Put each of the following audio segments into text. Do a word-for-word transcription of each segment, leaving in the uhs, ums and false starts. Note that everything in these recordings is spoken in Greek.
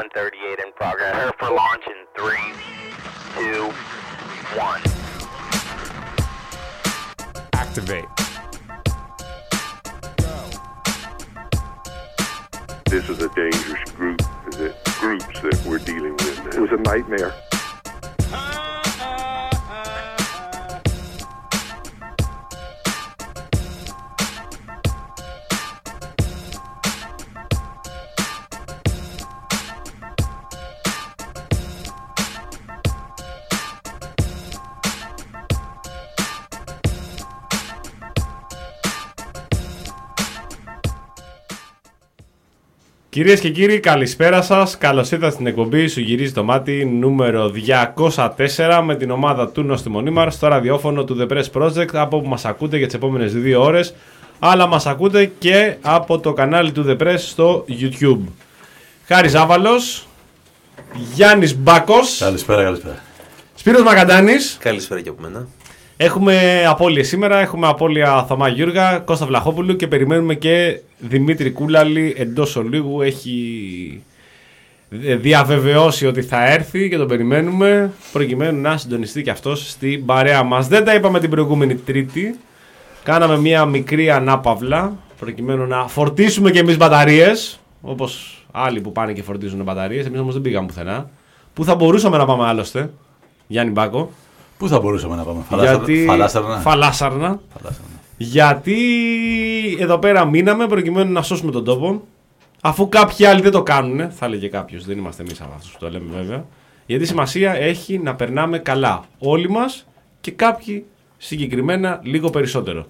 one thirty-eight in progress. Prepare for launch in three, two, one. Activate. This is a dangerous group, the groups that we're dealing with now. It was a nightmare. Κυρίες και κύριοι, καλησπέρα σας. Καλώς ήρθατε στην εκπομπή Σου Γυρίζει το Μάτι νούμερο διακόσια τέσσερα με την ομάδα του Νοστιμονίμαρ στο ραδιόφωνο του The Press Project, από όπου μας ακούτε για τις επόμενες δύο ώρες, αλλά μας ακούτε και από το κανάλι του The Press στο YouTube. Χάρης Ζάβαλος, Γιάννης Μπάκος. Καλησπέρα, καλησπέρα. Σπύρος Μακαντάνης. Καλησπέρα και από μένα. Έχουμε απώλειες σήμερα, έχουμε απώλεια Θωμά Γιούργα, Κώστα Βλαχόπουλου και περιμένουμε και Δημήτρη Κούλαλη εντός ολίγου. Έχει διαβεβαιώσει ότι θα έρθει και τον περιμένουμε προκειμένου να συντονιστεί και αυτός στην παρέα μας. Δεν τα είπαμε την προηγούμενη Τρίτη, κάναμε μια μικρή ανάπαυλα προκειμένου να φορτίσουμε και εμείς μπαταρίες, όπως άλλοι που πάνε και φορτίζουν μπαταρίες. Εμείς όμως δεν πήγαμε πουθενά. Πού θα μπορούσαμε να πάμε άλλωστε, Γιάννη Μπάκο? Πού θα μπορούσαμε να πάμε, Γιατί... Φαλάσσαρνα. Φαλάσσαρνα. Φαλάσσαρνα. Γιατί εδώ πέρα μείναμε προκειμένου να σώσουμε τον τόπο. Αφού κάποιοι άλλοι δεν το κάνουν, θα έλεγε κάποιος, δεν είμαστε εμείς από αυτούς που το λέμε βέβαια. Γιατί σημασία έχει να περνάμε καλά όλοι μας και κάποιοι συγκεκριμένα λίγο περισσότερο.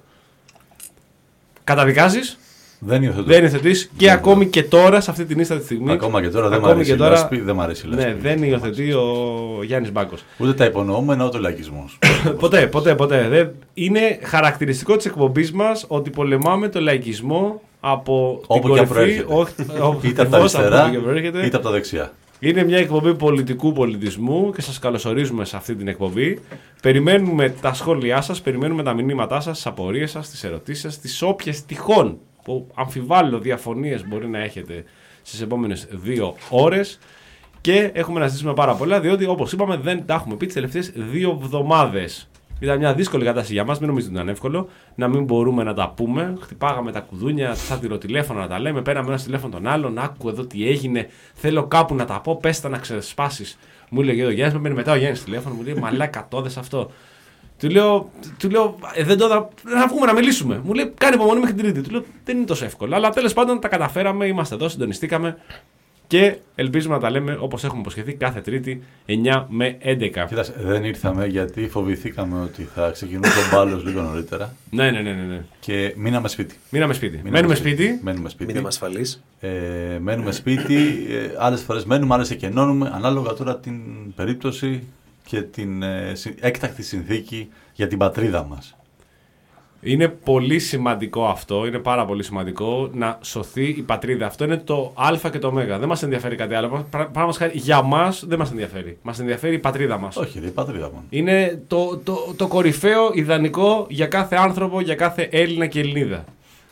Καταδικάζεις? Δεν υιοθετώ. Δεν υιοθετείς και ακόμη και τώρα, σε αυτή την ίστατη στιγμή. Ακόμα και τώρα δεν μ' αρέσει η λάσπη. Δεν μ' αρέσει η λάσπη. Ναι, δεν υιοθετεί ο Γιάννης Μπάκος. Ούτε τα υπονοούμενα, ούτε ο λαϊκισμός. Ποτέ, ποτέ, ποτέ. Δεν... Είναι χαρακτηριστικό της εκπομπής μας ότι πολεμάμε το λαϊκισμό από όπου την κορυφή. Είτε από τα αριστερά, είτε από τα δεξιά. Είναι μια εκπομπή πολιτικού πολιτισμού και σας καλωσορίζουμε σε αυτή την εκπομπή. Περιμένουμε τα σχόλιά σας, περιμένουμε τα μηνύματά σας, τις απορίες σας, τις ερωτήσεις σας, τις όποιες τυχόν που αμφιβάλλω διαφωνίες μπορεί να έχετε στις επόμενες δύο ώρες. Και έχουμε να ζητήσουμε πάρα πολλά, διότι όπως είπαμε δεν τα έχουμε πει τις τελευταίες δύο εβδομάδες. Ήταν μια δύσκολη κατάσταση για μας, μην νομίζετε ότι ήταν εύκολο να μην μπορούμε να τα πούμε. Χτυπάγαμε τα κουδούνια, σαν τηλέφωνα να τα λέμε, πέραμε ένα τηλέφωνο τον άλλον, άκου εδώ τι έγινε, θέλω κάπου να τα πω, πες τα να ξεσπάσεις. Μου λέει ο Γιάννης, με παίρνει μετά ο Γιάννης τηλέφωνο, μου λέει μαλάκα τόδες αυτό. Του λέω, του λέω ε, δεν το είδα, να βγούμε να μιλήσουμε. Μου λέει κάνει υπομονή μέχρι την Τρίτη. Του λέω δεν είναι τόσο εύκολο. Αλλά τέλος πάντων τα καταφέραμε, είμαστε εδώ, συντονιστήκαμε και ελπίζουμε να τα λέμε όπως έχουμε υποσχεθεί κάθε Τρίτη εννιά με έντεκα. Κοίτας, δεν ήρθαμε γιατί φοβηθήκαμε ότι θα ξεκινούσε ο μπάλος λίγο νωρίτερα. Ναι, ναι, ναι, ναι. Και μείναμε σπίτι. Μείναμε σπίτι. Μείναμε Μένουμε σπίτι. σπίτι. Μένουμε σπίτι. Μείναμε ασφαλείς. Ε, μένουμε σπίτι. Ε, άλλες φορές μένουμε, άλλες εκενώνουμε. Ανάλογα τώρα την περίπτωση και την ε, έκτακτη συνθήκη για την πατρίδα μας. Είναι πολύ σημαντικό αυτό, είναι πάρα πολύ σημαντικό να σωθεί η πατρίδα. Αυτό είναι το Α και το Ω. Δεν μας ενδιαφέρει κάτι άλλο. Πράγμα χάρη, για μας δεν μας ενδιαφέρει. Μας ενδιαφέρει η πατρίδα μας. Όχι, η πατρίδα μας. Είναι το, το, το κορυφαίο ιδανικό για κάθε άνθρωπο, για κάθε Έλληνα και Ελληνίδα.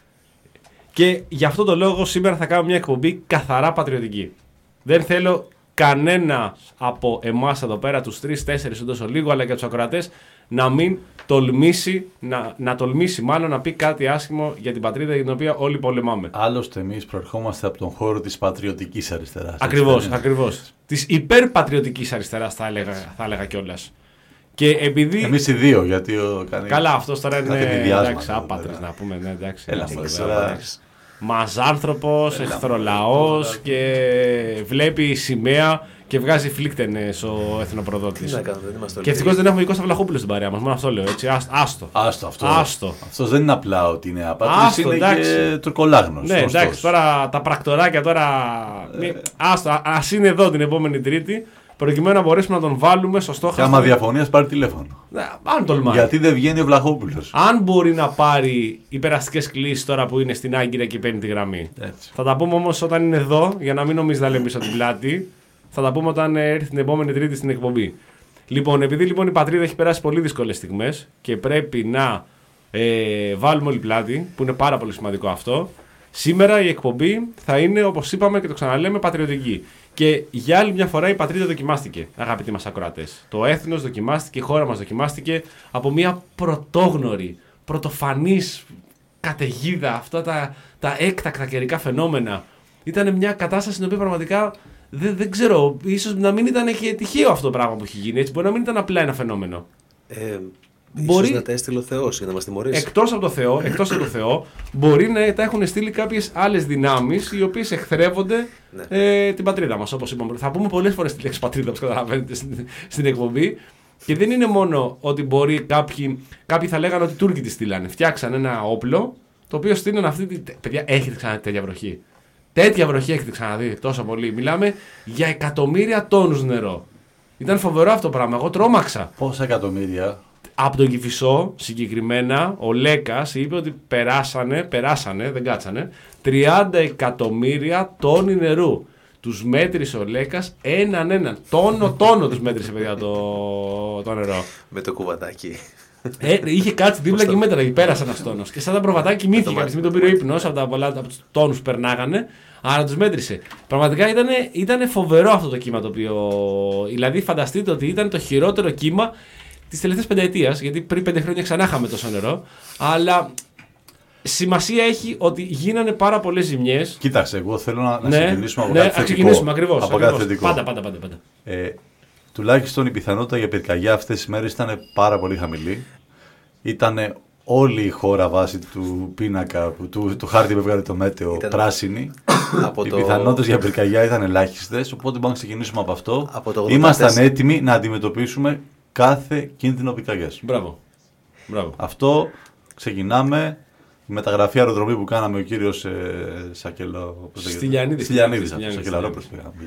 Και γι' αυτό το λόγο σήμερα θα κάνω μια εκπομπή καθαρά πατριωτική. Δεν θέλω κανένα από εμάς εδώ πέρα, τους τρεις τέσσερις εντός ολίγου, αλλά και τους ακροατές, να μην τολμήσει, να, να τολμήσει μάλλον να πει κάτι άσχημο για την πατρίδα για την οποία όλοι πολεμάμε. Άλλωστε εμείς προερχόμαστε από τον χώρο της πατριωτικής αριστεράς. Ακριβώς, ακριβώς. Της υπερπατριωτικής αριστεράς θα έλεγα, θα έλεγα κιόλας. Και επειδή... Εμείς οι δύο, γιατί ο, κάνει... Καλά, αυτός τώρα είναι εντάξει, άπατρες να πούμε, ναι, εντάξει. Έλα, μαζάνθρωπος, εχθρολαός και βλέπει σημαία και βγάζει φλίκτενες ο εθνοπροδότης. Και ευτυχώς δεν έχουμε Κώστα Βλαχόπουλο στην παρέα μας, μόνο αυτό λέω, έτσι, άστο. Άστο αυτό. Άστο. Αυτός δεν είναι απλά ότι είναι απάτης, είναι εντάξει. Και τουρκολάγνος. Ναι, εντάξει, τώρα τα πρακτοράκια τώρα, ε... άστο, ας είναι εδώ την επόμενη Τρίτη, προκειμένου να μπορέσουμε να τον βάλουμε στο στόχο. Και άμα διαφωνίας πάρει τηλέφωνο. Ναι, αν τολμάει. Γιατί δεν βγαίνει ο Βλαχόπουλος. Αν μπορεί να πάρει υπεραστικές κλήσεις τώρα που είναι στην Άγκυρα και παίρνει τη γραμμή. Έτσι. Θα τα πούμε όμως όταν είναι εδώ, για να μην νομίζει να λέμε πίσω την πλάτη. Θα τα πούμε όταν έρθει την επόμενη Τρίτη στην εκπομπή. Λοιπόν, επειδή λοιπόν η πατρίδα έχει περάσει πολύ δύσκολες στιγμές και πρέπει να ε, βάλουμε όλη πλάτη, που είναι πάρα πολύ σημαντικό αυτό, σήμερα η εκπομπή θα είναι, όπως είπαμε και το ξαναλέμε, πατριωτική. Και για άλλη μια φορά η πατρίδα δοκιμάστηκε, αγαπητοί μας ακροατές. Το έθνος δοκιμάστηκε, η χώρα μας δοκιμάστηκε από μια πρωτόγνωρη, πρωτοφανής καταιγίδα, αυτά τα, τα έκτακτα καιρικά φαινόμενα. Ήταν μια κατάσταση στην οποία πραγματικά δεν, δεν ξέρω, ίσως να μην ήταν και τυχαίο αυτό το πράγμα που έχει γίνει. Έτσι, μπορεί να μην ήταν απλά ένα φαινόμενο. Ε, Μπορεί... Ίσως να τα έστειλε ο Θεός για να μας τιμωρήσει. Εκτός από το Θεό, εκτός από το Θεό, μπορεί να τα έχουν στείλει κάποιες άλλες δυνάμεις οι οποίες εχθρεύονται Ναι. ε, την πατρίδα μας. Όπως είπαμε. Θα πούμε πολλές φορές τη λέξη πατρίδα, όπως καταλαβαίνετε, στην, στην εκπομπή. Και δεν είναι μόνο ότι μπορεί κάποιοι, κάποιοι θα λέγανε ότι οι Τούρκοι τη στείλανε. Φτιάξαν ένα όπλο το οποίο στείλαν αυτή τη. Παιδιά, έχετε ξαναδεί τέτοια βροχή. Τέτοια βροχή έχετε ξαναδεί τόσο πολύ. Μιλάμε για εκατομμύρια τόνους νερό. Ήταν φοβερό αυτό το πράγμα. Εγώ τρόμαξα. Πόσα εκατομμύρια. Από τον Κηφισό συγκεκριμένα, ο Λέκας είπε ότι περάσανε, περάσανε, δεν κάτσανε, τριάντα εκατομμύρια τόνοι νερού. Τους μέτρησε ο Λέκας έναν έναν. Τόνο τόνο τους μέτρησε, παιδιά, το, το νερό. Με το κουβατάκι. Ε, είχε κάτσει δίπλα και μέτρα και πέρασε ένα τόνο. Και σαν τα προβατάκι κοιμήθηκε. Κάποια στιγμή τον πήρε ο ύπνος από, τα πολλά, από τους τόνους που περνάγανε. Άρα τους μέτρησε. Πραγματικά ήταν, ήταν φοβερό αυτό το κύμα το οποίο. Δηλαδή, φανταστείτε ότι ήταν το χειρότερο κύμα τη τελευταία πενταετία. Γιατί πριν πέντε χρόνια ξανά είχαμε τόσο νερό. Αλλά σημασία έχει ότι γίνανε πάρα πολλές ζημιές. Κοίταξε, εγώ θέλω να, να Ναι, ξεκινήσουμε από ναι, κάτι να θετικό. ξεκινήσουμε ακριβώς. Από ακριβώς. κάτι θετικό. Πάντα, πάντα, πάντα. πάντα. Ε, τουλάχιστον η πιθανότητα για πυρκαγιά αυτές τις μέρες ήταν πάρα πολύ χαμηλή. Ήταν όλη η χώρα βάσει του πίνακα, του, του χάρτη που έβγαλε το μέτεο, Ήταν πράσινη. από Οι το... πιθανότητες για πυρκαγιά ήταν ελάχιστες, οπότε μπορούμε να ξεκινήσουμε από αυτό. Από το ογδόντα Ήμασταν τέσσερα. έτοιμοι να αντιμετωπίσουμε κάθε κίνδυνο πυρκαγιάς. Μπράβο. Μπράβο. Αυτό ξεκινάμε. Η μεταγραφή αεροδρομίου που κάναμε ο κύριος ε, Σακελό. Στυλιανίδης. Στυλιανίδης. Στυλιανίδης. Σακελαρόπουλος.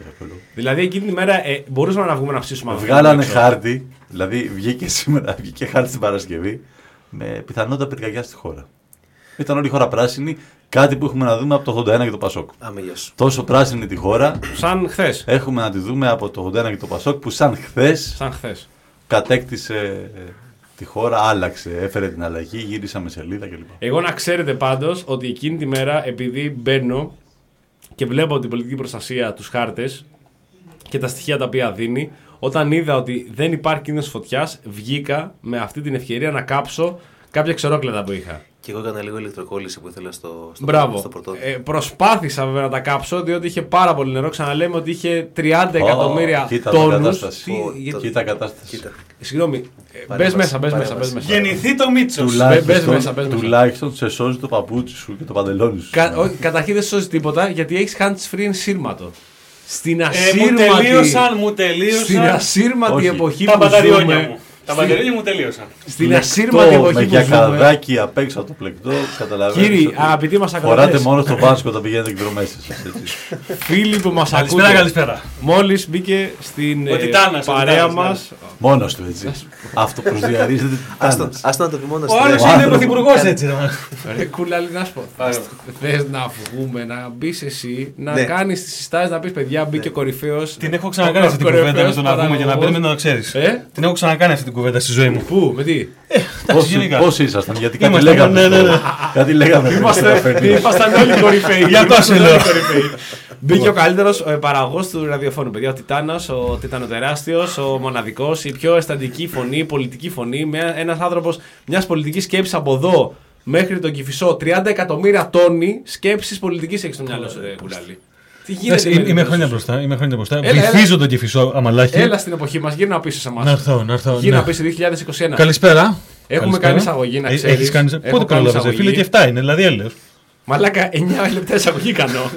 Δηλαδή εκείνη τη μέρα ε, μπορούσαμε να βγούμε να ψήσουμε αυτό. Βγάλανε έξω. χάρτη, δηλαδή βγήκε σήμερα, βγήκε χάρτη στην Παρασκευή, με πιθανότητα πυρκαγιά στη χώρα. Ήταν όλη η χώρα πράσινη, κάτι που έχουμε να δούμε από το ογδόντα ένα και το Πασόκ. Άμε, γεια σου. Τόσο πράσινη τη χώρα, Σαν χθες. έχουμε να τη δούμε από το ογδόντα ένα και το Πασόκ, που σαν χθες Σαν χθες. κατέκτησε ε, τη χώρα, άλλαξε, έφερε την αλλαγή, γύρισαμε σελίδα κλπ. Εγώ να ξέρετε πάντως ότι εκείνη τη μέρα, επειδή μπαίνω και βλέπω την πολιτική προστασία, τους χάρτες και τα στοιχεία τα οποία δίνει, όταν είδα ότι δεν υπάρχει κίνδυνος φωτιάς, βγήκα με αυτή την ευκαιρία να κάψω κάποια ξερόκλατα που είχα. Και εγώ έκανα λίγο ηλεκτροκόλληση που ήθελα στο, στο, Μπράβο. στο πρωτό. Ε, προσπάθησα βέβαια να τα κάψω, διότι είχε πάρα πολύ νερό. Ξαναλέμε ότι είχε τριάντα εκατομμύρια κοίτα τα τόνους. κατάσταση. Τι- Ω, γιατί- το- Κοίτα κατάσταση. Κοίτα. Συγγνώμη, ε, μπες Παρέμβαση, μέσα, μπες μέσα, παρέμβαση. μπες μέσα. Γεννηθεί το Μίτσος. Μπες Τουλάχιστον, μέσα, μπες μέσα. τουλάχιστον σε σώζει το παπούτσι σου και το παντελόνι σου. Κα, όχι, καταρχήν δεν σώζει τίποτα γιατί έχει hands free ενσύρματο. Στην Ε, μου ασύρματη, τελείωσαν, μου στην τελείωσαν ασύρματη Όχι. εποχή τα που μπαταριόνια ζούμε. μου. Τα Στην- μπαταριόνια μου τελείωσαν. Στην ασύρματη με εποχή που ζούμε. γιακαδάκι απ' έξω από το πλεκτό, καταλαβαίνεις. Κύριοι, ότι αγαπητοί μας φοράτε ακροατές, μόνο στο Βάσκο όταν πηγαίνετε εκδρομές σας. έτσι. φίλοι που μας Καλησπέρα, ακούτε, καλησπέρα. μόλις μπήκε στην Ο ε, Τιτάνας, ο παρέα Τιτάνας, μας. Μόνος του έτσι. Αυτό προσδιορίζεται Άστο τιτάνας. άστο να το πει μόνο Ο άλλος στη- είναι πρωθυπουργός έτσι. ρε. Ρε κουλάλι, να σου πω. Θες να βγούμε, να μπει εσύ, να Ναι. κάνεις τις συστάσεις, να πεις παιδιά, μπήκε ο κορυφαίος. Την έχω ξανακάνει αυτή την κουβέντα με τον Αγούμε για να παίρνουμε να το ξέρεις. Ε, Την έχω ξανακάνει αυτή την κουβέντα στη ζωή μου. πού, με τι. Εντάξει, γενικά. Πώς ήσασταν, γιατί κάτι Ήμασταν, λέγαμε. ναι, ναι, ναι. Κάτι λέγαμε. πριν Είμαστε, καταφέρνει. ήμασταν όλοι κορυφαίοι. Γι' αυτό Ήμασταν σου όλοι λέω. κορυφαίοι. Μπήκε ο καλύτερος ε, παραγωγός του ραδιοφώνου. Παιδιά, ο Τιτάνας, ο Τιτανοτεράστιος, ο μοναδικός, η πιο αισθαντική φωνή, η πολιτική φωνή. Μια, ένας άνθρωπος μιας πολιτικής σκέψης από εδώ μέχρι τον Κηφισό. τριάντα εκατομμύρια τόνοι σκέψης πολιτικής έχει στο μυαλό σου, ρε κουλάλι. Τι γίνεται. Εντάξει, με Είμαι την είμαι ζωή χρόνια σου? μπροστά. Είμαι χρόνια μπροστά. Έλα, Βυθίζω τον Κηφισό αμαλάχη. Έλα στην εποχή μας, γύρνα πίσω σε εμάς. Να έρθω, να έρθω. Γύρνα ναι. πίσω δύο χιλιάδες είκοσι ένα. Καλησπέρα. Έχουμε κάνει εισαγωγή, να Ε, ξέρεις. έχεις κάνει- Έχω Πότε κάνει πρόλαβες, ρε εισαγωγή. φίλε, και εφτά είναι, δηλαδή έλεος. Μαλάκα, εννιά λεπτά εισαγωγή κάνω.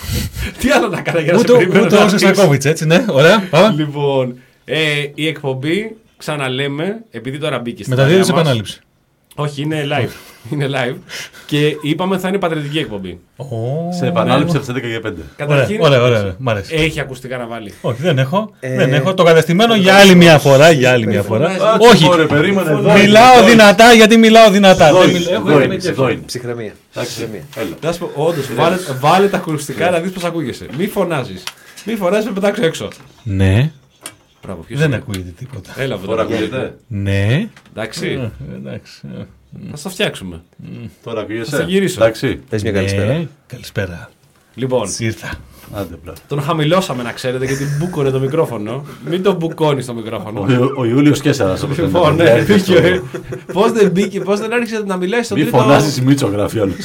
Τι άλλο να κάνω για να σε Ούτε περιμένω. ούτε να ο αρχίσεις. Σωστακόβιτς, έτσι, ναι. Ωραία, πάμε. Λοιπόν, ε, η εκπομπή, ξαναλέμε, επειδή τώρα μπήκε στην Μεταδίδεται σε παρέα μας- επανάληψη. Όχι, είναι live. είναι live. Και είπαμε θα είναι πατριωτική εκπομπή. Σε επανάληψη από τις έντεκα και πέντε. Καταρχήν, Ωραία, ωραία, ωραία. Μ' αρέσει. έχει ακουστικά να βάλει. Όχι, δεν έχω. Ε, Δεν έχω. Το κατεστημένο για άλλη μια φορά. Για άλλη μια φορά. Όχι. Ωραία, περίμενε εδώ. Μιλάω εδώ. δυνατά γιατί μιλάω δυνατά. Εδώ Δεν είναι, μιλάω- εδώ έχω- είναι, εδώ είναι. Ψυχραιμία. Εντάξει, Ψυχραιμία. έλα. Να σου πω, όντως, βάλε, βάλε τα ακουστικά να δεις πώς ακούγεσαι. Μη φωνάζεις. Μη φωνάζεις, με πετάξω έξω. Ναι, Μπράβο, ποιος δεν είναι? ακούγεται τίποτα. Έλα, Τώρα βέβαια. ακούγεται. Ναι. Εντάξει, Ε, Εντάξει. ε. θα στο Τώρα Θα ακούγεσαι. σε γυρίσω. Εντάξει. Πες μια καλησπέρα. Ναι, καλησπέρα. Λοιπόν, Ήρθα. Άντε, μπράβο. Τον χαμηλώσαμε να ξέρετε γιατί μπούκωνε το μικρόφωνο. Μην τον μπουκώνει το μικρόφωνο. Ο, ο Ιούλιος Κέσσαρας. όπως Λοιπόν, λέμε. ναι, δίκιο. ε. Πώς δεν μπήκε, πώς δεν άρχισε να μιλάει στον Μη τρίτο. φωνάζεις Μίτσο, γράφει όλος.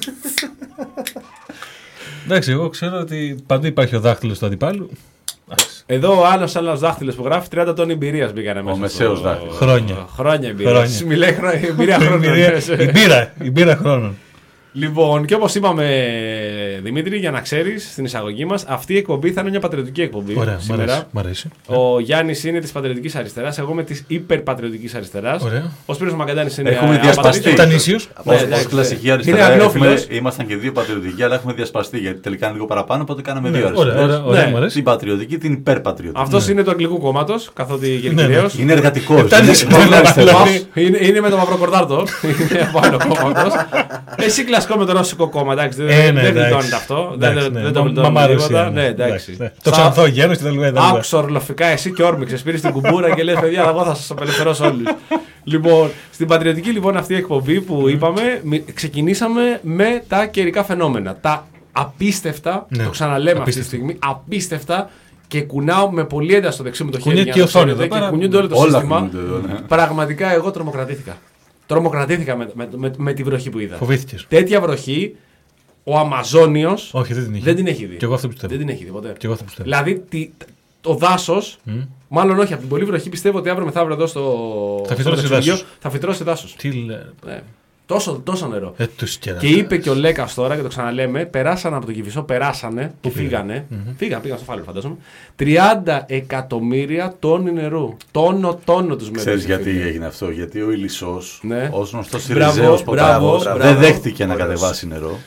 Εντάξει, εγώ ξέρω ότι παντού υπάρχει ο δάχτυλος του αντιπάλου. Εδώ ο άλλο άλλο δάχτυλο που γράφει τριάντα τόνοι εμπειρία μπήκανε μέσα. μεσαίος στο- δάχτυλος. Χρόνια. Χρόνια εμπειρία. Χρόνια. Σου μιλάει χρο- εμπειρία Η χρόνων. μπύρα- η μπύρα, η μπύρα χρόνων. Λοιπόν, και όπως είπαμε, Δημήτρη, για να ξέρεις στην εισαγωγή μας, αυτή η εκπομπή θα είναι μια πατριωτική εκπομπή. Ωραία, μ' σήμερα. αρέσει, μ' αρέσει. Ο Γιάννης είναι της πατριωτικής αριστεράς, εγώ είμαι της υπερπατριωτικής αριστεράς. Ωραία. Ο Σπύρος Μαγκαντάνης είναι Έχουμε απατρίτης. διασπαστεί. Ήταν ίσιος. Ναι, Ως εντάξει, κλασική είναι αριστερά αγγλόφιλος. έχουμε- ήμασταν και δύο πατριωτικοί, αλλά έχουμε διασπαστεί γιατί τελικά είναι λίγο παραπάνω, οπότε κάναμε Ναι, δύο ωραία, αριστερές. ωραία, ωραία, Ναι. μ' αρέσει. Την πατριωτική, την υπερπατριωτική. Αυτός είναι του Αγγλικού κόμματος, καθότι Ναι, ναι. γερκυραίος. Είναι εργατικός. Ήταν είναι- ισχυρό, είναι αριστερός. δηλαδή. Είναι, είναι με το μαυροκορτάρτο. Είναι από άλλο κόμμα αυτός. Εσύ κλασικό με το ρώσικο κόμμα, εντάξει. Δεν, Ε, ναι, δεν εντάξει. γλιτώνεται αυτό. Δεν, Εντάξει, δεν, ναι. δεν το Μα- γλιτώνει μα μ' αρέσει, τίποτα. ναι. Ναι, εντάξει. Ναι. Το Σαν- ξανθό γένος και τα λοιπά. τα λοιπά. Άκουσα ορλοφικά εσύ και όρμηξες. Πήρες την κουμπούρα και λες παιδιά, εγώ θα σας απελευθερώσω όλους. Λοιπόν, στην πατριωτική λοιπόν αυτή η εκπομπή που είπαμε, μι- ξεκινήσαμε με τα καιρικά φαινόμενα. Τα απίστευτα, Ναι. το ξαναλέμε αυτή τη Απίστευτα. στιγμή, απίστευτα και κουνάω με πολύ ένταση στο δεξί μου το χέρι. Κουνιέται για να και η το οθόνη ξέρετε, εδώ και πέρα. κουνιούνται όλο το Όλα σύστημα. κουνιούνται εδώ, ναι. Πραγματικά εγώ τρομοκρατήθηκα. Τρομοκρατήθηκα με, με, με, με τη βροχή που είδα. Φοβήθηκες. Τέτοια βροχή, ο Αμαζόνιος Όχι, δεν την είχε. δεν την έχει δει. Και εγώ αυτό πιστεύω. Δεν την έχει δει ποτέ. Και εγώ αυτό πιστεύω. Δηλαδή τι- το δάσο, μάλλον όχι από την πολύ βροχή, πιστεύω ότι αύριο μεθαύριο εδώ στο. Θα στο φυτρώσει Μεταξουργείο δάσος. Θα φυτρώσει δάσο. Τι λέει. Ναι. Τόσο, τόσο νερό. Ε, τους κερατάς. Και είπε και ο Λέκα τώρα, και το ξαναλέμε, περάσανε από το Κυφισό, περάσανε, που φύγανε. Φύγαν, πήγαν στο Φάληρο, φαντάζομαι. τριάντα εκατομμύρια τόνοι νερού. Τόνο, τόνο του μέρου. Ξέρεις γιατί έγινε αυτό? Γιατί ο Ηλισσός, Ναι. ως γνωστός Μπράβο, Συριζέος μπράβο, ποτάμος, μπράβο. δεν δέχτηκε να Ωραίος. κατεβάσει νερό.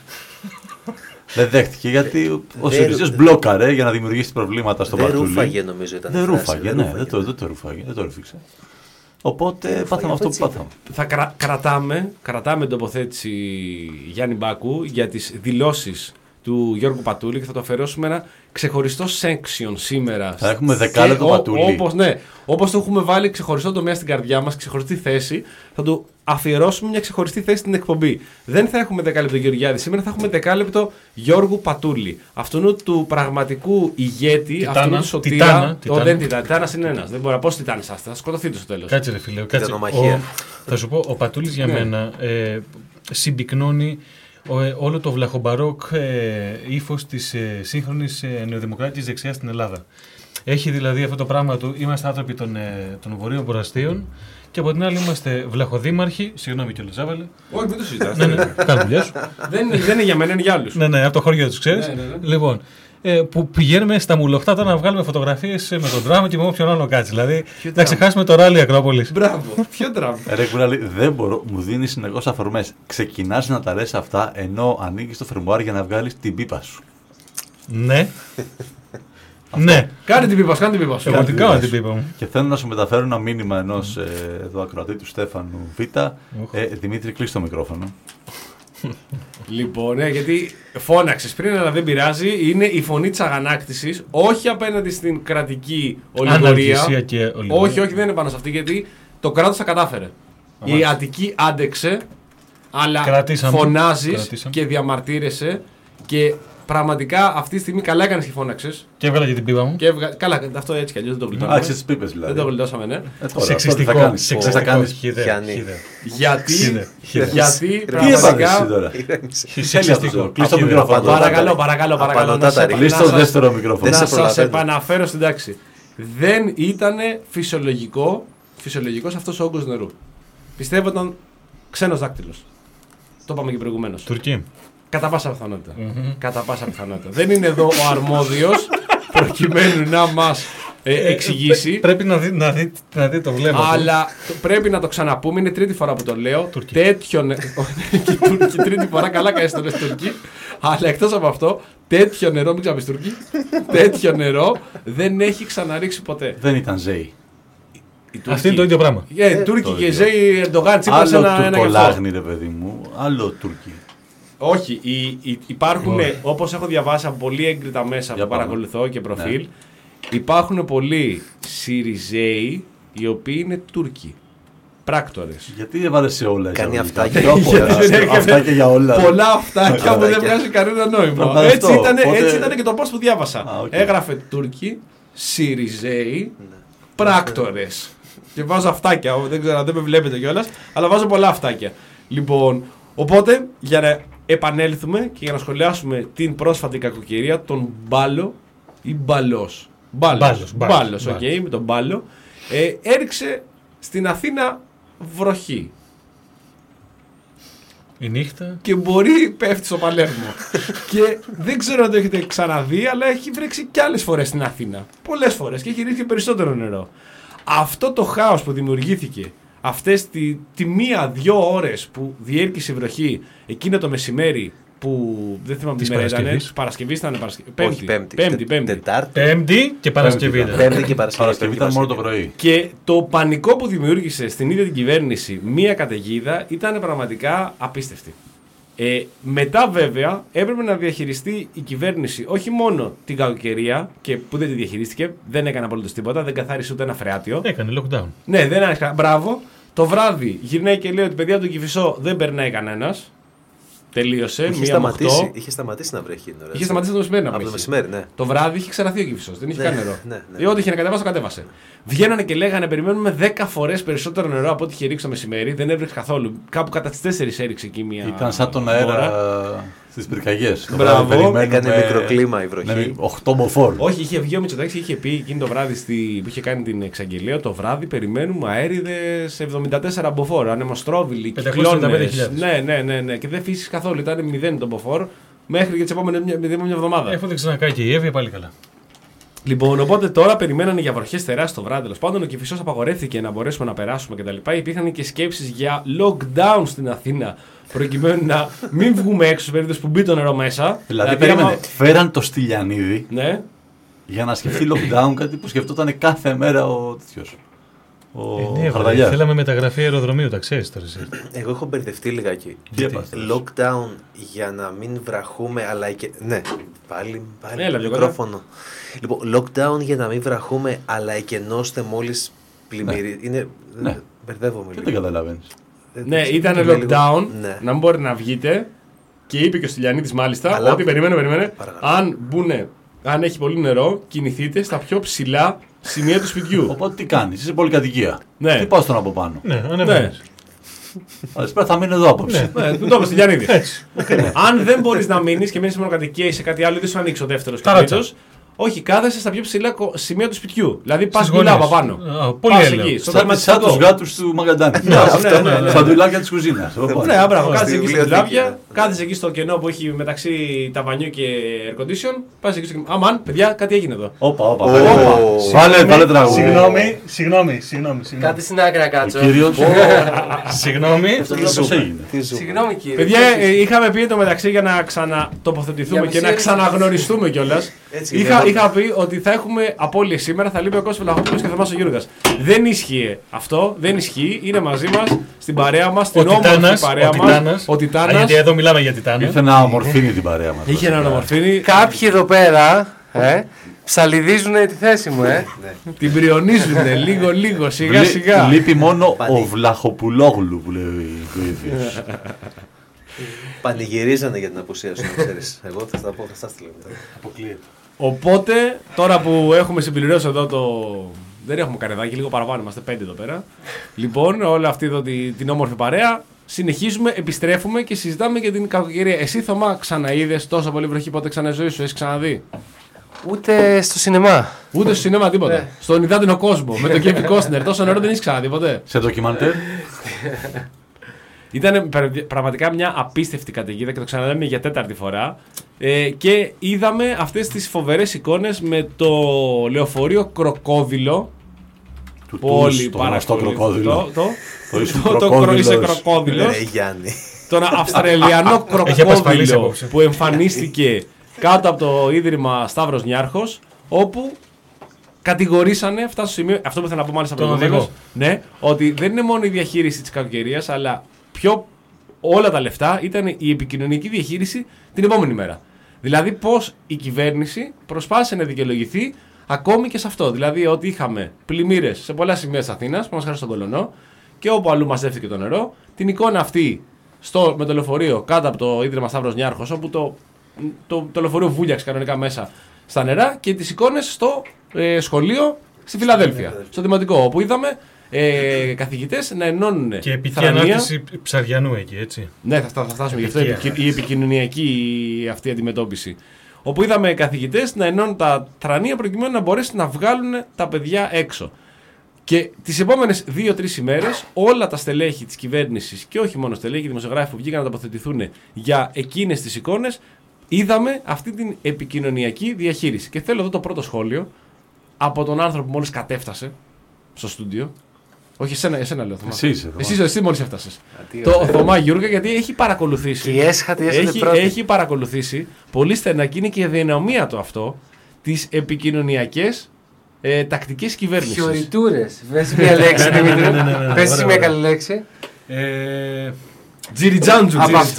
Δεν δέχτηκε γιατί ο- ο Δεν- Συριζέος μπλόκαρε για να δημιουργήσει προβλήματα στο Δεν Παρτούλι. ρούφαγε νομίζω ήταν. η Δεν φράση, ρούφαγε, ναι, δεν το, δεν το ρούφαγε, δεν το ρούφηξε. Οπότε πάθαμε αυτό που έτσι πάθαμε. Θα κρα- κρατάμε, κρατάμε την τοποθέτηση Γιάννη Μπάκου για τις δηλώσεις του Γιώργου Πατούλη και θα το αφαιρώσουμε ένα ξεχωριστό section σήμερα. Θα έχουμε δεκάλεπτο Και ο- Πατούλη. Όπως, ναι, όπως το έχουμε βάλει ξεχωριστό τομέα στην καρδιά μας, ξεχωριστή θέση, θα του αφιερώσουμε μια ξεχωριστή θέση στην εκπομπή. Δεν θα έχουμε δεκάλεπτο Γεωργιάδη σήμερα, θα έχουμε δεκάλεπτο Γιώργου Πατούλη. Αυτού του πραγματικού ηγέτη, Τιτάνα, αυτού του σωτήρα. Τιτάνα, Ο, Τιτάνα. δεν Τιτάνα, Τιτάνας είναι ένας. Δεν μπορεί να πω Τιτάνης, άστε, θα σκοτωθείτε στο τέλος. Κάτσε ρε φίλε, κάτσε. νομαχία. Ο- Θα σου πω, ο Πατούλης για Ναι. μένα ε, συμπυκνώνει ο- ε, όλο το βλαχομπαρόκ ε, ύφος της ε, σύγχρονης ε, νεοδημοκράτης δεξιάς στην Ελλάδα. Έχει δηλαδή αυτό το πράγμα του, είμαστε άνθρωποι των, ε, των βορείων προαστίων και από την άλλη είμαστε βλαχοδήμαρχοι, συγγνώμη κιόλας άβαλε, Όχι, μην το συζητάς. ναι, ναι, κάνω δουλειά σου. δεν, είναι- δεν είναι για μένα, είναι για άλλους. Ναι, ναι, από το χωριό τους, ξέρεις. Ναι, ναι, ναι. Λοιπόν, ε, που πηγαίνουμε στα μουλοχτά τώρα να βγάλουμε φωτογραφίες ε, με τον Τραμ και με όποιον άλλο κάτσει. Δηλαδή, να Τραμ? ξεχάσουμε το ράλι Ακρόπολης. Μπράβο, ποιο τραύμα. Ρε Κουράλη, δεν μπορώ, μου δίνει συνεχώς αφορμές. Ξεκινάς να τα λες αυτά ενώ ανοίγεις το φερμουάρ για να βγάλεις την πίπα σου. Ναι. Ναι. Κάνε την πίπα, σου, κάνε την πίπα. σου. Εγώ την την κάνω πίπα την σου. πίπα μου. Και θέλω να σου μεταφέρω ένα μήνυμα ενός ε, εδώ ακροατή του Στέφανου Β. Ε, Δημήτρη, κλείσει το μικρόφωνο. Λοιπόν, ναι, γιατί φώναξε πριν, αλλά δεν πειράζει. Είναι η φωνή τη αγανάκτηση, όχι απέναντι στην κρατική ολιγορία. Αναρχησία και ολιγορία. Όχι, όχι, δεν είναι πάνω σε αυτή, γιατί το κράτο τα κατάφερε. Η Αττική άντεξε, αλλά Κρατήσαμε. φωνάζει Κρατήσαμε. και διαμαρτύρεσαι και πραγματικά αυτή τη στιγμή καλά έκανε και φώναξε. Και έβγαλα και την πίπα μου. Και έβγα... Καλά, αυτό έτσι κι αλλιώ δεν το γλιτώσαμε. Άξιες τις πίπες δηλαδή. Δεν το γλιτώσαμε, ναι. Ε, τώρα, αυτό τι Σεξιστικό. θα κάνεις. Τι θα Σεξιστικό. κάνεις. Χιδέα, Γιάννη. χιδέα. Γιατί, Χίδε, χίδε. γιατί Τι έπαθες εσύ πραγματικά. τώρα. Σεξιστικό. Κλείσει το Χιδέα. μικρόφωνο. Παρακαλώ, παρακαλώ, παρακαλώ. Απαντώτα να σε- τα να Κλείσει το σας- δεύτερο μικρόφωνο. Δεν Να σε σας προλαβαίνω. επαναφέρω στην τάξη. Δεν ήταν φυσιολογικό, φυσιολογικός αυτός ο όγκος νερού. Πιστεύω ήταν ξένος δάκτυλος. Το είπαμε και προηγουμένως. Τουρκία. Κατά πάσα πιθανότητα. Κατά πάσα πιθανότητα. Δεν είναι εδώ ο αρμόδιος προκειμένου να μας ε, εξηγήσει. Πρέπει να δει, να δει, να δει το βλέμμα του. Αλλά το- πρέπει να το ξαναπούμε, είναι τρίτη φορά που το λέω. Τουρκοί. Τέτοιο νε- και Τούρκοι, τρίτη φορά, καλά κάνεις το λες Τουρκοί. Αλλά εκτός από αυτό, τέτοιο νερό, μην ξαναπείς Τουρκοί, τέτοιο νερό δεν έχει ξαναρίξει ποτέ. Δεν ήταν Ζέη. Οι Αυτό είναι το ίδιο πράγμα. Ε, Τούρκοι Το και ίδιο. Ζέη Ερντογάν Τσίπρας Άλλο ένα, ένα γι' αυτό. τουρκολάγνη ρε παιδί μου, άλλο Τουρκί. Όχι, οι, οι, υπάρχουν, Ωραία. όπως έχω διαβάσει από πολύ έγκριτα μέσα Για που πάμε. παρακολουθώ και προφίλ, Ναι. υπάρχουν πολλοί Συριζέοι οι οποίοι είναι Τούρκοι. πράκτορες. Γιατί έβαλε σε όλα. Κάνει εισαγωγικά. αυτάκια. Τρόπο, Γιατί δεν Αυτάκια για όλα. Πολλά αυτάκια που δεν Αυτάκια. βγάζει κανένα νόημα. Μα Έτσι αυτό, ήταν, οπότε- έτσι ήταν και το post που διάβασα. Α, οκ. Έγραφε Τούρκοι, Συριζέοι, πράκτορες. Και βάζω αυτάκια. Δεν ξέρω αν δεν με βλέπετε κιόλας, αλλά βάζω πολλά αυτάκια. Λοιπόν, οπότε για να επανέλθουμε και για να σχολιάσουμε την πρόσφατη κακοκαιρία, τον Μπάλο ή Μπαλός. Μπάλος, Μπάλος, Μπάλος, Μπάλος, οκ, Μπάλος. με τον Μπάλο. Ε, έριξε στην Αθήνα βροχή. Η νύχτα. Και μπορεί πέφτει στο Παλέρμο. Και δεν ξέρω αν το έχετε ξαναδεί, αλλά έχει βρέξει κι άλλες φορές στην Αθήνα. Πολλές φορές και έχει ρίξει και περισσότερο νερό. Αυτό το χάος που δημιουργήθηκε, αυτές τη, τη μία-δυο ώρες που διέρχησε η βροχή, εκείνο το μεσημέρι που δεν θυμάμαι τι Της μέρα ήταν. Παρασκευής. Παρασκευή ήταν Παρασκευή. Όχι, Πέμπτη. Πέμπτη, Τε- πέμπτη. Τετάρτη. Πέμπτη και Παρασκευή. Πέμπτη ήταν. Πέμπτη και Παρασκευή. Παρασκευή ήταν μόνο το πρωί. Και το πανικό που δημιούργησε στην ίδια την κυβέρνηση μία καταιγίδα ήταν πραγματικά απίστευτη. Ε, μετά βέβαια έπρεπε να διαχειριστεί η κυβέρνηση όχι μόνο την κακοκαιρία και που δεν τη διαχειρίστηκε, δεν έκανε απολύτως τίποτα, δεν καθάρισε ούτε ένα φρεάτιο. Έκανε lockdown. Ναι, δεν έκανε. Μπράβο. Το βράδυ γυρνάει και λέει ότι παιδιά του Κηφισό δεν περνάει κανένας. Τελείωσε. Είχε Μία με σταματήσει, οκτώ. είχε σταματήσει να βρέχει. την ώρα, Είχε έτσι. σταματήσει το μεσημέρι να Από το βρέχει. μεσημέρι, ναι. Το βράδυ είχε ξεραθεί ο Κηφισός. Δεν είχε Ναι, καν νερό. ναι, ναι. Ή ό,τι είχε να κατέβασε, το κατέβασε. Βγαίνανε και λέγανε περιμένουμε δέκα φορές περισσότερο νερό από ό,τι είχε ρίξει το μεσημέρι. Δεν έβρεξε καθόλου. Κάπου κατά τις τέσσερις έριξε εκεί μία. Ήταν σαν τον αέρα ώρα. στις πυρκαγιές. Το Μπράβο. βράδυ περιμένουμε- Έκανε μικροκλίμα η βροχή. Ναι, οκτώ μποφόρ. Όχι, είχε βγει ο Μητσοτάκης και είχε πει εκείνη το βράδυ στη, που είχε κάνει την εξαγγελία. Το βράδυ περιμένουμε αέριδες εβδομήντα τέσσερα μποφόρ. Ανεμοστρόβιλοι, πεντακόσιες πενήντα πέντε κυκλώνες. χιλιάδες. Ναι, ναι, ναι, ναι. Και δεν φύσησε καθόλου. Ήταν μηδέν το μποφόρ μέχρι και τις επόμενες μια, μια, μια εβδομάδα. Έφαγε ξανακάει και η Εύη πάλι καλά. Λοιπόν, οπότε τώρα περιμένανε για βροχές τεράστιες το βράδυ. Τέλος πάντων, ο Κηφισός απαγορεύτηκε να μπορέσουμε να περάσουμε κτλ. Υπήρχαν και σκέψεις για lockdown στην Αθήνα, προκειμένου να μην βγούμε έξω σε περίπτωση που μπει το νερό μέσα. Δηλαδή, περίμενε, άμα- φέραν το Στυλιανίδη Ναι. για να σκεφτεί lockdown, κάτι που σκεφτόταν κάθε μέρα ο τέτοιος. Ο Ε, ναι, Χαρδαλιάς. βρε, θέλαμε μεταγραφή αεροδρομίου, τα ξέρεις τώρα. εσύ. Εγώ έχω μπερδευτεί λιγάκι. Τι έπαθες? Lockdown για να μην βραχούμε, αλλά και. Ναι, πάλι, πάλι Έλα, πιο μικρόφωνο. Λοιπόν, lockdown για να μην βραχούμε, αλλά εκενώστε μόλις πλημμυρί. Είναι. Ναι. Μπερδεύομαι Και δεν λίγο. καταλαβαίνεις. Δεν- Ναι, δεν- ήταν είμαι λίγο- lockdown, Ναι. να μην μπορεί να βγείτε και είπε και ο Στυλιανίδης μάλιστα Αλλά- ότι περιμένε, περιμένε, Παρακαλώ. αν μπουνε, αν έχει πολύ νερό, κινηθείτε στα πιο ψηλά σημεία του σπιτιού. Οπότε τι κάνεις, είσαι πολυκατοικία. Ναι. Τι πας τον από πάνω. Ναι, Ναι, ανεβαίνεις. Καλησπέρα, θα μείνω εδώ απόψε. ναι, του το είπε ο Στυλιανίδης. Έτσι. Αν δεν μπορεί να μείνει και μείνει σε μονοκατοικία ή σε κάτι άλλο, δεν σου ανοίξει ο δεύτερο και Ταράτσα. τρίτο. Όχι, κάθεσαι στα πιο ψηλά κο- σημεία του σπιτιού. Δηλαδή πα Στις γκουλά γωνίες. από πάνω. Α, πολύ Πας έλαιο. εκεί, στο Σαν, σαν τερματιστικό. τους γάτους του Μαγκαντάνη. Ναι, ναι, ναι, ναι. Σαν δουλάκια της κουζίνας. Ναι, μπράβο, κάθεσαι στη εκεί στην βιβλιοθήκη, τουλάπια, ναι. κάθεσαι εκεί στο κενό που έχει μεταξύ ταβανιού και air condition. Πα εκεί στο κενό. Αμάν, παιδιά, κάτι έγινε εδώ. Όπα, όπα. Ω. Βάλε, βάλε τραγούδι. Συγγνώμη, συγγνώμη, συγγνώμη. Κάτι στην άκρη να Ο κάτσω. κύριος. Συγγνώμη. Αυτό πώς έγινε. Τι ζούμε. Συγγνώμη κύριε. Παιδιά, ε, είχαμε πει το μεταξύ για να ξανατοποθετηθούμε Για και να μισή ξαναγνωριστούμε κιόλα. Έτσι, Είχα, είναι. είχα πει ότι θα έχουμε απώλειες σήμερα, θα λείπει ο Κώστας Βλαχόπουλος και θα μας ο Γιώργας. Δεν ισχύει αυτό, δεν ισχύει. Είναι μαζί μας, στην παρέα μας, στην Ο όμορφη Τιτάνας, παρέα ο μας. Τιτάνας. Ο Α, Τιτάνας. γιατί εδώ μιλάμε για Τιτάνα. Ήρθε να ομορφύνει την παρέα μας. Είχε έναν ομορφήνη. Κάποιοι εδώ πέρα ε, ψαλιδίζουν τη θέση μου, ε. Την πριονίζουνε λίγο λίγο, σιγά Λεί- σιγά. Λείπει μόνο ο Πανί. Βλαχοπουλόγλου που λέει ο ίδιος. Πανηγυρίζανε για την απουσία σου, να ξέρεις. Εγώ θα στα πω, θα στα στείλω μετά. Οπότε, τώρα που έχουμε συμπληρώσει εδώ το. Δεν έχουμε καρεδάκι, λίγο παραπάνω, είμαστε πέντε εδώ πέρα. Λοιπόν, όλη αυτή εδώ τη- την όμορφη παρέα. Συνεχίζουμε, επιστρέφουμε και συζητάμε για την κακοκαιρία. Εσύ, Θωμά, ξαναείδες τόσο πολύ βροχή πότε ξανά ζωή σου, έχει ξαναδεί? Ούτε στο σινεμά. Ούτε στο σινέμα τίποτα. Ναι. Στον υδάτινο κόσμο, με τον Κέβιν Κόστνερ. Τόσο νερό δεν έχει ξαναδεί ποτέ. Σε ντοκιμαντέρ. Ήταν πραγματικά μια απίστευτη καταιγίδα και το ξαναλέμε για τέταρτη φορά. Ε, και είδαμε αυτές τις φοβερές εικόνες με το λεωφορείο Κροκόδιλο. Του Που όλοι τους, το γνωστό παρακολουθούν. κροκόδιλο. Το, Το ήσουν το, το, το κροκόδιλος. είσαι κροκόδιλο. Ρε Γιάννη. Τον Αυστραλιανό Έχει απασπαλίσει κροκόδιλο απόψε. που εμφανίστηκε κάτω από το Ίδρυμα Σταύρος Νιάρχος, όπου κατηγορήσανε αυτά στο σημείο, αυτό που θέλω να πω μάλιστα Τον προηγουμένως, οδηγό. ναι, ότι δεν είναι μόνο η διαχείριση της κακοκαιρίας, αλλά πιο όλα τα λεφτά ήταν η επικοινωνική διαχείριση την επόμενη μέρα. Δηλαδή πώς η κυβέρνηση προσπάθησε να δικαιολογηθεί ακόμη και σε αυτό. Δηλαδή ότι είχαμε πλημμύρες σε πολλά σημεία της Αθήνας, που μας χάρη στον Κολονό, και όπου αλλού μαζεύτηκε το νερό. Την εικόνα αυτή στο, με το λεωφορείο κάτω από το Ίδρυμα Σταύρος Νιάρχος, όπου το, το, το λεωφορείο βούλιαξε κανονικά μέσα στα νερά, και τις εικόνες στο ε, σχολείο στη Φιλαδέλφια, στο Δημοτικό, όπου είδαμε ε, καθηγητές να ενώνουν. Και επική θρανία. ανάρτηση Ψαριανού εκεί, έτσι. Ναι, θα, θα φτάσουμε γι' αυτό. Η επικοινωνιακή αυτή αντιμετώπιση. Όπου είδαμε καθηγητές να ενώνουν τα θρανία προκειμένου να μπορέσουν να βγάλουν τα παιδιά έξω. Και τις επόμενες δύο τρεις ημέρες όλα τα στελέχη της κυβέρνησης, και όχι μόνο στελέχη, δημοσιογράφοι που βγήκαν να τοποθετηθούν για εκείνες τις εικόνες, είδαμε αυτή την επικοινωνιακή διαχείριση. Και θέλω εδώ το πρώτο σχόλιο από τον άνθρωπο που μόλις κατέφτασε στο στούντιο. Όχι, εσένα, εσένα λέω. Θωμά. Εσύ είσαι. Εσύ, εσύ μόλις έφτασες. Το Θωμά Γιούργα, γιατί έχει παρακολουθήσει. Και η έσχατη έχει, έχει παρακολουθήσει πολύ στενά, και είναι και η δυναμία του αυτό, τις επικοινωνιακές ε, τακτικές κυβέρνησης. Χιοριτούρες. Πες μια λέξη, Δημήτρη. Πες μια καλή λέξη. Τζιριτζάντζου.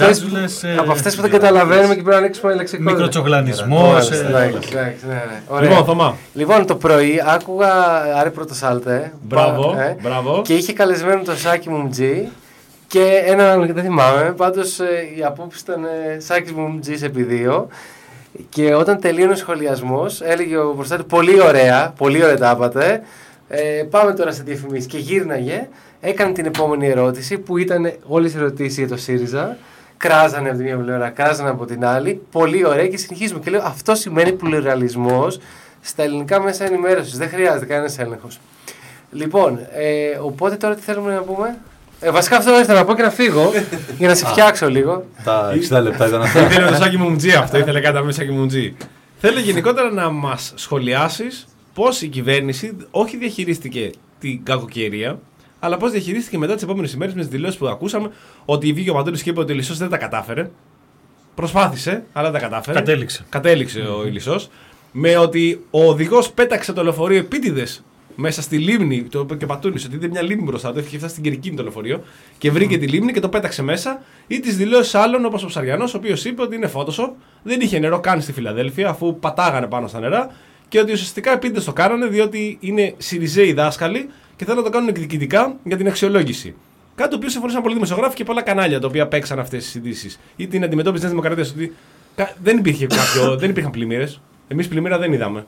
Από αυτές που δεν καταλαβαίνουμε και πρέπει να ανοίξουμε λεξικό. Μικροτσογλανισμός. Λοιπόν, Θωμά. Λοιπόν, το πρωί άκουγα Άρη Πρωτοσάλτε. Μπράβο, μπράβο. Και είχε καλεσμένο το Σάκη Μουμτζή και έναν άλλον, δεν θυμάμαι. Πάντως η απόψη ήταν Σάκης Μουμτζής επί δύο. Και όταν τελείωνε ο σχολιασμός, έλεγε ο Πρωτοσάλτε, πολύ ωραία, πολύ ωραία τα είπατε. Ε, πάμε τώρα σε διαφημίσεις. Και γύρναγε, έκανε την επόμενη ερώτηση που ήταν όλες οι ερωτήσεις για το ΣΥΡΙΖΑ. Κράζανε από τη μία πλευρά, κράζανε από την άλλη. Πολύ ωραία, και συνεχίζουμε. Και λέω, αυτό σημαίνει πλουραλισμός στα ελληνικά μέσα ενημέρωσης. Δεν χρειάζεται κανένας έλεγχος. Λοιπόν, ε, οπότε τώρα τι θέλουμε να πούμε. Ε, βασικά αυτό ήθελα να πω και να φύγω για να σε φτιάξω λίγο. Τα εξήντα λεπτά ήταν αυτά. Ήθελε το Σάκη Μουμτζή αυτό, ήθελε κάτι από Σάκη Μουμτζή. Θέλω γενικότερα να μας σχολιάσεις πώς η κυβέρνηση όχι διαχειρίστηκε την κακοκαιρία, αλλά πώς διαχειρίστηκε μετά τις επόμενες ημέρες με τις δηλώσεις που ακούσαμε ότι βγήκε ο Παντέλης και είπε ότι ο Ηλισσός δεν τα κατάφερε. Προσπάθησε, αλλά δεν τα κατάφερε. Κατέληξε. Κατέληξε mm-hmm. ο Ηλισσός. Με ότι ο οδηγός πέταξε το λεωφορείο επίτηδες μέσα στη λίμνη, το είπε και ο Πατούλης, ότι είδε μια λίμνη μπροστά του, έφυγε φτάσει στην Κυρκίνη το λεωφορείο και βρήκε mm. τη λίμνη και το πέταξε μέσα, ή τις δηλώσεις άλλων όπως ο Ψαριανός, ο οποίος είπε ότι είναι Photoshop, δεν είχε νερό καν στη Φιλαδέλφια αφού πατάγανε πάνω στα νερά, και ότι ουσιαστικά επίτηδες το κάνανε διότι είναι Σιριζέοι δάσκαλοι και θέλουν να το κάνουν εκδικητικά για την αξιολόγηση. Κάτι το οποίο συμφωνήσαν πολλοί δημοσιογράφοι και πολλά κανάλια τα οποία παίξαν αυτές τις ειδήσεις. Ή την αντιμετώπιση της Δημοκρατίας, ότι δεν, υπήρχε κάποιο, δεν υπήρχαν πλημμύρες. Εμείς πλημμύρα δεν είδαμε.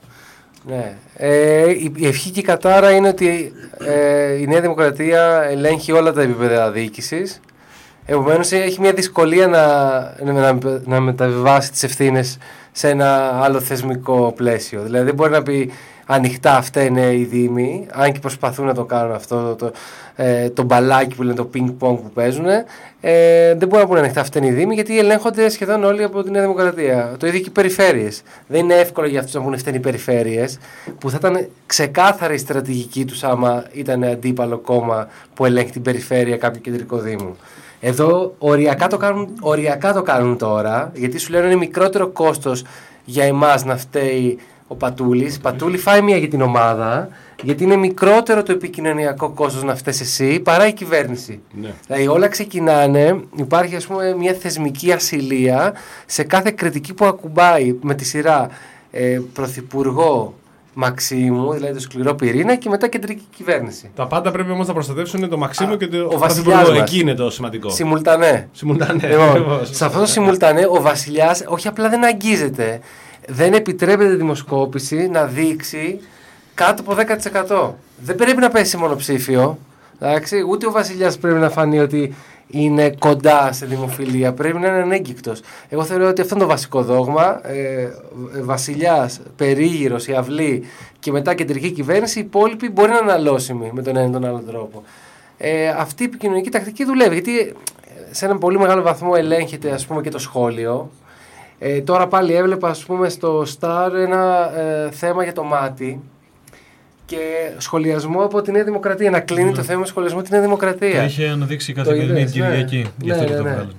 Ναι. Ε, η ευχή και η κατάρα είναι ότι ε, η Νέα Δημοκρατία ελέγχει όλα τα επίπεδα διοίκησης. Επομένως έχει μια δυσκολία να, να, να μεταβιβάσει τις ευθύνες σε ένα άλλο θεσμικό πλαίσιο. Δηλαδή δεν μπορεί να πει ανοιχτά αυτά είναι οι Δήμοι, αν και προσπαθούν να το κάνουν αυτό, το, το, ε, το μπαλάκι που λένε, το ping-pong που παίζουν. Ε, δεν μπορεί να πούνε ανοιχτά αυτά είναι οι Δήμοι, γιατί ελέγχονται σχεδόν όλοι από τη Νέα Δημοκρατία. Το ίδιο και οι περιφέρειες. Δεν είναι εύκολο για αυτούς να πούνε αυτά είναι οι περιφέρειες, που θα ήταν ξεκάθαρη η στρατηγική τους άμα ήταν αντίπαλο κόμμα που ελέγχει την περιφέρεια κάποιο κεντρικό Δήμο. Εδώ οριακά το κάνουν, οριακά το κάνουν τώρα, γιατί σου λένε είναι μικρότερο κόστος για εμάς να φταίει ο Πατούλης. Πατούλη, φάει μία για την ομάδα, γιατί είναι μικρότερο το επικοινωνιακό κόστος να φταίει εσύ παρά η κυβέρνηση. Ναι. Δηλαδή όλα ξεκινάνε, υπάρχει ας πούμε μια θεσμική ασυλία σε κάθε κριτική που ακουμπάει με τη σειρά ε, πρωθυπουργό Μαξίμου, δηλαδή το σκληρό πυρήνα, και μετά κεντρική κυβέρνηση. Τα πάντα πρέπει όμως να προστατεύσουν το Μαξίμου και το Πρωθυπουργό. Εκεί είναι το σημαντικό. Simultané. Simultané. Λοιπόν, σε αυτό το simultané ο βασιλιάς όχι απλά δεν αγγίζεται, δεν επιτρέπεται δημοσκόπηση να δείξει κάτω από δέκα τοις εκατό. Δεν πρέπει να πέσει σε μονοψήφιο. Εντάξει, ούτε ο βασιλιάς πρέπει να φανεί ότι είναι κοντά σε δημοφιλία, πρέπει να είναι ανέγκυκτος. Εγώ θεωρώ ότι αυτό είναι το βασικό δόγμα. Ε, βασιλιάς, περίγυρος, η αυλή και μετά κεντρική κυβέρνηση, οι υπόλοιποι μπορεί να είναι αναλώσιμοι με τον ένα ή τον άλλο τρόπο. Ε, αυτή η επικοινωνική τακτική δουλεύει, γιατί σε έναν πολύ μεγάλο βαθμό ελέγχεται ας πούμε και το σχόλιο. Ε, τώρα πάλι έβλεπα ας πούμε στο Star ένα ε, θέμα για το μάτι και σχολιασμό από τη Νέα Δημοκρατία. Να κλείνει mm. το θέμα σχολιασμό τη Νέα Δημοκρατία. Το είχε αναδείξει η καθημερινή Κυριακή. Ναι. Γι' αυτό ναι, και ναι, το ναι. βγάλε.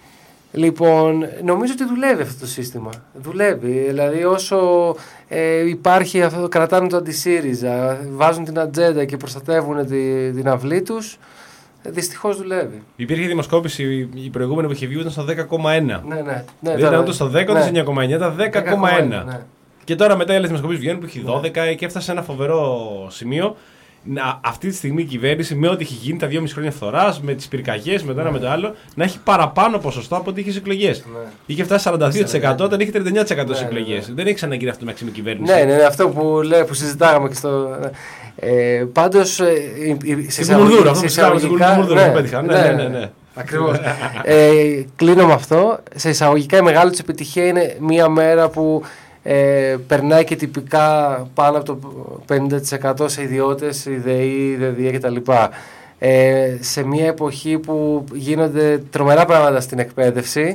Λοιπόν, νομίζω ότι δουλεύει αυτό το σύστημα. Δουλεύει. Δηλαδή, όσο ε, υπάρχει αυτό, κρατάνε το αντισύριζα, βάζουν την ατζέντα και προστατεύουν τη, την αυλή τους, δυστυχώς δουλεύει. Υπήρχε δημοσκόπηση η προηγούμενη που είχε βγει, ήταν στο δέκα κόμμα ένα. Ναι, ναι. ναι δεν ήταν ούτε στο δέκα, ούτε στο εννιά κόμμα εννιά, ήταν δέκα κόμμα ένα. Ναι. Και τώρα μετά οι άλλες δημοσκοπήσεις βγαίνουν που έχει δώδεκα και έφτασε σε ένα φοβερό σημείο. να, αυτή τη στιγμή η κυβέρνηση με ό,τι έχει γίνει τα δυόμιση χρόνια φθοράς, με τις πυρκαγιές, με το ένα με το άλλο, να έχει παραπάνω ποσοστό από ό,τι είχε στις εκλογές. Ναι. Είχε φτάσει σαράντα δύο τοις εκατό όταν είχε τριάντα εννέα τοις εκατό στις ναι, εκλογές. Ναι. Δεν έχει ξαναγίνει αυτό με αξιμή κυβέρνηση. Ναι, ναι, ναι, αυτό που, λέει, που συζητάγαμε και στο. Ε, πάντως. Ε, σε εισαγωγικά. Ναι, ναι, ναι. Ακριβώς. ε, κλείνω με αυτό. Σε εισαγωγικά η μεγάλη τους επιτυχία είναι μία μέρα που ε, περνάει και τυπικά πάνω από το πενήντα τοις εκατό σε ιδιώτες, ιδεή, ιδεοδία κτλ. Ε, σε μια εποχή που γίνονται τρομερά πράγματα στην εκπαίδευση,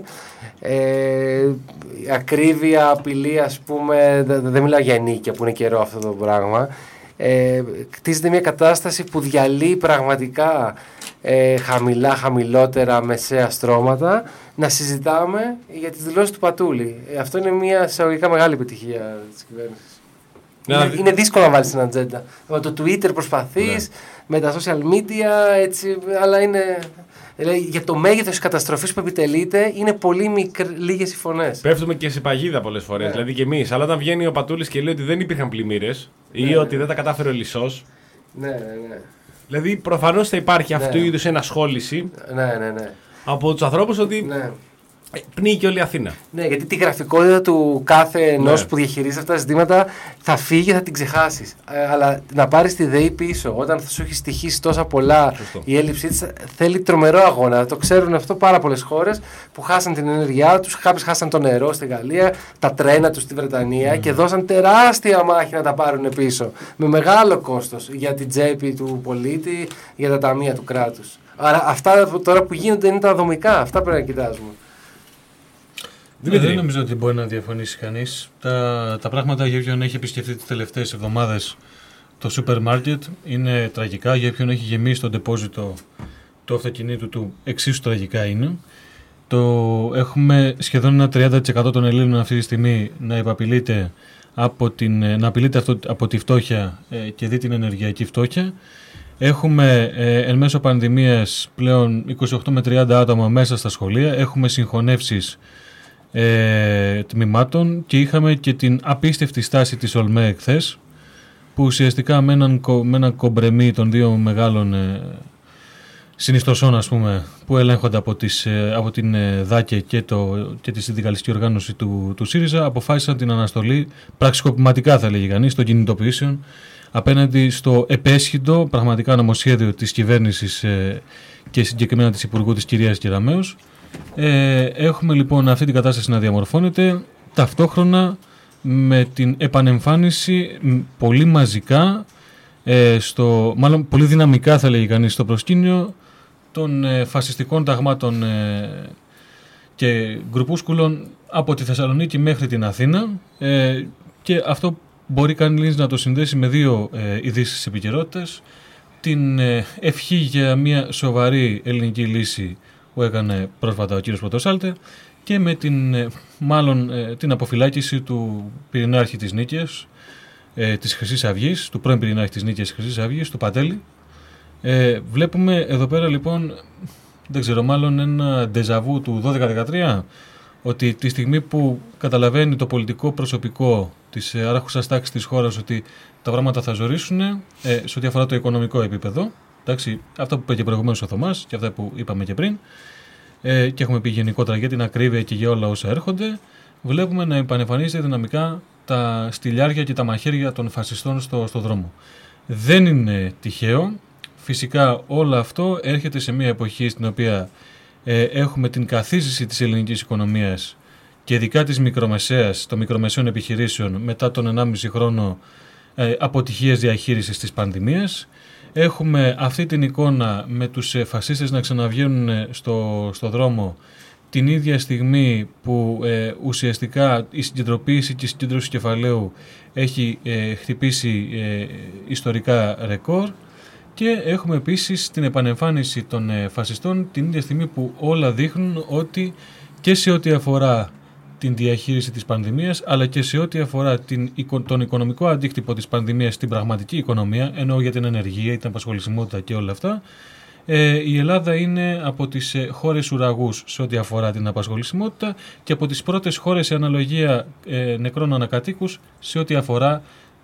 ε, ακρίβεια, απειλή, ας πούμε, δεν δε μιλάω για ενίκια που είναι καιρό αυτό το πράγμα, ε, κτίζεται μια κατάσταση που διαλύει πραγματικά ε, χαμηλά, χαμηλότερα, μεσαία στρώματα, να συζητάμε για τις δηλώσεις του Πατούλη. Ε, αυτό είναι μια εισαγωγικά μεγάλη επιτυχία της κυβέρνησης. Είναι, δι... είναι δύσκολο να βάλεις την ατζέντα. Με το Twitter προσπαθείς, ναι. με τα social media, έτσι, αλλά είναι... Δηλαδή, για το μέγεθος της καταστροφής που επιτελείται είναι πολύ μικρ... λίγες οι φωνές. Πέφτουμε και σε παγίδα πολλές φορές, ναι. δηλαδή και εμείς. Αλλά όταν βγαίνει ο Πατούλης και λέει ότι δεν υπήρχαν πλημμύρες ή ναι, ότι ναι. δεν τα κατάφερε ο Λυσσός. Ναι, ναι, ναι. Δηλαδή προφανώς θα υπάρχει ναι. αυτού είδους ενασχόληση ναι, ναι, ναι. από τους ανθρώπους ότι. Ναι. Πνίγει και όλη η Αθήνα. Ναι, γιατί τη γραφικότητα του κάθε ενός ναι. που διαχειρίζεται αυτά τα ζητήματα θα φύγει, θα την ξεχάσεις. Ε, αλλά να πάρεις τη ΔΕΗ πίσω όταν θα σου έχει στοιχήσει τόσα πολλά, σωστό. Η έλλειψή της θέλει τρομερό αγώνα. Το ξέρουν αυτό πάρα πολλές χώρες που χάσαν την ενέργειά τους, κάποιες χάσαν το νερό στη Γαλλία, τα τρένα τους στη Βρετανία mm. και δώσαν τεράστια μάχη να τα πάρουν πίσω. Με μεγάλο κόστος για την τσέπη του πολίτη, για τα ταμεία του κράτους. Άρα αυτά τώρα που γίνονται είναι τα δομικά, αυτά πρέπει να κοιτάζουμε. Δεν, δεν νομίζω ότι μπορεί να διαφωνήσει κανείς. Τα, τα πράγματα για όποιον έχει επισκεφτεί τις τελευταίες εβδομάδες το σούπερ μάρκετ είναι τραγικά. Για όποιον έχει γεμίσει το ντεπόζιτο του αυτοκινήτου του, εξίσου τραγικά είναι. Το, έχουμε σχεδόν ένα τριάντα τοις εκατό των Ελλήνων αυτή τη στιγμή να επαπειλείται από, την, να απειλείται αυτό, από τη φτώχεια ε, και δει την ενεργειακή φτώχεια. Έχουμε ε, εν μέσω πανδημίας πλέον είκοσι οκτώ με τριάντα άτομα μέσα στα σχολεία. Έχουμε συγχωνεύσεις Ε, τμήματων και είχαμε και την απίστευτη στάση της ΟΛΜΕ εχθές που ουσιαστικά με έναν, με έναν κομπρεμί των δύο μεγάλων ε, συνιστοσών ας πούμε που ελέγχονται από, τις, ε, από την ε, ΔΑΚΕ και, το, και τη συνδικαλιστική οργάνωση του, του ΣΥΡΙΖΑ αποφάσισαν την αναστολή πραξικοπηματικά θα λέγει κανείς των κινητοποιήσεων απέναντι στο επέσχυντο πραγματικά νομοσχέδιο της κυβέρνησης ε, και συγκεκριμένα της Υπουργού της κυρίας Κεραμέως. Ε, έχουμε λοιπόν αυτή την κατάσταση να διαμορφώνεται ταυτόχρονα με την επανεμφάνιση πολύ μαζικά ε, στο, μάλλον πολύ δυναμικά θα λέγει κανείς στο προσκήνιο των ε, φασιστικών ταγμάτων ε, και γκρουπούσκουλων από τη Θεσσαλονίκη μέχρι την Αθήνα ε, και αυτό μπορεί κανείς να το συνδέσει με δύο ε, ειδήσεις επικαιρότητας, την ε, ευχή για μια σοβαρή ελληνική λύση που έκανε πρόσφατα ο κύριος Πρωτοσάλτε και με την, μάλλον, την αποφυλάκηση του πυρηνάρχη της Νίκαιας, ε, της Χρυσής Αυγής, του πρώην πυρηνάρχη της Νίκαιας της Χρυσής Αυγής, του Παντέλη. Ε, βλέπουμε εδώ πέρα λοιπόν, δεν ξέρω, μάλλον ένα ντεζαβού του δώδεκα δεκατρία, ότι τη στιγμή που καταλαβαίνει το πολιτικό προσωπικό της άρχουσας τάξης της χώρας ότι τα πράγματα θα ζορίσουν ε, σε ό,τι αφορά το οικονομικό επίπεδο. Εντάξει, αυτά που είπε και προηγουμένως ο Θωμάς και αυτά που είπαμε και πριν ε, και έχουμε πει γενικότερα για την ακρίβεια και για όλα όσα έρχονται, βλέπουμε να επανεμφανίζεται δυναμικά τα στυλιάρια και τα μαχαίρια των φασιστών στο, στο δρόμο. Δεν είναι τυχαίο. Φυσικά όλο αυτό έρχεται σε μια εποχή στην οποία ε, έχουμε την καθίζηση της ελληνικής οικονομίας και ειδικά της μικρομεσαίας, των μικρομεσαίων επιχειρήσεων μετά τον ενάμιση χρόνο ε, αποτυχίας διαχείρισης της πανδημίας. Έχουμε αυτή την εικόνα με τους φασίστες να ξαναβγαίνουν στο, στο δρόμο την ίδια στιγμή που ε, ουσιαστικά η συγκεντρωποίηση και η συγκέντρωση κεφαλαίου έχει ε, χτυπήσει ε, ιστορικά ρεκόρ και έχουμε επίσης την επανεμφάνιση των ε, φασιστών την ίδια στιγμή που όλα δείχνουν ότι και σε ό,τι αφορά την διαχείριση της πανδημίας αλλά και σε ό,τι αφορά την, τον οικονομικό αντίκτυπο της πανδημίας στην πραγματική οικονομία, ενώ για την ενεργεία, την απασχολησιμότητα και όλα αυτά, ε, η Ελλάδα είναι από τις ε, χώρες ουραγούς σε ό,τι αφορά την απασχολησιμότητα και από τις πρώτες χώρες σε αναλογία ε, νεκρών ανακατοίκους σε ό,τι αφορά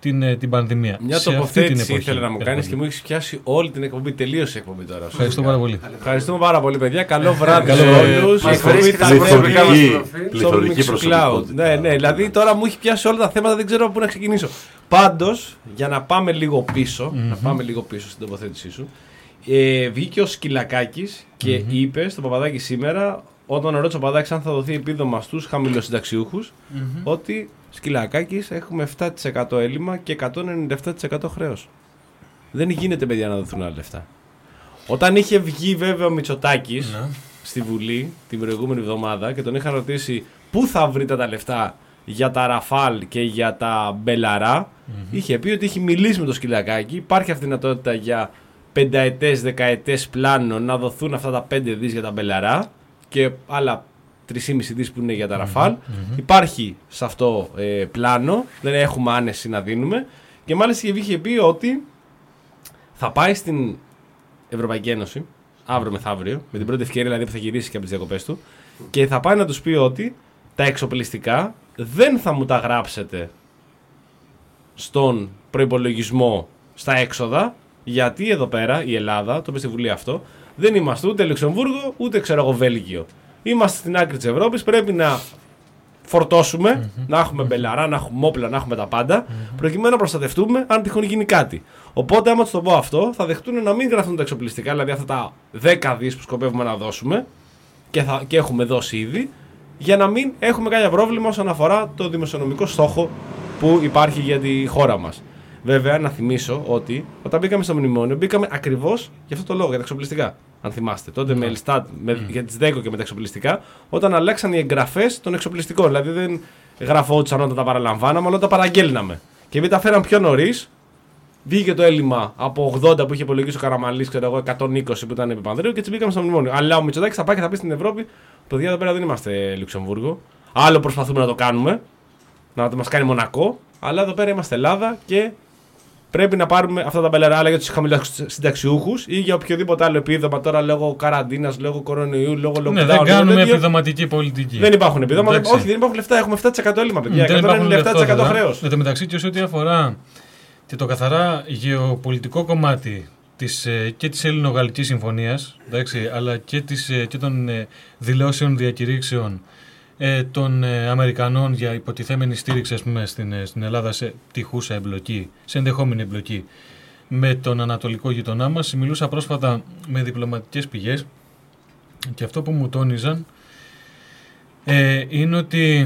την, ε, την πανδημία. Μια Σε τοποθέτηση ήθελε να μου κάνει και μου έχει πιάσει όλη την εκπομπή. Τελείωσε η εκπομπή τώρα. Ευχαριστώ πάρα πολύ. Ευχαριστούμε πάρα πολύ, παιδιά. Καλό βράδυ σε Καλό- όλου. Μας βρίσκεται στο Πληθωρική, στο πληθωρική προσωπικότητα. Ναι, ναι, δηλαδή τώρα μου έχει πιάσει όλα τα θέματα, δεν ξέρω από πού να ξεκινήσω. Πάντως, για να πάμε λίγο πίσω, να πάμε λίγο πίσω στην τοποθέτησή σου, ε, βγήκε ο Σκυλακάκης και είπε στον Παπαδάκη σήμερα, όταν ρώτησε ο Παπαδάκης αν θα δοθεί επίδομα στους χαμηλοσυνταξιούχους, ότι Σκυλακάκης έχουμε επτά τοις εκατό έλλειμμα και εκατόν ενενήντα επτά τοις εκατό χρέος. Δεν γίνεται, παιδιά, να δοθούν άλλα λεφτά. Όταν είχε βγει βέβαια ο Μητσοτάκης Ναι. στη Βουλή την προηγούμενη εβδομάδα και τον είχαν ρωτήσει πού θα βρείτε τα λεφτά για τα Ραφάλ και για τα Μπελαρά, είχε πει ότι έχει μιλήσει με το Σκυλακάκι. Υπάρχει αυτή η δυνατότητα για πενταετές, δεκαετές πλάνο να δοθούν αυτά τα πέντε δις για τα Μπελαρά και άλλα τρία κόμμα πέντε δις που είναι για τα Ραφάλ. Υπάρχει σε αυτό ε, πλάνο, δεν έχουμε άνεση να δίνουμε. Και μάλιστα είχε πει ότι θα πάει στην Ευρωπαϊκή Ένωση αύριο μεθαύριο, με την πρώτη ευκαιρία δηλαδή που θα γυρίσει και από τις διακοπές του, και θα πάει να τους πει ότι τα εξοπλιστικά δεν θα μου τα γράψετε στον προϋπολογισμό στα έξοδα, γιατί εδώ πέρα η Ελλάδα, το είπε στη Βουλή αυτό, δεν είμαστε ούτε Λουξεμβούργο ούτε ξέρω εγώ Βέλγιο. Είμαστε στην άκρη της Ευρώπης, πρέπει να φορτώσουμε, mm-hmm. να έχουμε μπελαρά, να έχουμε όπλα, να έχουμε τα πάντα, mm-hmm. προκειμένου να προστατευτούμε αν τυχόν γίνει κάτι. Οπότε, άμα του το πω αυτό, θα δεχτούν να μην γραφτούν τα εξοπλιστικά, δηλαδή αυτά τα δέκα δις που σκοπεύουμε να δώσουμε και, θα, και έχουμε δώσει ήδη, για να μην έχουμε κάποιο πρόβλημα όσον αφορά το δημοσιονομικό στόχο που υπάρχει για τη χώρα μας. Βέβαια, να θυμίσω ότι όταν μπήκαμε στο μνημόνιο, μπήκαμε ακριβώς για αυτό το λόγο, για τα εξοπλιστικά. Αν θυμάστε, τότε mm. με Ελστάτ, με, mm. για τις ΔΕΚΟ και με τα εξοπλιστικά, όταν αλλάξαν οι εγγραφές των εξοπλιστικών. Δηλαδή δεν γραφόντουσαν όταν τα παραλαμβάναμε, αλλά όταν τα παραγγέλναμε. Και επειδή τα φέραν πιο νωρίς, βγήκε το έλλειμμα από ογδόντα που είχε υπολογίσει ο Καραμανλής, ξέρω εγώ, εκατόν είκοσι που ήταν επί Παπανδρέου και έτσι μπήκαμε στο μνημόνιο. Αλλά ο Μητσοτάκης θα πάει και θα πει στην Ευρώπη: παιδιά, εδώ πέρα δεν είμαστε Λουξεμβούργο. Άλλο προσπαθούμε να το κάνουμε, να το μας κάνει Μονακό, αλλά εδώ πέρα είμαστε Ελλάδα και πρέπει να πάρουμε αυτά τα μπελαράλα για τους χαμηλοσυνταξιούχους ή για οποιοδήποτε άλλο επίδομα τώρα λόγω καραντίνας, λόγω κορονοϊού, λόγω lockdown. Ναι, δεν κάνουμε επιδοματική πολιτική. Δεν υπάρχουν επιδόματα. Όχι, δεν υπάρχουν λεφτά. Έχουμε επτά τοις εκατό έλλειμμα, παιδιά. εκατόν ενενήντα επτά τοις εκατό χρέος. Εν τω μεταξύ, και σε ό,τι αφορά και το καθαρά γεωπολιτικό κομμάτι της, και της Έλληνο-Γαλλικής Συμφωνίας, εντάξει, αλλά και, της, και των δηλώσεων διακηρύξεων ε, των ε, Αμερικανών για υποτιθέμενη στήριξη, ας πούμε, στην, στην Ελλάδα σε τυχούσα εμπλοκή, σε ενδεχόμενη εμπλοκή με τον ανατολικό γειτονά μας. Μιλούσα πρόσφατα με διπλωματικές πηγές και αυτό που μου τόνιζαν ε, είναι ότι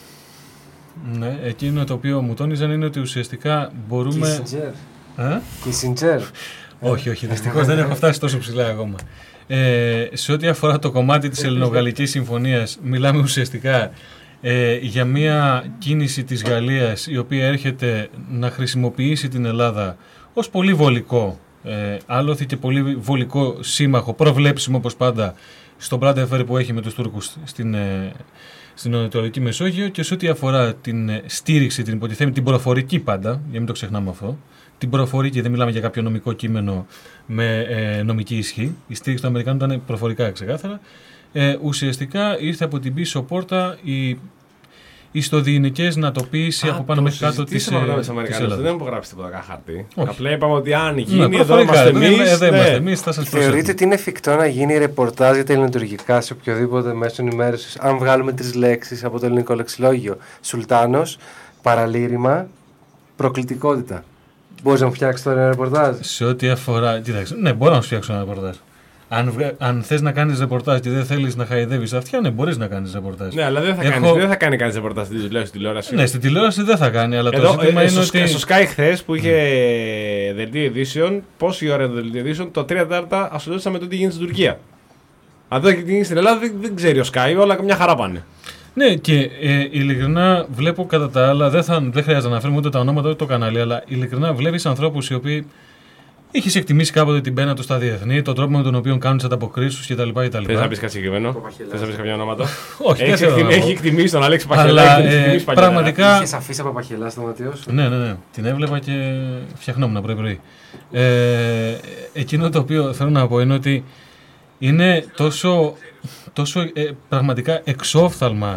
ναι, εκείνο το οποίο μου τόνιζαν είναι ότι ουσιαστικά μπορούμε... Κισιντζέρ. Όχι, όχι, δυστυχώς δεν έχω φτάσει τόσο ψηλά ακόμα. Ε, σε ό,τι αφορά το κομμάτι της Ελληνογαλλικής Συμφωνίας, μιλάμε ουσιαστικά ε, για μια κίνηση της Γαλλίας η οποία έρχεται να χρησιμοποιήσει την Ελλάδα ως πολύ βολικό, ε, άλλοθη και πολύ βολικό σύμμαχο, προβλέψιμο όπως πάντα στον Μπράντεφερ που έχει με τους Τούρκους στην, ε, στην Ανατολική Μεσόγειο, και σε ό,τι αφορά την στήριξη, την υποτιθέμενη, την προφορική πάντα, για να μην το ξεχνάμε αυτό, την προφορική, δεν μιλάμε για κάποιο νομικό κείμενο με ε, νομική ισχύ. Η στήριξη των Αμερικάνων ήταν προφορικά ξεκάθαρα. Ε, ουσιαστικά ήρθε από την πίσω πόρτα η ιστοδιεινικές νατοποίηση από πάνω μέχρι κάτω της Ελλάδας. Δεν έχουμε υπογράψει τίποτα καν χαρτί. Απλά είπαμε ότι αν γίνει, ναι, εδώ είμαστε εμείς. Εδώ είμαστε εμείς, θα σας προσέχουμε. Θεωρείτε ότι είναι εφικτό να γίνει ρεπορτάζ για τα ελληνοτουρκικά σε οποιοδήποτε μέσο ενημέρωσης, αν βγάλουμε τρεις λέξεις από το ελληνικό λεξιλόγιο? Σουλτάνος, παραλήρημα, προκλητικότητα. Μπορείς να μου φτιάξεις τώρα ένα ρεπορτάζ? Σε ό,τι αφορά. Κοιτάξτε, ναι, μπορώ να σου φτιάξω ένα ρεπορτάζ. Αν, αν θες να κάνεις ρεπορτάζ και δεν θέλεις να χαϊδεύεις αυτιά, ναι, μπορείς να κάνεις ρεπορτάζ. Ναι, αλλά δεν θα, Έχω... κάνεις, δεν θα κάνει κανείς ρεπορτάζ στην τηλεόραση. Ναι, στην τηλεόραση δεν θα κάνει, αλλά εδώ, το ζήτημα ε, είναι στο, ότι. Στο Sky χθες που είχε mm. δελτίο ειδήσεων, πόση ώρα είναι το δελτίο ειδήσεων, το τρία τέταρτα ασχολούσαμε με το τι γίνεται στην Τουρκία. Αν δεν γίνει στην Ελλάδα, δεν, δεν ξέρει ο Sky, όλα μια χαρά πάνε. Ναι, και ε, ειλικρινά βλέπω κατά τα άλλα, δεν, θα, δεν χρειάζεται να αναφέρουμε ούτε τα ονόματα ούτε το κανάλι, αλλά ειλικρινά βλέπεις ανθρώπους οι οποίοι είχες εκτιμήσει κάποτε την πένα του στα διεθνή, τον τρόπο με τον οποίο κάνουν τις ανταποκρίσεις κτλ. Θες να πεις κάτι συγκεκριμένο? Θες να πεις κάποια ονόματα? Όχι, έχει, δεν έχει εκτιμήσει τον Αλέξη Παχελάκη. Αλλά ε, πραγματικά. Είχες αφήσει από Παχελά στο ματιό σου? Ναι, ναι, ναι. Την έβλεπα και φτιαχνόμουν πρωί-πρωί. Ε, εκείνο το οποίο θέλω να πω είναι ότι είναι τόσο, τόσο ε, πραγματικά εξόφθαλμα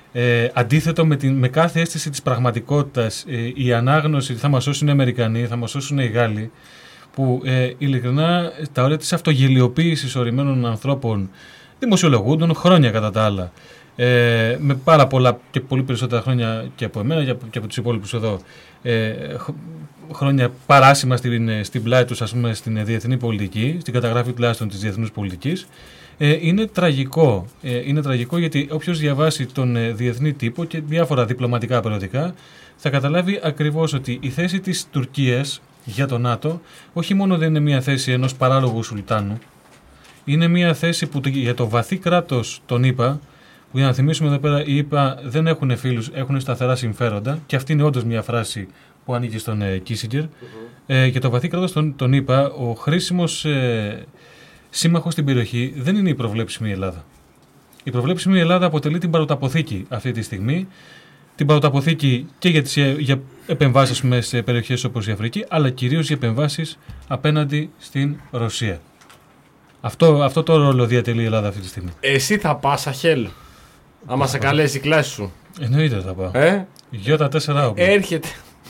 Ε, αντίθετο με, την, με κάθε αίσθηση της πραγματικότητας, ε, η ανάγνωση ότι θα μας σώσουν οι Αμερικανοί, θα μας σώσουν οι Γάλλοι, που ε, ειλικρινά τα όρια της αυτογελιοποίησης ορισμένων ανθρώπων δημοσιολογούντων χρόνια κατά τα άλλα, ε, με πάρα πολλά και πολύ περισσότερα χρόνια και από εμένα και από, και από τους υπόλοιπους εδώ, ε, χρόνια παράσημα στην, στην πλάτη τους, ας πούμε, στην διεθνή πολιτική, στην καταγραφή τουλάχιστον της διεθνούς πολιτικής, ε, είναι τραγικό. Ε, είναι τραγικό γιατί όποιος διαβάσει τον ε, διεθνή τύπο και διάφορα διπλωματικά περιοδικά θα καταλάβει ακριβώς ότι η θέση της Τουρκίας για το ΝΑΤΟ όχι μόνο δεν είναι μια θέση ενός παράλογου σουλτάνου, είναι μια θέση που για το βαθύ κράτος των ΗΠΑ, που για να θυμίσουμε εδώ πέρα, οι ΗΠΑ δεν έχουν φίλους, έχουν σταθερά συμφέροντα, και αυτή είναι όντως μια φράση που ανήκει στον ε, Κίσιγκερ. Mm-hmm. Ε, για το βαθύ κράτος των, των ΗΠΑ, ο χρήσιμος ε, σύμμαχος στην περιοχή δεν είναι η προβλέψιμη Ελλάδα. Η προβλέψιμη Ελλάδα αποτελεί την παροταποθήκη αυτή τη στιγμή. Την παροταποθήκη και για, τις, για επεμβάσεις σε περιοχές όπως η Αφρική, αλλά κυρίως για επεμβάσεις απέναντι στην Ρωσία. Αυτό, αυτό το ρόλο διατελεί η Ελλάδα αυτή τη στιγμή. Εσύ θα πας, Σαχέλ, άμα σε καλέσει η κλάση σου? Εννοείται θα πάω. Ε? Γιώτα τέσσερα όπλα. Έρχεται.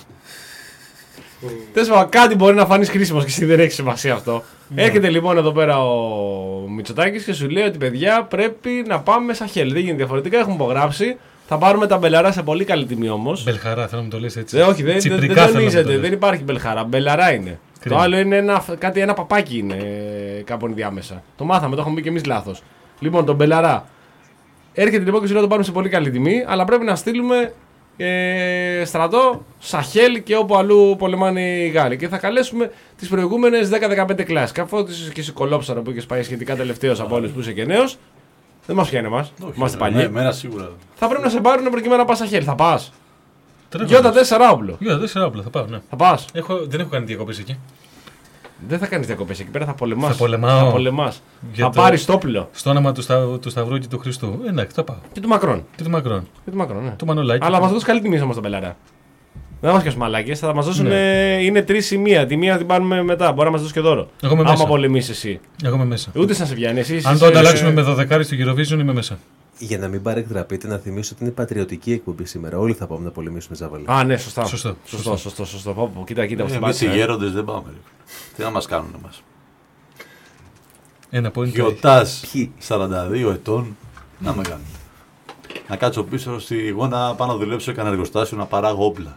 Τέσσερα, κάτι μπορεί να φανείς χρήσιμος και εσύ δεν έχει σημασία αυτό. Yeah. Έρχεται λοιπόν εδώ πέρα ο Μητσοτάκης και σου λέει ότι παιδιά πρέπει να πάμε Σαχέλ. Δεν γίνεται διαφορετικά, έχουμε υπογράψει. Θα πάρουμε τα μπελαρά σε πολύ καλή τιμή όμως. Μπελχαρά, θέλω να μου το λες έτσι. Ε, όχι, δεν, δεν, δεν τονίζεται, δεν υπάρχει μπελχαρά. Μπελαρά είναι. Κρίμα. Το άλλο είναι ένα, κάτι, ένα παπάκι είναι κάπου ενδιάμεσα. Το μάθαμε, το έχουμε πει και εμείς λάθος. Λοιπόν, τον μπελαρά. Έρχεται λοιπόν και σου λέει να το πάρουμε σε πολύ καλή τιμή, αλλά πρέπει να στείλουμε ε, στρατό, Σαχέλ και όπου αλλού πολεμάνε οι Γάλλοι. Και θα καλέσουμε τις προηγούμενες δέκα δεκαπέντε κλάσεις. Καθότι είσαι και εσύ κολόψαρα που είχες πάει σχετικά τελευταίος από όλους που είσαι και νέος. Δεν μας πιάνει εμάς. Είμαστε παλιοί. Εμένα σίγουρα. Θα πρέπει να σε πάρουν προκειμένου να πας Σαχέλ. Θα πας. Γιώτα τέσσερα όπλο. Γιώτα τέσσερα όπλο, θα πάω, ναι. Θα πας. Έχω, δεν έχω κάνει διακοπές εκεί. Δεν θα κάνεις διακοπές εκεί πέρα, θα πολεμάς. Θα πολεμάω. Θα πολεμάς. Για θα το... πάρεις το όπλο. Στο όνομα του, Σταύ, του Σταυρού και του Χριστού. Ε, εντάξει, θα πάω. Και του Μακρόν. Και του Μακρόν. Και του Μακρόν, ναι. Του Μανολάκη. Αλλά μας δώσει καλή τιμή όμως τον Μπελαρά. Δεν θα μας πιάσουν μαλάκες, θα μας δώσουν. Ναι. Είναι τρεις σημεία. Τη μία την πάρουμε μετά. Μπορεί να μας δώσει και δώρο. Εγώ είμαι άμα μέσα. πολεμήσεις εσύ. Εγώ είμαι μέσα. Ούτε σαν σε πιάνει. Εσύ, αν εσύ, το ανταλλάξουμε ε... με δωδεκάρι στο Eurovision, είμαι μέσα. Για να μην παρεκτραπείτε, να θυμίσω ότι είναι πατριωτική εκπομπή σήμερα. Όλοι θα πάμε να πολεμήσουμε Ζάβαλη. Α, ναι, σωστά. Σωστό. Σωστό, σωστό. σωστό. Πω, πω. Κοίτα, κοίτα. Εμείς οι γέροντες δεν πάμε. Τι να μας κάνουν εμάς. Ένα point. Γιωτάς σαράντα δύο ετών να με κάνουν. Να κάτσω πίσω στη γόνα, πάω να δουλέψω σε ένα εργοστάσιο να παράγω όπλα.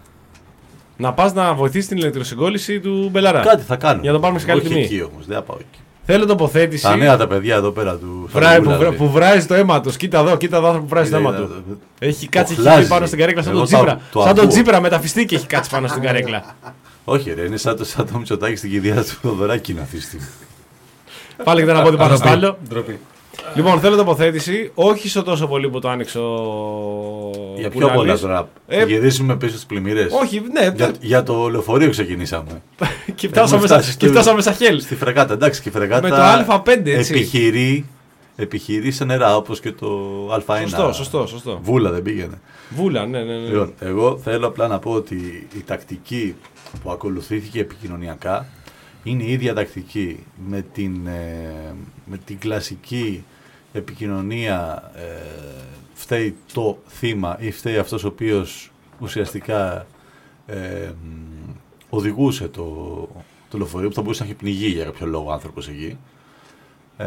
Να πας να βοηθήσεις την ηλεκτροσυγκόλληση του Μπελαρά. Κάτι θα κάνω. Για να το πάρουμε σε καλή τιμή. Όχι εκεί όμως, δεν θα πάω εκεί. Θέλω τοποθέτηση. Τα νέα τα παιδιά εδώ πέρα του. Βράει, που, βρά, που βράζει το αίμα του. Κοίτα εδώ, κοίτα εδώ που βράζει το αίμα του. Έχει κάτσει εκεί πάνω στην καρέκλα σαν τον Τσίπρα. Σαν τον Τσίπρα με τα φιστίκια έχει κάτσει πάνω στην καρέκλα. Όχι, ρε, είναι σαν το, σαν το Μητσοτάκη στην κηδεία του Θοδωράκη είναι αυτή τη στιγμή. Πάλι και δεν από πάνω στο άλλο. Λοιπόν, θέλω τοποθέτηση. Όχι σε τόσο πολύ που το άνοιξε ο. Για πιο πολλά τώρα. Ε, γυρίσουμε πίσω στις πλημμύρες. Όχι, ναι. Για, για το λεωφορείο ξεκινήσαμε. Και φτάσαμε, και φτάσαμε Σαχέλ. Στη φρεγάτα, εντάξει, και η φρεγάτα. Με το Α πέντε, έτσι. Επιχειρεί, επιχειρεί σε νερά όπως και το Α1. Σωστό, σωστό, σωστό. Βούλα δεν πήγαινε. Βούλα, ναι, ναι. ναι. Λοιπόν, εγώ θέλω απλά να πω ότι η τακτική που ακολουθήθηκε επικοινωνιακά είναι η ίδια τακτική με την, ε, με την κλασική επικοινωνία. Ε, φταίει το θύμα ή φταίει αυτός ο οποίος ουσιαστικά ε, οδηγούσε το, το λεωφορείο, που θα μπορούσε να έχει πνιγεί για κάποιο λόγο ο άνθρωπος εκεί. Ε,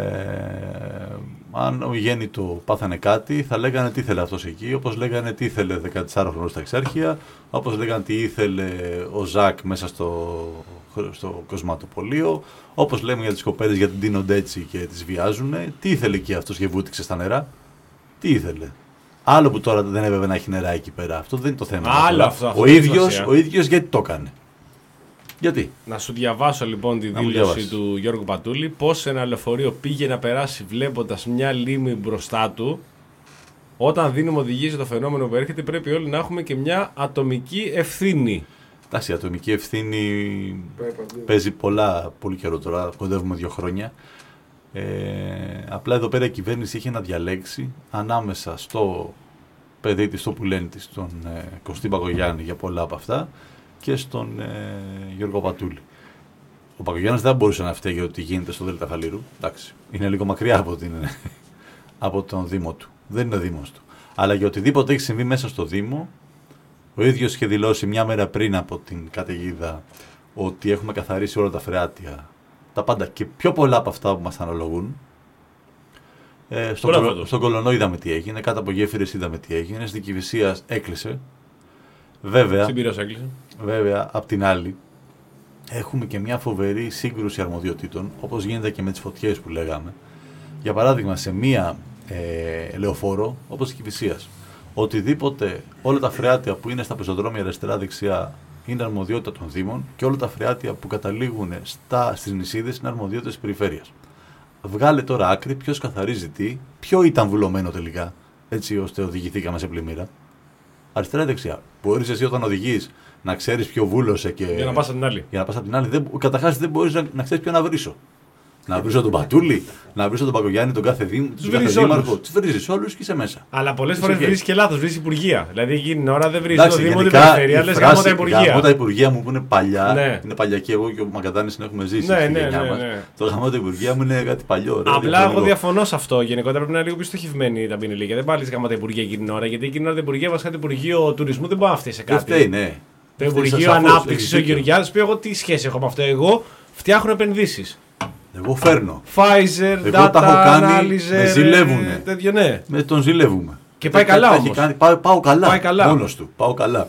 αν ο γέννητο πάθανε κάτι, θα λέγανε τι ήθελε αυτός εκεί, όπως λέγανε τι ήθελε δεκατεσσάροχρονος στα Εξάρχεια, όπως λέγανε τι ήθελε ο Ζακ μέσα στο, στο κοσματοπολείο, όπως λέμε για τις κοπέλες γιατί ντύνονται έτσι και τις βιάζουν, τι ήθελε εκεί αυτός και βούτυξε στα νερά, τι ήθελε. Άλλο που τώρα δεν έπρεπε να έχει νερά εκεί πέρα. Αυτό δεν είναι το θέμα. Άλλο αυτό, αυτό ο, ίδιος, ο ίδιος γιατί το έκανε. Γιατί. Να σου διαβάσω λοιπόν τη να δήλωση του Γιώργου Πατούλη. Πώς ένα λεωφορείο πήγε να περάσει βλέποντας μια λίμνη μπροστά του. Όταν δίνουμε οδηγίες για το φαινόμενο που έρχεται, πρέπει όλοι να έχουμε και μια ατομική ευθύνη. Εντάξει, η ατομική ευθύνη παίζει πολλά, πολύ καιρό τώρα. Κοντεύουμε δύο χρόνια. Ε, απλά εδώ πέρα η κυβέρνηση είχε να διαλέξει ανάμεσα στο παιδί της, στο πουλένη της, τον ε, Κωστή Παγκογιάννη για πολλά από αυτά και στον ε, Γιώργο Πατούλη. Ο Παγκογιάννης δεν μπορούσε να φταίει για ότι γίνεται στο Δέλτα Φαλήρου. Εντάξει, είναι λίγο μακριά από, την, από τον Δήμο του. Δεν είναι Δήμος του. Αλλά για οτιδήποτε έχει συμβεί μέσα στο Δήμο, ο ίδιος είχε δηλώσει μια μέρα πριν από την καταιγίδα ότι έχουμε καθαρίσει όλα τα φρεάτια, τα πάντα και πιο πολλά από αυτά που μας αναλογούν. Ε, στον, κολο, στον Κολονό είδαμε τι έγινε, κάτω από γέφυρες είδαμε τι έγινε, στην Κηφισίας έκλεισε. Βέβαια, έκλεισε. Βέβαια, απ' την άλλη, έχουμε και μια φοβερή σύγκρουση αρμοδιοτήτων, όπως γίνεται και με τις φωτιές που λέγαμε. Για παράδειγμα, σε μία ε, λεωφόρο, όπως η Κηφισίας, οτιδήποτε, όλα τα φρεάτια που είναι στα πεζοδρόμια αριστερά-δεξιά είναι αρμοδιότητα των Δήμων και όλα τα φρεάτια που καταλήγουν στα, στις νησίδες είναι αρμοδιότητα της περιφέρειας. Βγάλε τώρα άκρη ποιος καθαρίζει τι, ποιο ήταν βουλωμένο τελικά, έτσι ώστε οδηγηθήκαμε σε πλημμύρα. Αριστερά-δεξιά. Μπορείς εσύ όταν οδηγείς να ξέρεις ποιο βούλωσε και. Για να πας από την άλλη. Για να πας από την άλλη. Δεν, καταρχάς δεν μπορείς να, να ξέρεις ποιο να βρίσω. Να βρίσω τον Πατούλη, να βρίσω τον Παγκογιάννη, τον κάθε, δήμ, τον κάθε δήμαρχο. Του βρίζεις όλους και είσαι μέσα. Αλλά πολλές φορές βρίζεις και λάθος, βρίζεις υπουργεία. Δηλαδή εκείνη την ώρα δεν βρίζεις το Δήμο, την περιφέρεια, λες γάμω τα υπουργεία. Γάμω τα υπουργεία μου που είναι παλιά, ναι. Είναι παλιακή, εγώ και ο Μακατάνης έχουμε ζήσει. Ναι, ναι, ναι, ναι. Το γάμω τα υπουργεία μου είναι κάτι παλιό. Ρε, απλά εγώ διαφωνώ σε αυτό. Γενικότερα πρέπει να είναι λίγο πιο στοχευμένη η ταμπίνη λίγα. Δεν πάλι γάμω τα υπουργεία εκείνη την ώρα, γιατί εκείνη την ώρα τα υπουργεία βασικά το Υπουργείο Τουρισμού δεν μπορεί να φταίει σε κάτι. Φταίει, ναι. Το Υπουργείο Ανάπτυξη ο Γεωργιάδης πει εγώ τι σχέση έχω με αυτό. Εγώ φτιάχνω επενδύσεις. Εγώ φέρνω. Pfizer, εγώ data, τα έχω κάνει, analyzer, με ζηλεύουνε. Τέτοιο, ναι. Με τον ζηλεύουμε. Και πάει καλά όμως. Κάνει, πάω, πάω καλά. Πάει καλά. Μόνος του. Πάω καλά.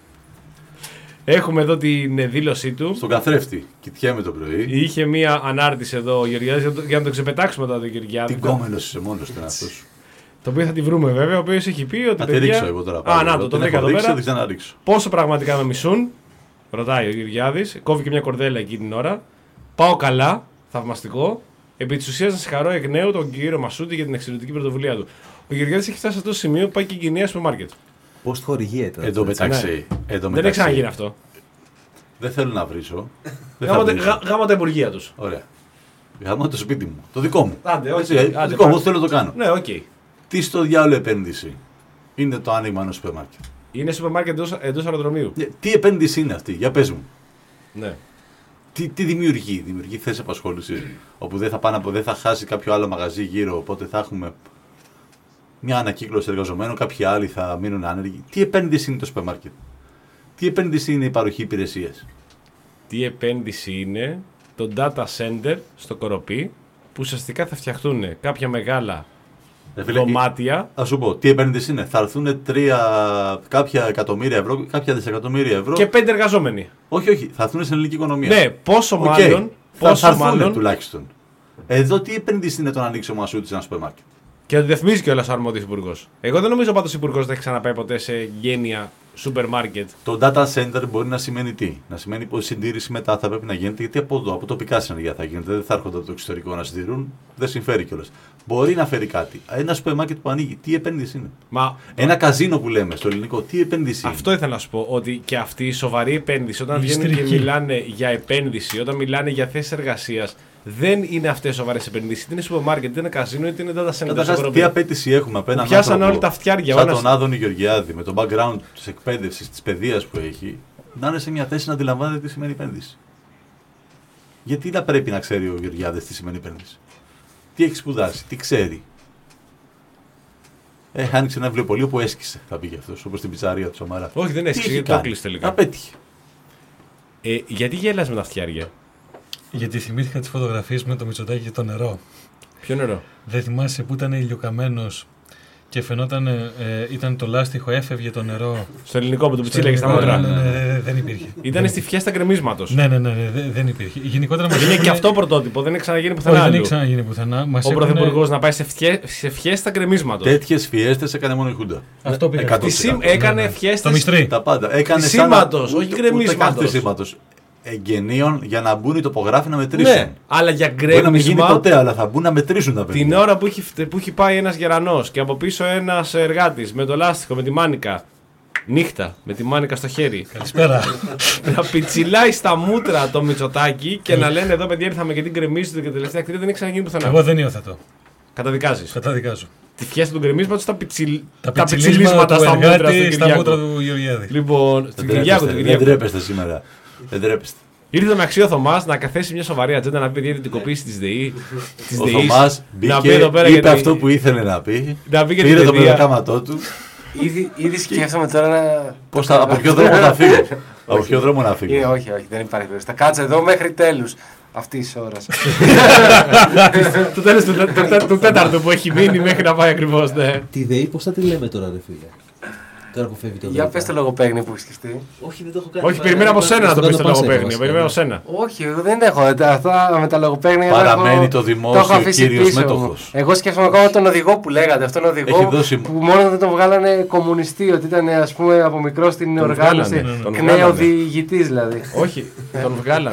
Έχουμε εδώ την δήλωσή του. Στον καθρέφτη. Κοιτιέμαι το πρωί. Είχε μία ανάρτηση εδώ ο Γεωργιάδης για να το ξεπετάξουμε τώρα τον Γεωργιάδη. Τι κόμενος είσαι μόνος του αυτός. Το οποίο θα τη βρούμε βέβαια, ο οποίος έχει πει ότι. Θα τη ρίξω εγώ τώρα. Α, να το, το βρήκα εδώ πέρα. Ξαναρίξω. Πόσο πραγματικά με μισούν, ρωτάει ο Γεωργιάδης. Κόβει και μια κορδέλα εκεί την ώρα. Πάω καλά, θαυμαστικό. Επί της ουσίας να συγχαρώ εκ νέου τον κύριο Μασούτη για την εξαιρετική πρωτοβουλία του. Ο Γεωργιάδης έχει φτάσει σε αυτό το σημείο που πάει και κυνηγάει στο μάρκετ. Πώς το χορηγείται. Εν τω μεταξύ. Δεν έχει ξαναγίνει αυτό. Δεν θέλω να βρίσω. Γάμα τα υπουργεία τους. Ωραία. Γάμα το σπίτι μου. Το δικό μου. Άντε, όχι. Το δικό μου, θέλω να το κάνω. Ναι, οκ. Τι στο διάλογο επένδυση είναι το άνοιγμα ενός σούπερ μάρκετ. Είναι σούπερ μάρκετ εντός αεροδρομίου. Τι επένδυση είναι αυτή, για πες μου. Ναι. Τι, τι δημιουργεί, δημιουργεί θέσεις απασχόλησης, όπου δεν θα, πάνε, δεν θα χάσει κάποιο άλλο μαγαζί γύρω, οπότε θα έχουμε μια ανακύκλωση εργαζομένων, κάποιοι άλλοι θα μείνουν άνεργοι. Τι επένδυση είναι το σούπερ μάρκετ. Τι επένδυση είναι η παροχή υπηρεσίας. Τι επένδυση είναι το data center στο Κοροπή, που ουσιαστικά θα φτιαχτούν κάποια μεγάλα δωμάτια. Α σου πω, τι επένδυση είναι. Θα έρθουν τρία, κάποια εκατομμύρια ευρώ, κάποια δισεκατομμύρια ευρώ. Και πέντε εργαζόμενοι. Όχι, όχι. Θα έρθουν στην ελληνική οικονομία. Ναι, πόσο okay. μάλλον. Θα, πόσο θα έρθουν μάλλον... τουλάχιστον. Εδώ τι επένδυση είναι το να ανοίξει ο Μασούτης ένα σούπερ μάρκετ. Και το διαφημίζει κιόλας ο αρμόδιος υπουργός. Εγώ δεν νομίζω πάντως ο υπουργός δεν έχει ξαναπάει ποτέ σε γένεια σούπερ μάρκετ. Το data center μπορεί να σημαίνει τι. Να σημαίνει πως η συντήρηση μετά θα πρέπει να γίνεται, γιατί από εδώ, από τοπικά συνεργεία θα γίνεται. Δεν θα έρχονται από το εξωτερικό να συντηρούν. Δεν συμφέρει κιόλας. Μπορεί να φέρει κάτι. Ένα σούπερ μάρκετ που ανοίγει, τι επένδυση είναι. Μα... Ένα καζίνο που λέμε στο ελληνικό, τι επένδυση είναι. Αυτό ήθελα να σου πω. Ότι και αυτή η σοβαρή επένδυση, όταν βγαίνουν και μιλάνε για επένδυση, όταν μιλάνε για θέσεις εργασίας, δεν είναι αυτές σοβαρές επενδύσεις. Είτε είναι σούπερ μάρκετ, είτε είναι καζίνο, είτε είναι data center. Καταρχάς, τι απέτηση έχουμε απέναντι. Πιάσαν όλοι τα φτιάρια. Σαν τον Άδωνη Γεωργιάδη, με το background της εκπαίδευσης, της παιδείας που έχει, να είναι σε μια θέση να αντιλαμβάνεται τι σημαίνει επένδυση. Γιατί να πρέπει να ξέρει ο Γεωργιάδης τι σημαίνει επένδυση. Τι έχει σπουδάσει, τι ξέρει. Ε, άνοιξε ένα βιβλιοπωλείο που έσκησε, θα πήγε αυτό, όπως την πιτσαρία του Σαμαρά. Όχι, δεν έσκησε, γιατί το έκλεισε τελικά. Απέτυχε. Ε, γιατί γέλας με τα φτιάρια. Γιατί θυμήθηκα τις φωτογραφίες με το Μητσοτάκη και το νερό. Ποιο νερό? Δεν θυμάσαι που ήταν ηλιοκαμένος και φαινόταν, ε, ήταν το λάστιχο, έφευγε το νερό. Στο ελληνικό που το πιτσίλεγε στα μούτρα. Ναι, ναι, ναι, δεν υπήρχε. Ήταν στη φιέστα γκρεμίσματος. Ναι, ναι, ναι, ναι, δεν υπήρχε. Γενικότερα μας είναι έχουν... και αυτό πρωτότυπο, δεν έχει ξαναγίνει πουθενά. Όχι, δεν έχει ξαναγίνει πουθενά. Μας ο έχουν... πρωθυπουργός να πάει σε, φιέ... σε φιέστα γκρεμίσματος. Τέτοιες φιέστες έκανε μόνο η Χούντα. Αυτό πήγα. Έκανε φιέστες. Το μυστρή. Τα πάντα. Έκανε σήματος, όχι γκρεμίσματος. Εγγενείων για να μπουν οι τοπογράφοι να μετρήσουν. Ναι, αλλά για γκρέμισμα. Μπορεί να μην γίνει ποτέ, αλλά θα μπουν να μετρήσουν τα παιδιά. Την ώρα που έχει, που έχει πάει ένας γερανός και από πίσω ένας εργάτης με το λάστιχο, με τη μάνικα. Νύχτα, με τη μάνικα στο χέρι. Καλησπέρα. Να πιτσιλάει στα μούτρα το Μητσοτάκι και να λένε εδώ παιδιά ήρθαμε και την γκρεμίζετε και τελευταία κτίρια, δεν έχει ξαναγίνει πουθενά. Εγώ δεν υιοθετώ. Καταδικάζεις. Καταδικάζω. Τη φιέστα του γκρεμίσματος, τα, πιτσιλ... τα, τα πιτσιλίσματα στα μούτρα, στα μούτρα του Γεωργιάδη. Λοιπόν, στην Κυριάκου. Δεν τρέπεστε σήμερα. Δεν τρέπεστε. Ήρθε μεταξύ ο Θωμάς να καθέσει μια σοβαρή ατζέντα να πει για την τυποποίηση τη ΔΕΗ. Ο Θωμάς μπήκε, είπε γιατί... αυτό που ήθελε να πει. Να πει πήρε το πεντακάματό του. Ήδη, ήδη σκέφτομαι τώρα να. Πώς θα, από ποιο δρόμο να φύγω. Από ποιο δρόμο να φύγω. Ε, όχι, όχι, δεν υπάρχει περίπτωση. Θα κάτσω εδώ μέχρι τέλους αυτή τη ώρα. Το τέλος του τέταρτου που έχει μείνει μέχρι να πάει ακριβώς. Τη ΔΕΗ πώς θα τη λέμε τώρα, ρε φίλε. Τώρα που φεύγει το Για πες το λογοπαίγνιο που έχει σκεφτεί. Όχι, δεν το έχω κάνει. Όχι, περιμένω από σένα να το πεις το λογοπαίγνιο. Περιμένω από σένα. Όχι, εγώ δεν έχω. Αυτά με τα λογοπαίγνια. Παραμένει το δημόσιο κύριος μέτοχος. Εγώ σκέφτομαι ακόμα τον οδηγό που λέγατε. Αυτόν τον οδηγό που μόνο δεν τον βγάλανε κομμουνιστή. Ότι ήταν ας πούμε από μικρό στην οργάνωση. Κνέο οδηγητής δηλαδή. Όχι, τον βγάλανε.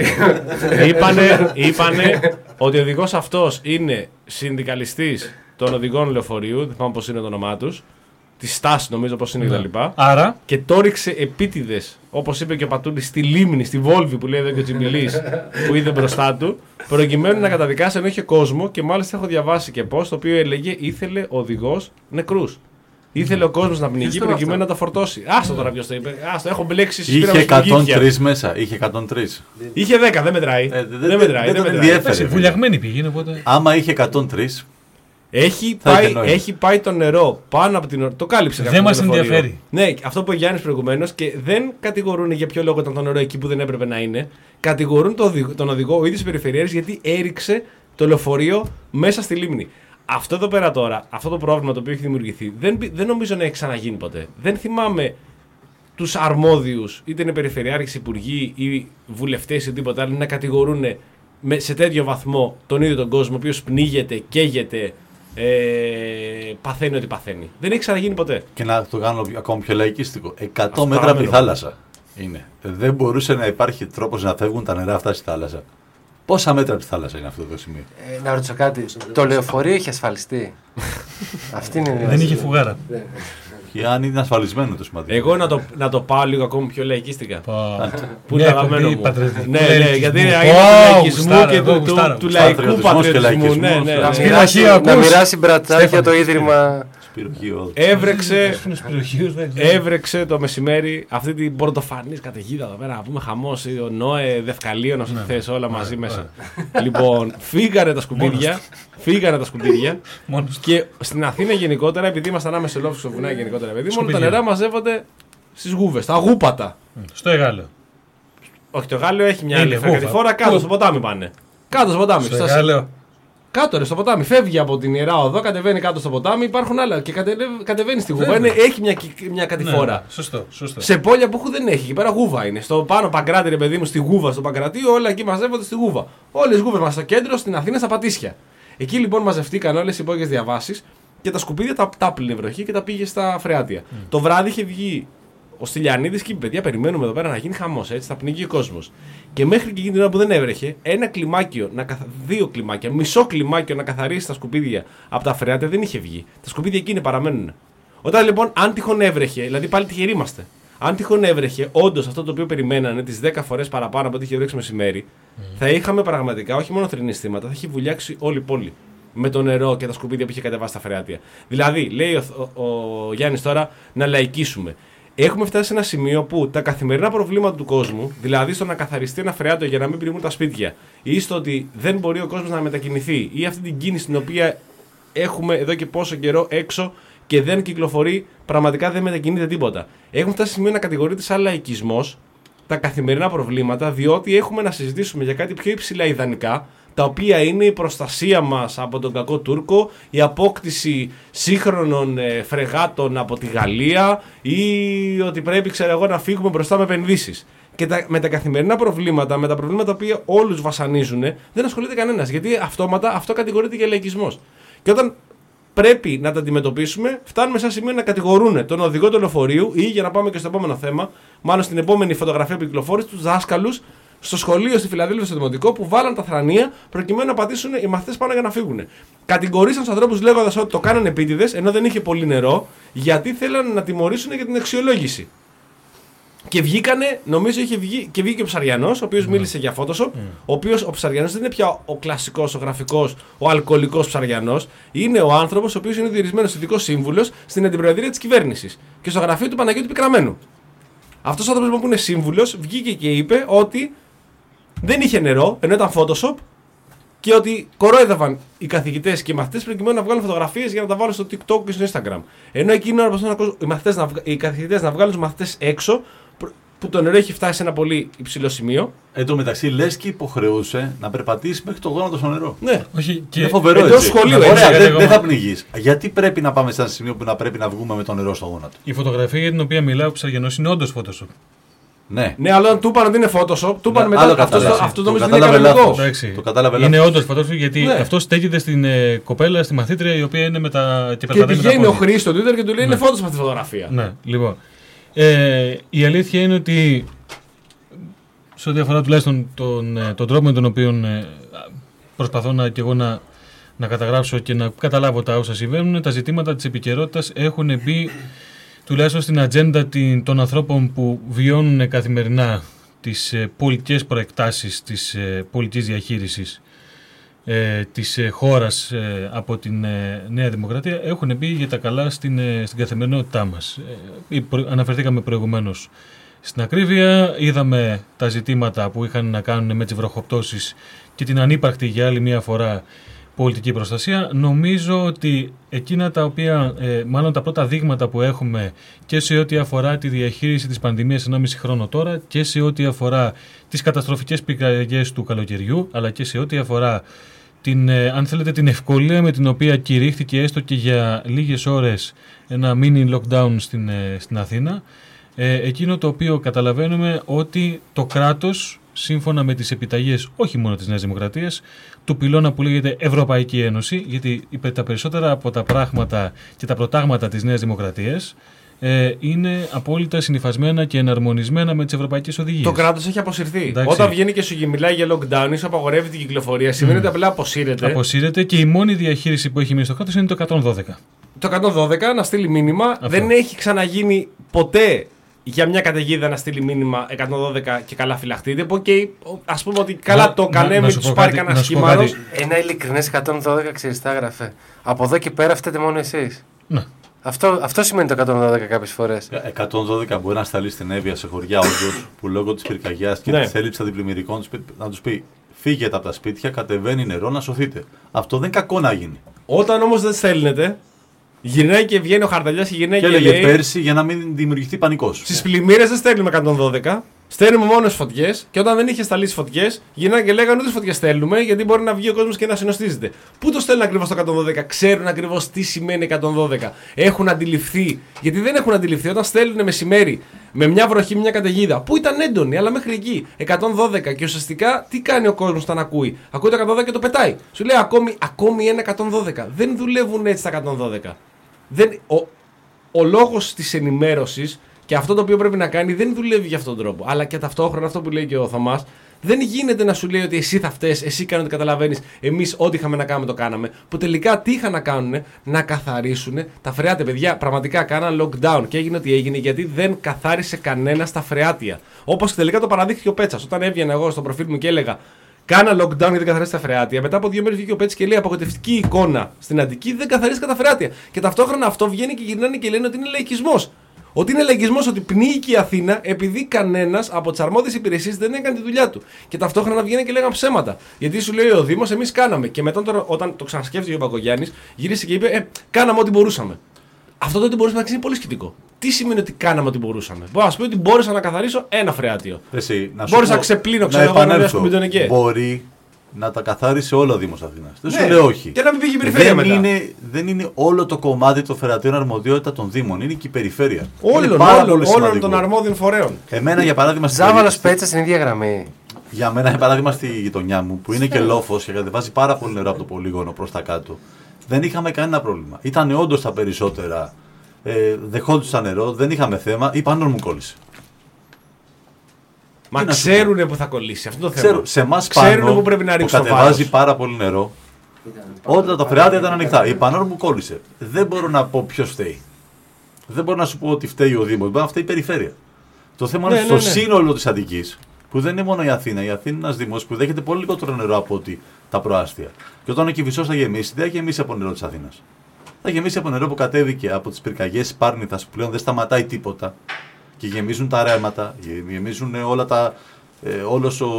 Είπανε ότι ο οδηγός αυτός είναι συνδικαλιστής των οδηγών λεωφορείου. Δεν θυμάμαι πώς είναι το όνομά τους. Τη στάση νομίζω πως είναι ναι. κτλ. Άρα. Και το ρίξε επίτηδες, όπως είπε και ο Πατούλης, στη λίμνη, στη Βόλβη που λέει εδώ και ο Τσιμπηλής που είδε μπροστά του, προκειμένου να καταδικάσει ενώ είχε κόσμο και μάλιστα έχω διαβάσει και πώς, το οποίο έλεγε ήθελε οδηγός νεκρούς. Ήθελε ο κόσμος να πνιγεί προκειμένου να τα φορτώσει. Άστο τώρα ποιος το είπε. Άστο, έχω μπλέξει στις Είχε εκατόν τρία μέσα. Είχε εκατόν τρία. Είχε δέκα, δεν μετράει. Ε, δεν, δεν μετράει. Δεν, δεν δεν ενδιαφέρει. Βουλιαγμένη πήγαινε οπότε. Άμα είχε εκατόν τρία. Έχει πάει, έχει πάει το νερό πάνω από την. Το κάλυψε δεν μας ενδιαφέρει. Ναι, αυτό που είπε ο Γιάννης προηγουμένως και δεν κατηγορούν για ποιο λόγο ήταν το νερό εκεί που δεν έπρεπε να είναι. Κατηγορούν τον οδηγό, τον οδηγό ο ίδιος περιφερειάρχης γιατί έριξε το λεωφορείο μέσα στη λίμνη. Αυτό εδώ πέρα τώρα, αυτό το πρόβλημα το οποίο έχει δημιουργηθεί, δεν, δεν νομίζω να έχει ξαναγίνει ποτέ. Δεν θυμάμαι τους αρμόδιους, είτε είναι περιφερειάρχες, υπουργοί ή βουλευτές ή τίποτα άλλο, να κατηγορούν σε τέτοιο βαθμό τον ίδιο τον κόσμο, ο οποίος πνίγεται, καίγεται. Ε, παθαίνει ό,τι παθαίνει. Δεν έχει ξαναγίνει ποτέ. Και να το κάνω ακόμα πιο λαϊκίστικο. εκατό μέτρα από τη θάλασσα είναι. Δεν μπορούσε να υπάρχει τρόπος να φεύγουν τα νερά αυτά στη θάλασσα. Πόσα μέτρα από τη θάλασσα είναι αυτό το σημείο. Ε, να ρωτήσω κάτι. Το λεωφορείο έχει ασφαλιστεί. Αυτή είναι. Δεν είχε φουγάρα. Και αν είναι ασφαλισμένο το σημαντικό. Εγώ να το, να το πάω λίγο ακόμη πιο λαϊκίστικα. Που είναι Ναι, αγαπημένο μου. πατριωτικού Ναι, ναι, γιατί είναι λαϊκισμού. του λαϊκισμού και του- του- του λαϊκού πατριωτισμού. Ναι, ναι, Να ναι. μοιράσει, να μοιράσει μπρατσάκια το ίδρυμα. Σπυροχείο. Έβρεξε, έβρεξε το μεσημέρι αυτή την πρωτοφανής καταιγίδα εδώ πέρα. Να πούμε χαμός, ο Νόε, Δευκαλίων, όσο θες, όλα μαζί μέσα. Λοιπόν, φύγανε τα σκουπίδια. Φύγανε τα σκουπίδια. Και στην Αθήνα γενικότερα, επειδή ήμασταν άμεσα λόγω στο βουνά γενικότερα, παιδί, μόνο τα νερά μαζεύονται στις γούβες, τα γούπατα. Στο Εγάλεο. Όχι, το Εγάλεο έχει μια Είναι άλλη γούβα. κατηφόρα, κάτω Πού? στο ποτάμι πάνε. Κάτω στο ποτάμι. Στο στα- Εγάλεο. Κάτω ρε, στο ποτάμι. Φεύγει από την Ιερά Οδό, κατεβαίνει κάτω στο ποτάμι, υπάρχουν άλλα. Και κατεβαίνει, κατεβαίνει στη γούβα. Είναι, έχει μια, μια κατηφόρα. Ναι, σωστό, σωστό. Σε πόλια που δεν έχει, εκεί πέρα γούβα είναι. Στο πάνω Παγκράτη, ρε παιδί μου, στη γούβα, στο Παγκρατίο, όλα εκεί μαζεύονται στη γούβα. Όλες οι γούβες μας στο κέντρο, στην Αθήνα, στα Πατήσια. Εκεί λοιπόν μαζευτήκαν όλες οι υπόγειες διαβάσεις και τα σκουπίδια τα, τα πλύνε βροχή και τα πήγε στα φρεάτια. Mm. Το βράδυ είχε βγει ο Στυλιανίδης και είπε: παιδιά, περιμένουμε εδώ πέρα να γίνει χαμός, έτσι, θα πνιγεί ο κόσμος. Και μέχρι και εκείνη την ώρα που δεν έβρεχε, ένα κλιμάκιο, να καθ... δύο κλιμάκια, μισό κλιμάκιο να καθαρίσει τα σκουπίδια από τα φρεάτια δεν είχε βγει. Τα σκουπίδια εκείνη παραμένουν. Όταν λοιπόν, αν τυχόν έβρεχε, δηλαδή πάλι τυχεροί είμαστε, αν τυχόν έβρεχε, όντως αυτό το οποίο περιμένανε τις δέκα φορές παραπάνω από ό,τι είχε βρέξει μεσημέρι, mm. θα είχαμε πραγματικά όχι μόνο θρηνιστήματα, θα είχε βουλιάξει όλη η πόλη. Με το νερό και τα σκουπίδια που είχε κατεβάσει στα φρεάτια. Δηλαδή, λέει ο, ο, ο Γιάννης τώρα να λαϊκίσουμε. Έχουμε φτάσει σε ένα σημείο που τα καθημερινά προβλήματα του κόσμου, δηλαδή στο να καθαριστεί ένα φρεάτιο για να μην πλημμούν τα σπίτια, ή στο ότι δεν μπορεί ο κόσμος να μετακινηθεί, ή αυτή την κίνηση την οποία έχουμε εδώ και πόσο καιρό έξω και δεν κυκλοφορεί, πραγματικά δεν μετακινείται τίποτα. Έχουμε φτάσει σε σημείο να κατηγορείται σαν λαϊκισμός τα καθημερινά προβλήματα, διότι έχουμε να συζητήσουμε για κάτι πιο υψηλά ιδανικά, τα οποία είναι η προστασία μας από τον κακό Τούρκο, η απόκτηση σύγχρονων ε, φρεγάτων από τη Γαλλία ή ότι πρέπει, ξέρω εγώ, να φύγουμε μπροστά με επενδύσεις. Και τα, με τα καθημερινά προβλήματα, με τα προβλήματα τα οποία όλους βασανίζουν, δεν ασχολείται κανένας. Γιατί αυτόματα αυτό κατηγορείται για λαϊκισμός. Και όταν πρέπει να τα αντιμετωπίσουμε, φτάνουμε σε ένα σημείο να κατηγορούν τον οδηγό του λεωφορείου ή, για να πάμε και στο επόμενο θέμα, μάλλον στην επόμενη φωτογραφία που κυκλοφόρησε, τους δάσκαλους στο σχολείο στη Φιλαδέλφια, στο Δημοτικό, που βάλαν τα θρανία προκειμένου να πατήσουν οι μαθητές πάνω για να φύγουν. Κατηγορήσαν τους ανθρώπους λέγοντας ότι το κάνανε επίτηδες, ενώ δεν είχε πολύ νερό, γιατί θέλανε να τιμωρήσουν για την αξιολόγηση. Και βγήκανε, νομίζω είχε βγει και βγήκε ο Ψαριανός, ο οποίος mm. μίλησε για Photoshop, mm. ο οποίος ο Ψαριανός δεν είναι πια ο κλασικός, ο γραφικός, ο αλκοολικός Ψαριανός, είναι ο άνθρωπος ο οποίος είναι διορισμένος ειδικός σύμβουλος στην αντιπροεδρία της κυβέρνησης και στο γραφείο του Παναγιώτη Πικραμένου. Αυτός ο άνθρωπος που είναι σύμβουλος βγήκε και είπε ότι δεν είχε νερό, ενώ ήταν Photoshop, και ότι κορόιδευαν οι καθηγητές και οι μαθητές προκειμένου να βγάλουν φωτογραφίες για να τα βάλουν στο TikTok και στο Instagram. Ενώ εκείνη ώρα προσπαθούν οι, μαθητές να, οι καθηγητές να βγάλουν τους μαθητές έξω, που το νερό έχει φτάσει σε ένα πολύ υψηλό σημείο. Εν τω μεταξύ, λες και υποχρεούσε να περπατήσει μέχρι το γόνατο στο νερό. Ναι, όχι, και... είναι φοβερό. Εντός σχολείου, έτσι. Ωραία, δεν δε θα πνιγείς. Γιατί πρέπει να πάμε σε ένα σημείο που να πρέπει να βγούμε με το νερό στο γόνατο? Η φωτογραφία για την οποία μιλάω, Ψαργενός, είναι όντως Photoshop. Ναι. Ναι, αλλά αν του είπαν ότι είναι Photoshop, του είπαν μετά αυτό, αυτό το νομίζω είναι κανονικό. Το κατάλαβε λάθος. Είναι όντως Photoshop, γιατί ναι. αυτό στέκεται στην ε, κοπέλα, στη μαθήτρια, η οποία είναι με τα. Και, και πηγαίνει ο Χρήστος στο Twitter και του λέει ναι. είναι Photoshop αυτή τη φωτογραφία. Ναι, λοιπόν. Ε, η αλήθεια είναι ότι σε ό,τι αφορά τουλάχιστον τον, τον τρόπο με τον οποίο ε, προσπαθώ να, και εγώ να, να καταγράψω και να καταλάβω τα όσα συμβαίνουν, τα ζητήματα της επικαιρότητας έχουν μπει τουλάχιστον στην ατζέντα των ανθρώπων που βιώνουν καθημερινά τις ε, πολιτικές προεκτάσεις της ε, πολιτικής διαχείρισης ε, της ε, χώρας ε, από την ε, Νέα Δημοκρατία, έχουν μπει για τα καλά στην, ε, στην καθημερινότητά μας. Ε, προ, αναφερθήκαμε προηγουμένως στην ακρίβεια, είδαμε τα ζητήματα που είχαν να κάνουν με τις βροχοπτώσεις και την ανύπαρκτη για άλλη μία φορά πολιτική προστασία. Νομίζω ότι εκείνα τα οποία, ε, μάλλον τα πρώτα δείγματα που έχουμε και σε ό,τι αφορά τη διαχείριση της πανδημίας ενάμιση χρόνο τώρα και σε ό,τι αφορά τις καταστροφικές πυρκαγιές του καλοκαιριού, αλλά και σε ό,τι αφορά την, ε, αν θέλετε, την ευκολία με την οποία κηρύχθηκε έστω και για λίγες ώρες ένα mini lockdown στην, ε, στην Αθήνα, ε, εκείνο το οποίο καταλαβαίνουμε ότι το κράτος, σύμφωνα με τις επιταγές όχι μόνο της Νέας Δημοκρατίας, του πυλώνα που λέγεται Ευρωπαϊκή Ένωση, γιατί τα περισσότερα από τα πράγματα και τα προτάγματα της Νέας Δημοκρατίας ε, είναι απόλυτα συνυφασμένα και εναρμονισμένα με τις ευρωπαϊκές οδηγίες. Το κράτος έχει αποσυρθεί. Εντάξει. Όταν βγαίνει και σου μιλάει για lockdown ή σου απαγορεύει την κυκλοφορία, σημαίνει mm. ότι απλά αποσύρεται. Αποσύρεται και η μόνη διαχείριση που έχει μείνει στο κράτος είναι το εκατόν δώδεκα. Το εκατόν δώδεκα να στείλει μήνυμα. Αυτό. Δεν έχει ξαναγίνει ποτέ για μια καταιγίδα να στείλει μήνυμα εκατόν δώδεκα και καλά φυλαχτείτε. Που okay, ας πούμε ότι καλά να, το κανένα, μην του πάρει κανένα σχήμα. Ένα ειλικρινές εκατόν δώδεκα ξεριστά γραφέ. Από εδώ και πέρα φταίτε μόνο εσείς. Ναι. Αυτό, αυτό σημαίνει το εκατόν δώδεκα κάποιες φορές. εκατόν δώδεκα μπορεί να σταλεί στην Εύβοια σε χωριά όντως που λόγω της πυρκαγιάς και ναι. της έλλειψης αντιπλημμυρικών να τους πει φύγετε από τα σπίτια, κατεβαίνει νερό να σωθείτε. Αυτό δεν κακό να γίνει. Όταν όμως δεν στέλνετε. Γυρνάει και βγαίνει ο Χαρταλιάς και γυρνάει και, και λέει. έλεγε πέρσι για να μην δημιουργηθεί πανικός. Στις πλημμύρες δεν στέλνουμε εκατόν δώδεκα, στέλνουμε μόνο φωτιές. Και όταν δεν είχε σταλεί φωτιές, γυρνάει και λέγανε ούτε φωτιές στέλνουμε, γιατί μπορεί να βγει ο κόσμος και να συνοστίζεται. Πού το στέλνουν ακριβώς το εκατόν δώδεκα, ξέρουν ακριβώς τι σημαίνει εκατόν δώδεκα. Έχουν αντιληφθεί, γιατί δεν έχουν αντιληφθεί όταν στέλνουν μεσημέρι με μια βροχή, μια καταιγίδα, που ήταν έντονη, αλλά μέχρι εκεί εκατόν δώδεκα. Και ουσιαστικά τι κάνει ο κόσμος όταν ακούει. Ακούει το εκατόν δώδεκα και το πετάει. Σου λέει ακόμη, ακόμη ένα εκατόν δώδεκα. Δεν δουλεύουν έτσι τα εκατόν δώδεκα. Δεν, ο, ο λόγος της ενημέρωσης και αυτό το οποίο πρέπει να κάνει δεν δουλεύει για αυτόν τον τρόπο. Αλλά και ταυτόχρονα αυτό που λέει και ο Θωμάς, δεν γίνεται να σου λέει ότι εσύ θα φταίς, εσύ κάνει ότι καταλαβαίνεις, εμείς ό,τι είχαμε να κάνουμε το κάναμε. Που τελικά τι είχαν να κάνουν, να καθαρίσουν τα φρεάτια. Παιδιά, πραγματικά κάναν lockdown και έγινε ό,τι έγινε γιατί δεν καθάρισε κανένα τα φρεάτια. Όπως τελικά το παραδείχθηκε ο Πέτσας. Όταν έβγαινα εγώ στο προφίλ μου και έλεγα. Κάνα lockdown γιατί δεν καθαρίστηκε τα φρεάτια. Μετά από δύο μέρες βγήκε ο Πέτσης και λέει απογοητευτική εικόνα στην Αττική, δεν καθαρίστηκαν τα φρεάτια. Και ταυτόχρονα αυτό βγαίνει και γυρνάνε και λένε ότι είναι λαϊκισμός. Ότι είναι λαϊκισμός, ότι πνίγηκε η Αθήνα επειδή κανένας από τις αρμόδιες υπηρεσίες δεν έκανε τη δουλειά του. Και ταυτόχρονα βγαίνει και λέγανε ψέματα. Γιατί σου λέει ο Δήμος, εμείς κάναμε. Και μετά τώρα, όταν το ξανασκέφτηκε ο Πακογιάννης, γύρισε και είπε, ε, κάναμε ό,τι μπορούσαμε. Αυτό το ότι μπορούσαμε να είναι πολύ σχετικό. Τι σημαίνει ότι κάναμε ό,τι μπορούσαμε. Μπορώ να σου πει ότι μπόρεσα να καθαρίσω ένα φρεάτιο. Μπόρεσα να ξεπλύνω, ξέρω εγώ, να σκουπιδονικέ. Μπορεί να τα καθάρισε όλο ο Δήμος Αθήνας. Δεν ναι. σου λέω όχι. Και να μην πήγε η περιφέρεια δεν μετά. Είναι, δεν είναι όλο το κομμάτι των φρεατίων αρμοδιότητα των Δήμων. Είναι και η περιφέρεια. Όλων, όλων, όλων των αρμόδιων φορέων. Εμένα για παράδειγμα. Ζάβαλος Πέτσα στην ίδια γραμμή. Για μένα για παράδειγμα στη γειτονιά μου που είναι και λόφος και κατεβάζει πάρα πολύ νερό από το πολύγωνο προς τα κάτω. Δεν είχαμε κανένα πρόβλημα. Ήταν όντως τα περισσότερα. Ε, δεχόντουσαν νερό, δεν είχαμε θέμα, η πανόρ μου κόλλησε. Μα ξέρουνε που θα κολλήσει, αυτό το θέμα. Ξέρω, σε εμάς πάνω που πρέπει να που κατεβάζει πάρα πολύ νερό, όταν τα φρεάτια ήταν ανοιχτά, η πανόρ μου κόλλησε. Δεν μπορώ να πω ποιος φταίει. Δεν μπορώ να σου πω ότι φταίει ο Δήμος, μπορεί να φταίει η περιφέρεια. Το θέμα είναι ναι, στο ναι, ναι. σύνολο της Αττικής, που δεν είναι μόνο η Αθήνα. Η Αθήνα είναι ένας Δήμος που δέχεται πολύ λιγότερο νερό από ότι τα προάστια. Και όταν ο Κηφισός θα γεμίσει, δεν θα γεμίσει από νερό της Αθήνας. Θα γεμίσει από νερό που κατέβηκε από τις πυρκαγιές Πάρνηθας που πλέον δεν σταματάει τίποτα και γεμίζουν τα ρέματα, γεμίζουν όλα τα, ε, όλος ο,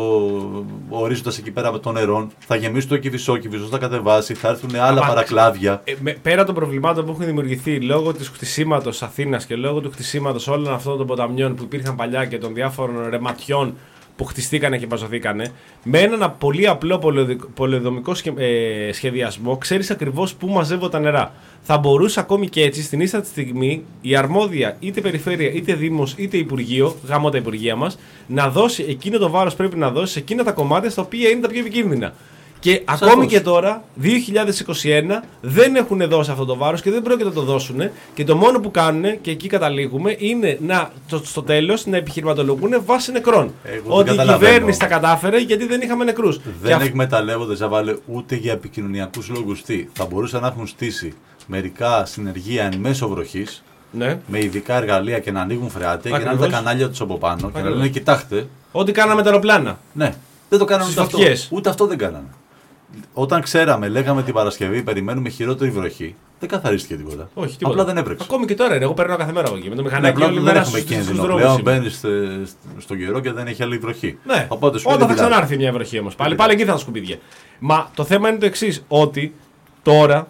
ο ορίζοντας εκεί πέρα με των νερών, θα γεμίσει το Κηφισόκηφισος, θα κατεβάσει, θα έρθουν άλλα Μα, παρακλάδια. Ε, με, πέρα των προβλημάτων που έχουν δημιουργηθεί λόγω του χτισήματος Αθήνας και λόγω του χτισήματος όλων αυτών των ποταμιών που υπήρχαν παλιά και των διάφορων ρεματιών που χτιστήκανε και παζωθήκανε, με έναν πολύ απλό πολεοδομικό ε, σχεδιασμό, ξέρεις ακριβώς πού μαζεύω τα νερά. Θα μπορούσε ακόμη και έτσι στην ίστατη στιγμή η αρμόδια είτε περιφέρεια, είτε δήμος, είτε υπουργείο, γάμο τα υπουργεία μας, να δώσει εκείνο το βάρος πρέπει να δώσει σε εκείνα τα κομμάτια στα οποία είναι τα πιο επικίνδυνα. Και Σαφώς. ακόμη και τώρα, δύο χιλιάδες είκοσι ένα, δεν έχουν δώσει αυτό το βάρος και δεν πρόκειται να το δώσουν. Και το μόνο που κάνουν, και εκεί καταλήγουμε, είναι να, το, στο τέλος να επιχειρηματολογούν βάσει νεκρών. Εγώ ότι η καταλαβαίνω. κυβέρνηση τα κατάφερε γιατί δεν είχαμε νεκρούς. Δεν αυ... εκμεταλλεύονται, Ζαβάλε, ούτε για επικοινωνιακούς λόγους. Τι, θα μπορούσαν να έχουν στήσει μερικά συνεργεία εν μέσω βροχής, Ναι. με ειδικά εργαλεία και να ανοίγουν φρεάτια και να είναι Ακριβώς. τα κανάλια τους από πάνω και να Ακριβώς. λένε κοιτάξτε. Ό,τι κάναμε τα αεροπλάνα. Ναι, δεν το κάναμε Στις ούτε αυτό. φωτιές. Ούτε αυτό δεν κάναμε. Όταν ξέραμε, λέγαμε την Παρασκευή, περιμένουμε χειρότερη βροχή, δεν καθαρίστηκε τίποτα. Όχι, τίποτα. Απλά δεν έπρεξε. Ακόμη και τώρα είναι. Εγώ περνάω κάθε μέρα από εκεί. Με το Ναι, μηχανάκι απλά όλη δεν μέρα έχουμε στους- στους κίνδυνο δρόμους πλέον. είμαι. Μπαίνει στον καιρό και δεν έχει άλλη βροχή. Ναι. Οπότε σου Όταν λέει θα δεν πειράζει. ξανάρθει μια βροχή όμως. Πάλι, πάλι εκεί θα τα σκουπίδια. Μα το θέμα είναι το εξής, ότι τώρα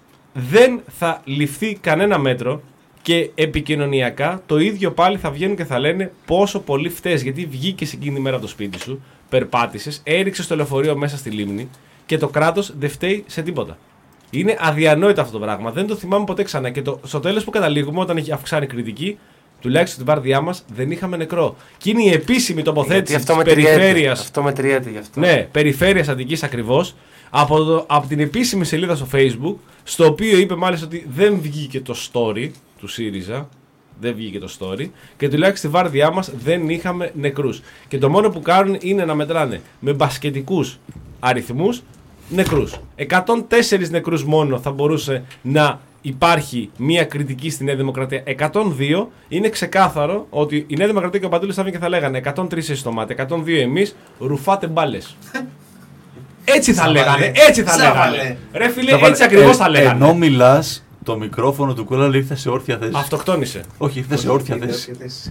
δεν θα ληφθεί κανένα μέτρο και επικοινωνιακά το ίδιο πάλι θα βγαίνουν και θα λένε πόσο πολύ φταίς. Γιατί βγήκες εκείνη τη μέρα από το σπίτι σου, περπάτησες, έριξες το λεωφορείο μέσα στη λίμνη και το κράτος δεν φταίει σε τίποτα. Είναι αδιανόητο αυτό το πράγμα. Δεν το θυμάμαι ποτέ ξανά. Και το, στο τέλος που καταλήγουμε, όταν έχει αυξάνει κριτική, τουλάχιστον στην βάρδιά μας δεν είχαμε νεκρό. Και είναι η επίσημη τοποθέτηση Γιατί αυτό της μετριέται. περιφέρειας. Αυτό μετριέται γι' αυτό. Ναι, περιφέρειας Αττικής ακριβώς. Από, το, από την επίσημη σελίδα στο Facebook, στο οποίο είπε μάλιστα ότι δεν βγήκε το story του ΣΥΡΙΖΑ. Δεν βγήκε το story. Και τουλάχιστον στη βάρδιά μας δεν είχαμε νεκρούς. Και το μόνο που κάνουν είναι να μετράνε με μπασκετικούς αριθμούς νεκρούς. εκατόν τέσσερα νεκρούς μόνο θα μπορούσε να υπάρχει μια κριτική στη Νέα Δημοκρατία. εκατόν δύο είναι ξεκάθαρο ότι η Νέα Δημοκρατία και ο Παντούλης θα βγουν και θα λέγανε εκατόν τρία εσείς στο μάτι, εκατόν δύο εμείς, ρουφάτε μπάλες. Έτσι θα λέγανε, έτσι θα λέγανε. Ρε φίλε, Ζαβάλε, έτσι ακριβώς ε, θα λέγανε. Ενώ μιλάς, το μικρόφωνο του Κούλαλ ήρθε σε όρθια θέση. Αυτοκτόνησε. Όχι, ήρθε σε όρθια θέση.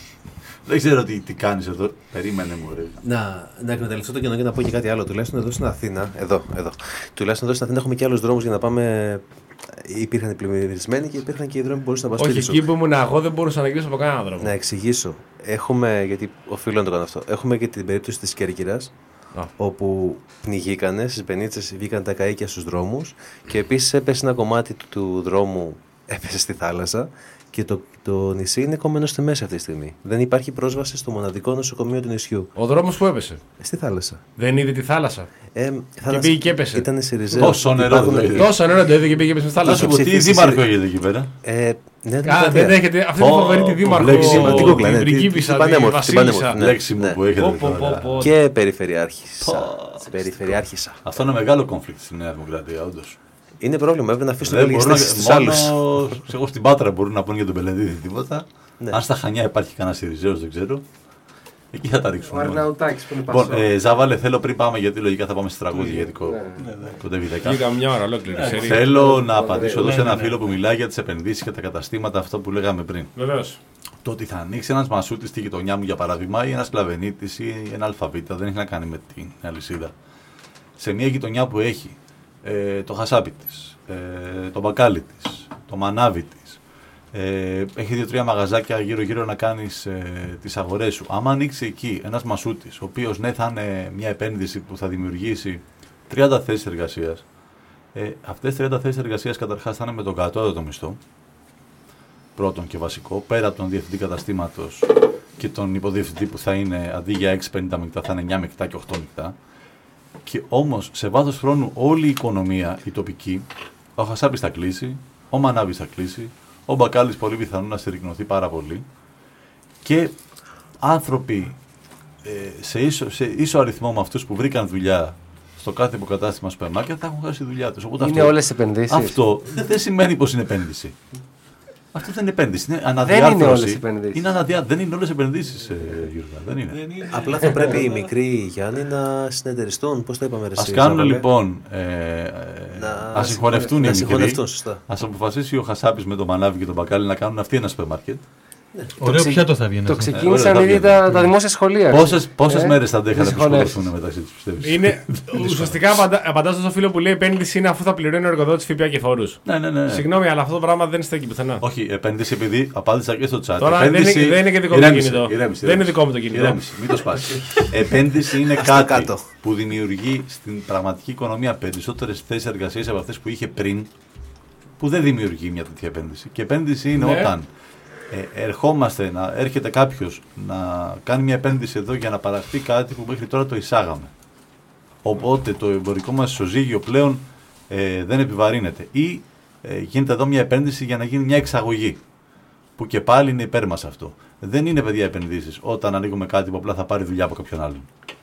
Δεν ξέρω τι, τι κάνεις εδώ. Περίμενε μου, ρε. Να, να εκμεταλλευτώ το κενό και να πω και κάτι άλλο. Τουλάχιστον εδώ στην Αθήνα, εδώ, εδώ. Τουλάχιστον εδώ στην Αθήνα έχουμε και άλλους δρόμους για να πάμε. Υπήρχαν οι πλημμυρισμένοι και υπήρχαν και οι δρόμοι που μπορούσαν να πας Όχι, σπίτι σου. εκεί που ήμουν εγώ δεν μπορούσα να γυρίσω από κανέναν δρόμο. Να εξηγήσω. Έχουμε, γιατί οφείλω να το κάνω αυτό. Έχουμε και την περίπτωση της Κέρκυρας, Α. όπου πνιγήκανε στις πενίτσες, βγήκαν τα καΐκια στους δρόμους και επίσης έπεσε ένα κομμάτι του, του δρόμου, έπεσε στη θάλασσα και το, το νησί είναι κομμένο στη μέση αυτή τη στιγμή. Δεν υπάρχει πρόσβαση στο μοναδικό νοσοκομείο του νησιού. Ο δρόμος που έπεσε. Στη θάλασσα. Δεν είδε τη θάλασσα. Ε, θάλασσα πήγε και έπεσε. Ήταν σε ριζέο. Τόσο νερό Υπάρχουν- το είδε. Τόσο νερό το είδε και πήγε μέσα στη Θα θάλασσα. σου πω τι ψηφίσει δήμαρχο σε- έχετε εκεί πέρα. Ε, ναι, Α, δημοκρατία. δεν έχετε αυτή τη Ω, φοβερή τη το δήμαρχο. λέξιμο, την κούκλα, ναι, την τη- πριγκίπισσα, την τη πανέμορφη, την βασίλισσα. πανέμορφη, ναι. Λέξιμο ναι. που έχετε Πω, πω, τώρα. πω, πω. Και περιφερειάρχησα. Περιφερειάρχησα. Αυτό είναι μεγάλο conflict στη Νέα Δημοκρατία, όντως. Είναι πρόβλημα, έπρεπε να αφήσει το Δεν λίγες μπορούν να- θέσεις στους άλλους. μόνο εγώ στην Πάτρα μπορούν να πούνε για τον Πελεδίδη τίποτα. Ναι. Αν στα Χανιά υπάρχει κανένα Σιριζέος, δεν ξέρω. Εκεί θα τα Ο ρίξουμε. Αρναουτάκης που είναι Λοιπόν, πασό. ε, Ζάβαλε, θέλω πριν πάμε γιατί λογικά θα πάμε στη τραγούδια γιατί Ναι. κοντεύει δέκα. Βγήκαμε μια ώρα ολόκληρη. σερί. Θέλω να απαντήσω εδώ Ναι, σε ένα ναι, ναι. φίλο που μιλάει για τις επενδύσεις και τα καταστήματα, αυτό που λέγαμε πριν. Βεβαίως. Το ότι θα ανοίξει ένας μασούτης στη γειτονιά μου για παράδειγμα ή ένας πλαβενίτης ή ένα αλφαβήτα δεν έχει να κάνει με την αλυσίδα. Σε μια γειτονιά που έχει ε, το χασάπι της, ε, το μπακάλι της, το μανάβι της, ε, έχει δύο-τρία μαγαζάκια γύρω-γύρω να κάνεις ε, τις αγορές σου. Άμα ανοίξει εκεί ένας μασούτης, ο οποίος ναι θα είναι μια επένδυση που θα δημιουργήσει τριάντα θέσεις εργασίας, ε, αυτές τις τριάντα θέσεις εργασίας καταρχάς θα είναι με τον κατώτατο μισθό, πρώτον και βασικό, πέρα από τον διευθυντή καταστήματος και τον υποδιευθυντή που θα είναι αντί για έξι πενήντα μεικτά θα είναι εννιά μεικτά και οκτώ μεικτά. Και όμως σε βάθος χρόνου όλη η οικονομία, η τοπική, ο Χασάπης θα κλείσει, ο Μανάβης θα κλείσει, ο Μπακάλης πολύ πιθανόν να συρρυκνωθεί πάρα πολύ και άνθρωποι ε, σε, ίσο, σε ίσο αριθμό με αυτούς που βρήκαν δουλειά στο κάθε υποκατάστημα σούπερ μάρκετ θα έχουν χάσει τη δουλειά τους. Οπότε Είναι αυτό, όλες επενδύσεις. αυτό δεν σημαίνει πως είναι επένδυση. Αυτό δεν είναι επένδυση, είναι Δεν αναδιάρθρωση. είναι όλες επενδύσεις. Είναι αναδιά... Δεν είναι όλες επενδύσεις, ε, Γιώργα, δεν είναι. Απλά θα πρέπει οι μικροί Γιάννη να συνεταιριστούν. Πώς το είπαμε, ρε Ας εσύ, κάνουν Ζάβαλε? λοιπόν, ε, ε, Να ας συγχωρευτούν οι να μικροί. συγχωνευτούν, σωστά. Ας αποφασίσει ο Χασάπης με τον Μανάβη και τον Μπακάλι να κάνουν αυτοί ένα σούπερ μάρκετ Ωραίο πιάτο θα βγει. Το ξεκίνησαν ήδη τα, τα δημόσια σχολεία. Πόσες, πόσες ε, μέρες θα αντέχανε που σχολιαστούν μεταξύ τους, πιστεύεις? Είναι, ουσιαστικά απαντά, απαντάς στο φίλο που λέει επένδυση είναι αφού θα πληρώνει ο εργοδότης ΦΠΑ και φόρους. Ναι, ναι, ναι. Συγγνώμη, αλλά αυτό το πράγμα δεν στέκει πουθενά. Όχι, επένδυση επειδή απάντησα και στο chat. Τώρα επένδυση... δεν, είναι, δεν είναι και δικό μου το ηρέμησε, κινητό. ηρέμησε, δεν είναι δικό μου το κινητό. Ηρέμησε, μην το σπάσει. Επένδυση είναι κάτι που δημιουργεί στην πραγματική οικονομία περισσότερες θέσεις εργασίας από αυτές που είχε πριν, που δεν δημιουργεί μια τέτοια επένδυση. Και επένδυση είναι ναι. όταν ε, ερχόμαστε, να έρχεται κάποιος να κάνει μια επένδυση εδώ για να παραχθεί κάτι που μέχρι τώρα το εισάγαμε. Οπότε το εμπορικό μας ισοζύγιο πλέον ε, δεν επιβαρύνεται. Ή ε, γίνεται εδώ μια επένδυση για να γίνει μια εξαγωγή. Που και πάλι είναι υπέρ μας αυτό. Δεν είναι, παιδιά, επενδύσεις όταν ανοίγουμε κάτι που απλά θα πάρει δουλειά από κάποιον άλλον.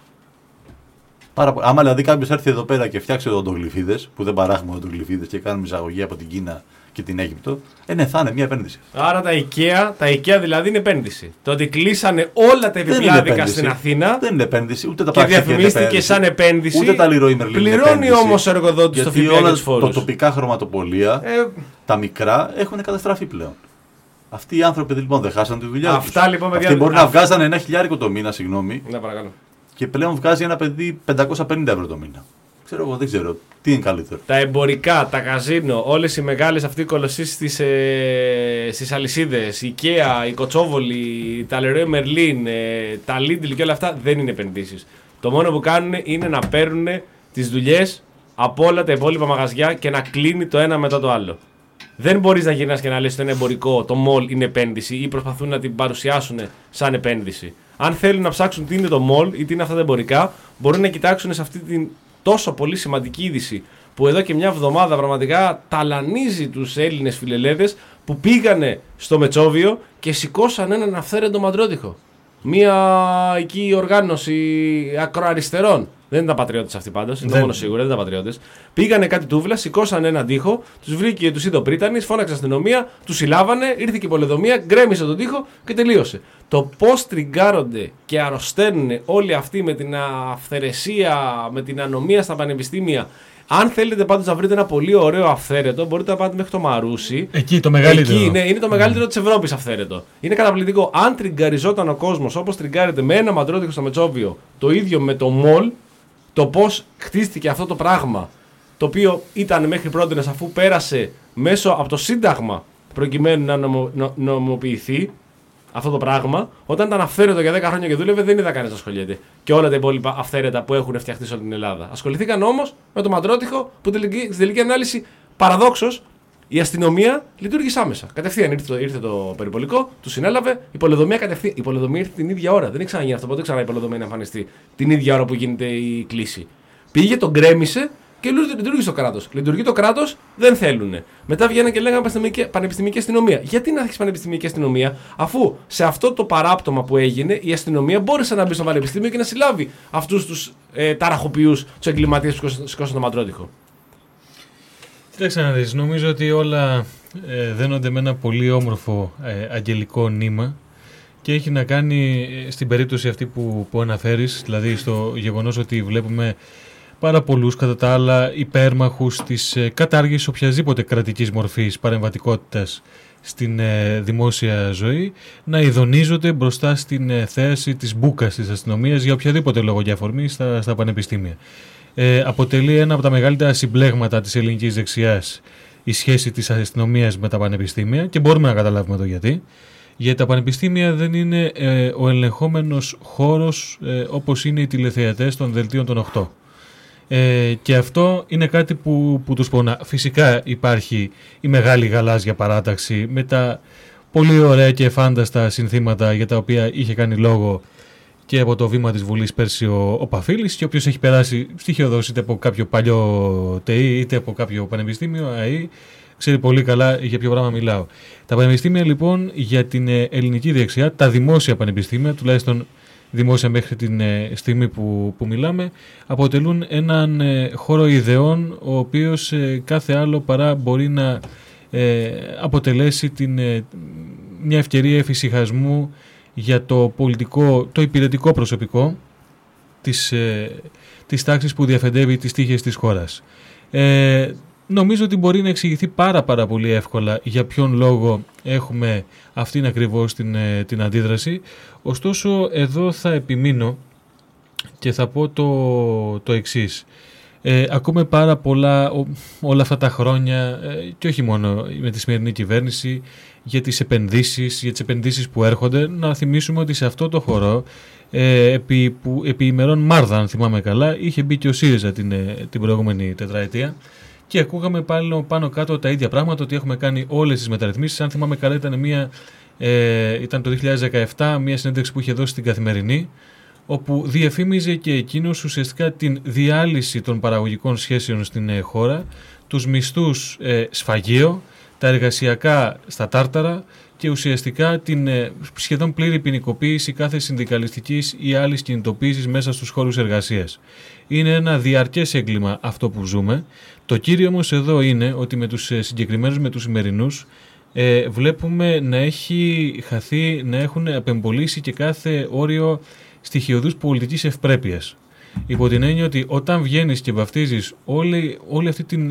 Πάρα, άμα δηλαδή κάποιος έρθει εδώ πέρα και φτιάξει οδοντογλυφίδες, που δεν παράχουμε οδοντογλυφίδες και κάνουμε εισαγωγή από την Κίνα και την Αίγυπτο, ε, ναι, θα είναι μια επένδυση. Άρα τα IKEA, τα IKEA δηλαδή είναι επένδυση. Το ότι κλείσανε όλα τα επιπλάδικα στην Αθήνα. Δεν είναι επένδυση, ούτε τα και διαφημίστηκε σαν επένδυση. Ούτε τα Leroy Merlin. Πληρώνει όμως ο εργοδότης το ΦΠΑ και τους φόρους. Τα τοπικά χρωματοπολία, ε... τα μικρά, έχουν καταστραφεί πλέον. Αυτοί οι άνθρωποι λοιπόν δεν χάσαν τη δουλειά τους. Αυτά λοιπόν, παιδιά. Αυτοί μπορεί α... να βγάζαν ένα χιλιάρικο το μήνα, συγγνώμη. Ναι, παρακαλώ. Και πλέον βγάζει ένα παιδί πεντακόσια πενήντα ευρώ το μήνα. Ξέρω εγώ, δεν ξέρω. Τι είναι καλύτερο. Τα εμπορικά, τα καζίνο, όλες οι μεγάλες αυτοί οι κολοσσίες στις, ε, στις αλυσίδες, η IKEA, η Κοτσόβολη, τα Leroy Merlin, ε, τα Lidl και όλα αυτά δεν είναι επενδύσεις. Το μόνο που κάνουν είναι να παίρνουν τις δουλειές από όλα τα υπόλοιπα μαγαζιά και να κλείνει το ένα μετά το άλλο. Δεν μπορείς να γυρνάς και να λες ότι είναι εμπορικό, το mall είναι επένδυση ή προσπαθούν να την παρουσιάσουν σαν επένδυση. Αν θέλουν να ψάξουν τι είναι το mall ή τι είναι αυτά τα εμπορικά, μπορούν να κοιτάξουν σε αυτή την τόσο πολύ σημαντική είδηση που εδώ και μια εβδομάδα πραγματικά ταλανίζει τους Έλληνες φιλελέδες που πήγανε στο Μετσόβιο και σηκώσαν έναν αυθαίρετο μαντρότυχο. Μία εκεί οργάνωση ακροαριστερών. Δεν είναι τα πατριώτες αυτοί πάντως, είναι το μόνο σίγουρο, δεν είναι τα πατριώτες. Πήγανε κάτι τούβλα, σηκώσαν έναν τοίχο, τους βρήκε, τους είδε ο Πρίτανης, φώναξε αστυνομία, τους συλλάβανε, ήρθε και η πολεοδομία, γκρέμισε τον τοίχο και τελείωσε. Το πώς τριγκάρονται και αρρωσταίνουν όλοι αυτοί με την αυθαιρεσία, με την ανομία στα πανεπιστήμια. Αν θέλετε πάντως να βρείτε ένα πολύ ωραίο αυθαίρετο, μπορείτε να πάτε μέχρι το Μαρούσι. Εκεί το μεγαλύτερο. Εκεί, ναι, είναι το μεγαλύτερο mm. της Ευρώπης αυθαίρετο. Είναι καταπληκτικό. Αν τριγκαριζόταν ο κόσμος όπως τριγκάρεται με ένα μαντρότυχο στο Μετσόβιο, το ίδιο με το μολ, το πώς χτίστηκε αυτό το πράγμα, το οποίο ήταν μέχρι πρώτης αφού πέρασε μέσω από το Σύνταγμα προκειμένου να νομο, νο, νομοποιηθεί αυτό το πράγμα, όταν ήταν αυθαίρετο για δέκα χρόνια και δούλευε, δεν είδα κανένα να ασχολιέται. Και όλα τα υπόλοιπα αυθαίρετα που έχουν φτιαχτεί σε όλη την Ελλάδα. Ασχοληθήκαν όμως με το μαντρότυχο που στην τελική ανάλυση, παραδόξως, η αστυνομία λειτουργήσε άμεσα. Κατευθείαν ήρθε το, ήρθε το περιπολικό, του συνέλαβε, η πολεοδομία κατευθείαν. Η πολεοδομία ήρθε την ίδια ώρα. Δεν έχει ξαναγίνει αυτό, ποτέ ξανά η πολεοδομία να εμφανιστεί την ίδια ώρα που γίνεται η κλήση. Πήγε, τον γκρέμισε και λειτουργήσε το κράτος. Λειτουργεί το κράτος, δεν θέλουν. Μετά βγαίνουν και λέγανε πανεπιστημιακή αστυνομία. Γιατί να έχει πανεπιστημιακή αστυνομία, αφού σε αυτό το παράπτωμα που έγινε η αστυνομία μπόρεσε να μπει στο πανεπιστήμιο και να συλλάβει αυτούς τους ε, ταραχοποιούς, τους εγκληματίες που σηκώσαν το μαντρότυχο. Κοίταξε να δεις, νομίζω ότι όλα ε, δένονται με ένα πολύ όμορφο ε, αγγελικό νήμα και έχει να κάνει ε, στην περίπτωση αυτή που, που αναφέρεις, δηλαδή στο γεγονός ότι βλέπουμε πάρα πολλούς κατά τα άλλα υπέρμαχους της ε, κατάργησης οποιασδήποτε κρατικής μορφής παρεμβατικότητας στην ε, δημόσια ζωή να ειδονίζονται μπροστά στην ε, θέαση της μπούκας της αστυνομίας για οποιαδήποτε λόγο και αφορμή στα, στα πανεπιστήμια. Ε, αποτελεί ένα από τα μεγαλύτερα συμπλέγματα της ελληνικής δεξιάς η σχέση της αστυνομίας με τα πανεπιστήμια και μπορούμε να καταλάβουμε το γιατί. Γιατί τα πανεπιστήμια δεν είναι ε, ο ελεγχόμενος χώρος ε, όπως είναι οι τηλεθεατές των δελτίων των οκτώ. Ε, και αυτό είναι κάτι που, που τους πονά. Φυσικά υπάρχει η μεγάλη γαλάζια παράταξη με τα πολύ ωραία και φάνταστα συνθήματα για τα οποία είχε κάνει λόγο και από το βήμα της Βουλής πέρσι ο, ο Παφίλης και όποιος έχει περάσει στοιχειοδός είτε από κάποιο παλιό ΤΕΙ είτε από κάποιο πανεπιστήμιο ΑΕΗ ξέρει πολύ καλά για ποιο πράγμα μιλάω. Τα πανεπιστήμια λοιπόν για την ελληνική δεξιά, τα δημόσια πανεπιστήμια, τουλάχιστον δημόσια μέχρι την στιγμή που, που μιλάμε, αποτελούν έναν ε, χώρο ιδεών ο οποίος ε, κάθε άλλο παρά μπορεί να ε, αποτελέσει την, ε, μια ευκαιρία εφησυχασμού για το πολιτικό, το υπηρετικό προσωπικό της, ε, της τάξης που διαφεντεύει τις τύχες της χώρας. Ε, νομίζω ότι μπορεί να εξηγηθεί πάρα πάρα πολύ εύκολα για ποιον λόγο έχουμε αυτήν ακριβώς την, ε, την αντίδραση. Ωστόσο, εδώ θα επιμείνω και θα πω το, το εξής. Ε, ακούμε πάρα πολλά ό, όλα αυτά τα χρόνια ε, και όχι μόνο με τη σημερινή κυβέρνηση για τις επενδύσεις, για τις επενδύσεις που έρχονται. Να θυμίσουμε ότι σε αυτό το χώρο ε, επί, που, επί ημερών Μάρδα, αν θυμάμαι καλά, είχε μπει και ο ΣΥΡΙΖΑ την, την προηγούμενη τετραετία και ακούγαμε πάλι πάνω κάτω τα ίδια πράγματα, ότι έχουμε κάνει όλες τις μεταρρυθμίσεις. Αν θυμάμαι καλά, ήταν, μια, ε, ήταν το δύο χιλιάδες δεκαεπτά μια συνέντευξη που είχε δώσει στην Καθημερινή, όπου διαφήμιζε και εκείνος ουσιαστικά την διάλυση των παραγωγικών σχέσεων στην ε, χώρα, τους μισθούς ε, σφαγείο, τα εργασιακά στα τάρταρα και ουσιαστικά την ε, σχεδόν πλήρη ποινικοποίηση κάθε συνδικαλιστικής ή άλλης κινητοποίησης μέσα στους χώρους εργασίας. Είναι ένα διαρκές έγκλημα αυτό που ζούμε. Το κύριο όμως εδώ είναι ότι με τους ε, συγκεκριμένους, με τους σημερινούς, ε, βλέπουμε να έχει χαθεί, να έχουν απεμπολίσει και κάθε όριο στοιχειωδούς πολιτικής ευπρέπειας. Υπό την έννοια ότι όταν βγαίνεις και βαφτίζεις όλη, όλη αυτή την...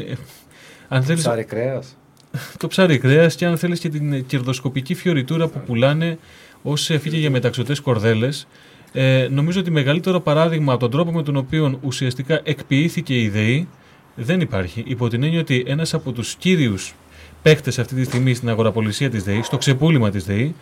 Αν θέλεις, ψάρι κρέας. Το ψάρι κρέας και αν θέλεις και την κερδοσκοπική φιωριτούρα που πουλάνε ως φύγε για μεταξωτές κορδέλες, ε, νομίζω ότι μεγαλύτερο παράδειγμα από τον τρόπο με τον οποίο ουσιαστικά εκποιήθηκε η ΔΕΗ δεν υπάρχει. Υπό την έννοια ότι ένας από τους κύριους παίκτες αυτή τη στιγμή στην αγοραπολισία της ΔΕΗ, στο ξεπούλημα της ΔΕΗ,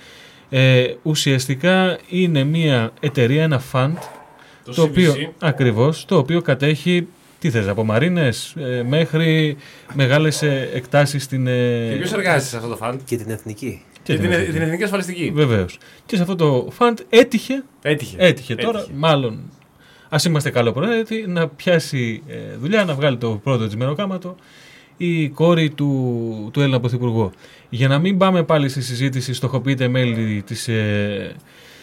Ε, ουσιαστικά είναι μια εταιρεία, ένα φαντ, το, το οποίο, ακριβώς, το οποίο κατέχει, τι θες, από μαρίνες ε, μέχρι μεγάλες ε, εκτάσεις στην... Ε... Και ποιος εργάζεται σε αυτό το φαντ? Και την εθνική. Και, και την, την, την εθνική ασφαλιστική. Βεβαίως. Και σε αυτό το φαντ έτυχε, έτυχε, έτυχε τώρα, έτυχε. Μάλλον, ας είμαστε καλοπροαίρετοι, να πιάσει ε, δουλειά, να βγάλει το πρώτο της μεροκάματο η κόρη του, του Έλληνα Πρωθυπουργού. Για να μην πάμε πάλι στη συζήτηση, στοχοποιείται μέλη της, ε,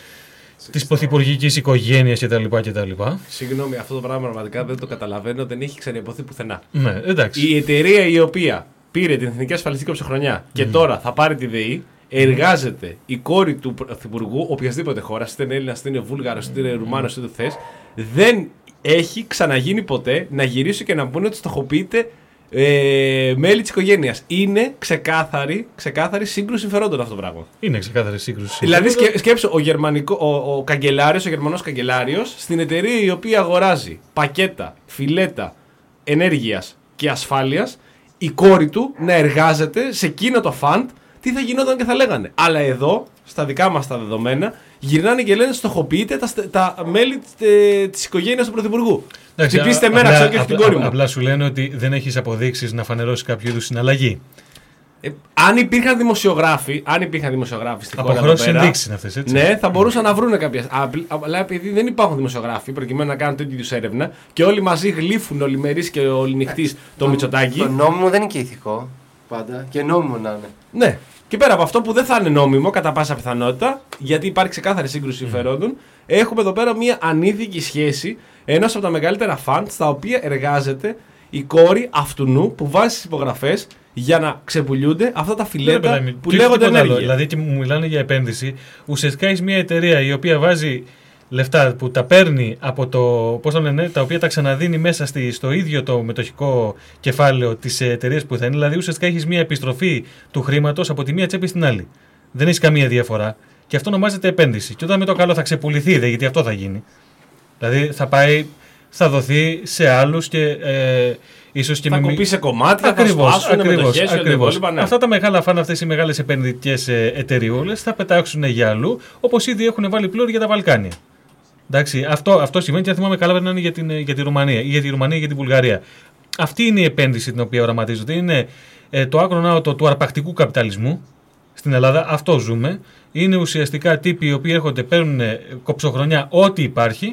της πρωθυπουργικής οικογένειας κτλ. κτλ. Συγγνώμη, αυτό το πράγμα πραγματικά δεν το καταλαβαίνω, δεν έχει ξαναυποθεί πουθενά. Ναι, εντάξει. Η εταιρεία η οποία πήρε την Εθνική Ασφαλιστική Ψυχρονιά και mm. τώρα θα πάρει τη ΔΕΗ, εργάζεται η κόρη του Πρωθυπουργού οποιασδήποτε χώρα, είτε είναι Έλληνας, είτε είναι Βούλγαρος, είτε είναι Ρουμάνος, είτε θες, δεν έχει ξαναγίνει ποτέ να γυρίσει και να πούνε ότι στοχοποιείται Ε, μέλη της οικογένειας. Είναι ξεκάθαρη, ξεκάθαρη σύγκρουση συμφερόντων αυτό το πράγμα. Είναι ξεκάθαρη σύγκρουση συμφερόντων. Δηλαδή σκέ, σκέψου ο, γερμανικό, ο, ο καγκελάριος, ο γερμανός καγκελάριος στην εταιρεία η οποία αγοράζει πακέτα, φιλέτα ενέργειας και ασφάλειας, η κόρη του να εργάζεται σε εκείνο το φαντ, τι θα γινόταν και θα λέγανε. Αλλά εδώ, στα δικά μας τα δεδομένα, γυρνάνε και λένε στοχοποιείται τα, τα μέλη της οικογένειας του Πρωθυπουργού. Χτυπήστε μέρα, ξέρω και όχι την κόρη μου. Απλά σου λένε ότι δεν έχεις αποδείξεις να φανερώσει κάποιο είδους συναλλαγή. Ε, αν υπήρχαν δημοσιογράφοι, αν υπήρχαν δημοσιογράφοι στην χώρα εδώ πέρα, ενδείξεις είναι αυτές, έτσι. Ναι, θα μπορούσαν να βρουν κάποιες. Αλλά επειδή δεν υπάρχουν δημοσιογράφοι προκειμένου να κάνουν τέτοιου είδους έρευνα και όλοι μαζί γλύφουν ολημερής και οληνυχτής το Μητσοτάκη. Το νόμιμο δεν είναι και ηθικό πάντα. Και νόμιμο να είναι. Ναι. Και πέρα από αυτό που δεν θα είναι νόμιμο κατά πάσα πιθανότητα, γιατί υπάρχει ξεκάθαρη σύγκρουση συμφερόντων, mm. έχουμε εδώ πέρα μια ανήθικη σχέση ενός από τα μεγαλύτερα φαντ στα οποία εργάζεται η κόρη αυτού που βάζει τις υπογραφές για να ξεπουλιούνται αυτά τα φιλέτα ναι, που λέγονται ενέργεια. Δηλαδή και μου μιλάνε για επένδυση. Ουσιαστικά έχει μια εταιρεία η οποία βάζει λεφτά που τα παίρνει από το. Πώς το λένε, τα οποία τα ξαναδίνει μέσα στη, στο ίδιο το μετοχικό κεφάλαιο της εταιρείας που θα είναι. Δηλαδή ουσιαστικά έχει μια επιστροφή του χρήματος από τη μία τσέπη στην άλλη. Δεν έχει καμία διαφορά. Και αυτό ονομάζεται επένδυση. Και όταν με το καλό θα ξεπουληθεί, δε, γιατί αυτό θα γίνει. Δηλαδή θα πάει, θα δοθεί σε άλλους και. Ε, ίσως και θα με... κοπεί σε κομμάτια, ακριβώς, θα σπάσουν ακριβώς, μετοχές, ακριβώς. Ναι. Αυτά τα μεγάλα φαν, αυτές οι μεγάλες επενδυτικές εταιρείες θα πετάξουν για αλλού, όπως ήδη έχουν βάλει πλώρη για τα Βαλκάνια. Εντάξει, αυτό, αυτό σημαίνει και αν θυμάμαι καλά πρέπει να είναι για, την, για τη Ρουμανία ή για τη Ρουμανία ή για την Βουλγαρία. Αυτή είναι η επένδυση την οποία οραματίζονται. Είναι ε, το άκρο ναότο του αρπακτικού καπιταλισμού στην Ελλάδα. Αυτό ζούμε. Είναι ουσιαστικά τύποι οι οποίοι έρχονται, παίρνουν κοψοχρονιά ό,τι υπάρχει,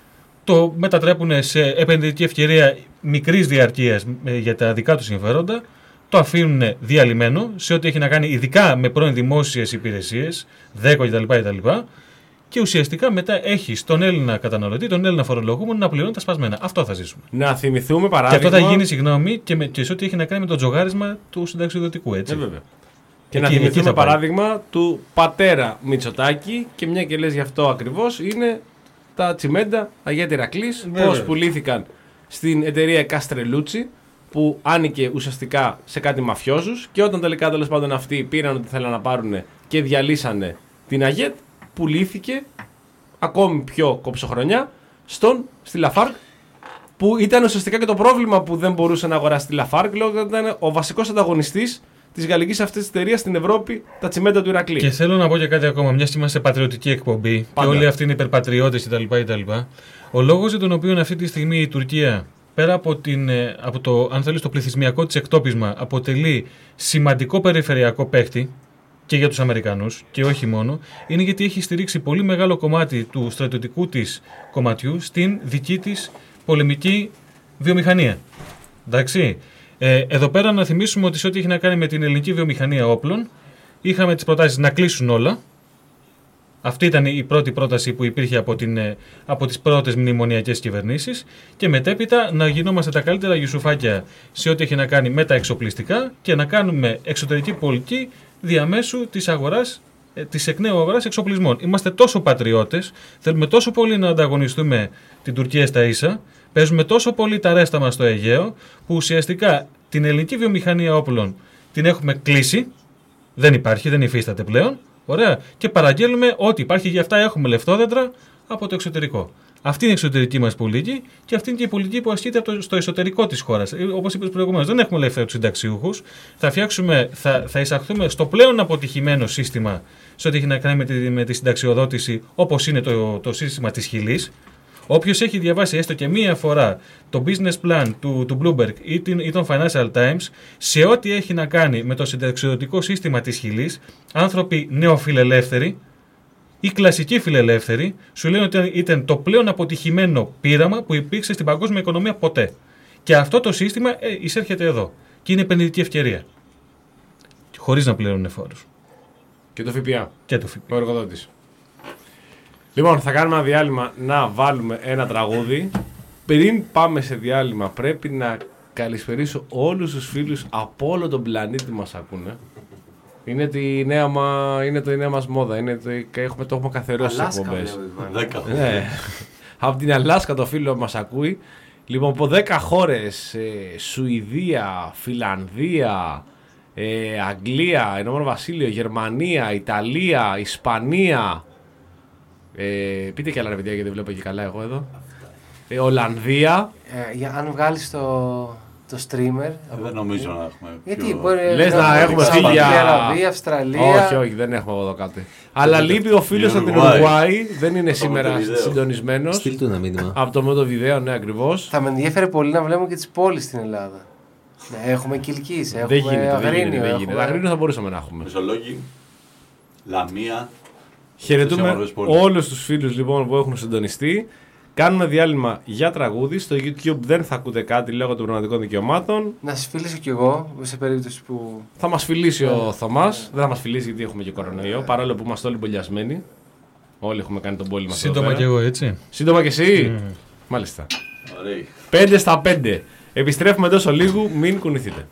το μετατρέπουν σε επενδυτική ευκαιρία μικρής διαρκείας ε, για τα δικά τους συμφέροντα, το αφήνουν διαλυμένο σε ό,τι έχει να κάνει ειδικά με πρώην δημόσιες υπηρεσίες, ΔΕΚΟ κτλ. Και ουσιαστικά μετά έχει τον Έλληνα καταναλωτή, τον Έλληνα φορολογούμενο να πληρώνει τα σπασμένα. Αυτό θα ζήσουμε. Να θυμηθούμε παράδειγμα. Και αυτό θα γίνει, συγγνώμη, και, με, και σε ό,τι έχει να κάνει με το τζογάρισμα του συνταξιοδοτικού. Έτσι. Ε, βέβαια. Και εκεί, να θυμηθούμε παράδειγμα του πατέρα Μητσοτάκη, και μια και λες γι' αυτό ακριβώς, είναι τα τσιμέντα Αγία Ηρακλής. Πώς πουλήθηκαν στην εταιρεία Καστρελούτσι, που άνοικε ουσιαστικά σε κάτι μαφιόζους και όταν τελικά τέλος πάντων αυτοί πήραν ότι θέλαν να πάρουν και διαλύσανε την ΑΓΕΤ, πουλήθηκε ακόμη πιο κομψοχρονιά στον, στη Lafargue, που ήταν ουσιαστικά και το πρόβλημα που δεν μπορούσε να αγοράσει τη Lafargue λόγω ότι ήταν ο βασικός ανταγωνιστής της γαλλικής αυτής εταιρείας στην Ευρώπη, τα τσιμέντα του Ηρακλή. Και θέλω να πω και κάτι ακόμα, μια και είμαστε πατριωτική εκπομπή Πάντα. και όλοι αυτοί είναι υπερπατριώτες κτλ. Ο λόγος για τον οποίο αυτή τη στιγμή η Τουρκία, πέρα από, την, από το, αν θέλεις, το πληθυσμιακό της εκτόπισμα, αποτελεί σημαντικό περιφερειακό παίκτη και για τους Αμερικανούς και όχι μόνο, είναι γιατί έχει στηρίξει πολύ μεγάλο κομμάτι του στρατιωτικού της κομματιού στην δική της πολεμική βιομηχανία. Εντάξει. Ε, εδώ πέρα να θυμίσουμε ότι σε ό,τι έχει να κάνει με την ελληνική βιομηχανία όπλων, είχαμε τις προτάσεις να κλείσουν όλα. Αυτή ήταν η πρώτη πρόταση που υπήρχε από, την, από τις πρώτες μνημονιακές κυβερνήσεις και μετέπειτα να γινόμαστε τα καλύτερα γιουσουφάκια σε ό,τι έχει να κάνει με τα εξοπλιστικά και να κάνουμε εξωτερική πολιτική διαμέσου της αγοράς, της εκ νέου αγοράς εξοπλισμών. Είμαστε τόσο πατριώτες, θέλουμε τόσο πολύ να ανταγωνιστούμε την Τουρκία στα ίσα, παίζουμε τόσο πολύ τα ρέστα μας στο Αιγαίο, που ουσιαστικά την ελληνική βιομηχανία όπλων την έχουμε κλείσει, δεν υπάρχει, δεν υφίσταται πλέον. Ωραία. Και παραγγέλνουμε ό,τι υπάρχει, γι' αυτά έχουμε λεφτόδεντρα από το εξωτερικό. Αυτή είναι η εξωτερική μας πολιτική και αυτή είναι και η πολιτική που ασκείται από το, στο εσωτερικό της χώρας. Όπως είπες προηγουμένως, δεν έχουμε ελεύθερα τους συνταξιούχους. Θα, φτιάξουμε, θα, θα εισαχθούμε στο πλέον αποτυχημένο σύστημα σε ό,τι έχει να κάνει με τη, με τη συνταξιοδότηση, όπως είναι το, το σύστημα της Χιλής. Όποιος έχει διαβάσει έστω και μία φορά το business plan του, του Bloomberg ή, την, ή των Financial Times, σε ό,τι έχει να κάνει με το συνταξιοδοτικό σύστημα της Χιλής, άνθρωποι νεοφιλελεύθεροι ή κλασικοί φιλελεύθεροι, σου λένε ότι ήταν το πλέον αποτυχημένο πείραμα που υπήρξε στην παγκόσμια οικονομία ποτέ. Και αυτό το σύστημα ε, εισέρχεται εδώ. Και είναι επενδυτική ευκαιρία. Χωρίς να πληρώνουν φόρους. Και το ΦΠΑ. Και το ΦΠΑ. Ο εργοδότης. Λοιπόν, θα κάνουμε ένα διάλειμμα να βάλουμε ένα τραγούδι. Πριν πάμε σε διάλειμμα, πρέπει να καλησπερίσω όλους τους φίλους από όλο τον πλανήτη που μας ακούνε. Είναι, τη νέα μα, είναι το η νέα μας μόδα. Είναι το, έχουμε, το έχουμε καθιερώσει στις εκπομπές. Ναι. Από την Αλάσκα το φίλο μας ακούει. Λοιπόν, από δέκα χώρες, ε, Σουηδία, Φιλανδία, ε, Αγγλία, Ηνωμένο Βασίλειο, Γερμανία, Ιταλία, Ισπανία. Ε, πείτε και άλλα ρε παιδιά γιατί βλέπω και καλά εγώ εδώ. Ε, Ολλανδία. Ε, για, αν βγάλεις το, το streamer. Ε, δεν νομίζω να έχουμε. Γιατί πιο... μπορεί Λες να, να έχουμε φύγει για Αραβία, Αυστραλία. Όχι, όχι, δεν έχουμε εδώ κάτι. Αλλά λείπει ο φίλος από την Ουρουάη. Δεν είναι σήμερα συντονισμένος. Στείλ του ένα μήνυμα. Από το μότο βιδέο, ναι, ακριβώς. Θα με ενδιαφέρει πολύ να βλέπουμε και τις πόλεις στην Ελλάδα. Ναι, έχουμε Κιλκής, έχουμε δεν γίνεται, Αγρίνιο. δεν γίνεται, έχουμε... δεν Αγρίνιο θα μπορούσαμε να έχουμε. Μεσολόγγι, Λαμία. Χαιρετούμε όλους τους φίλους λοιπόν που έχουν συντονιστεί. Κάνουμε διάλειμμα για τραγούδι. Στο YouTube δεν θα ακούτε κάτι λόγω των πνευματικών δικαιωμάτων. Να σας φιλήσω κι εγώ σε περίπτωση που. Θα μας φιλήσει yeah. ο Θωμάς. Yeah. Δεν θα μας φιλήσει γιατί έχουμε και κορονοϊό. Παρόλο που είμαστε όλοι μπολιασμένοι. Όλοι έχουμε κάνει τον πόλη μας. Σύντομα κι εγώ, έτσι. Σύντομα κι εσύ. Mm. Μάλιστα. Ωραία. πέντε στα πέντε. Επιστρέφουμε τόσο λίγο. Μην κουνηθείτε.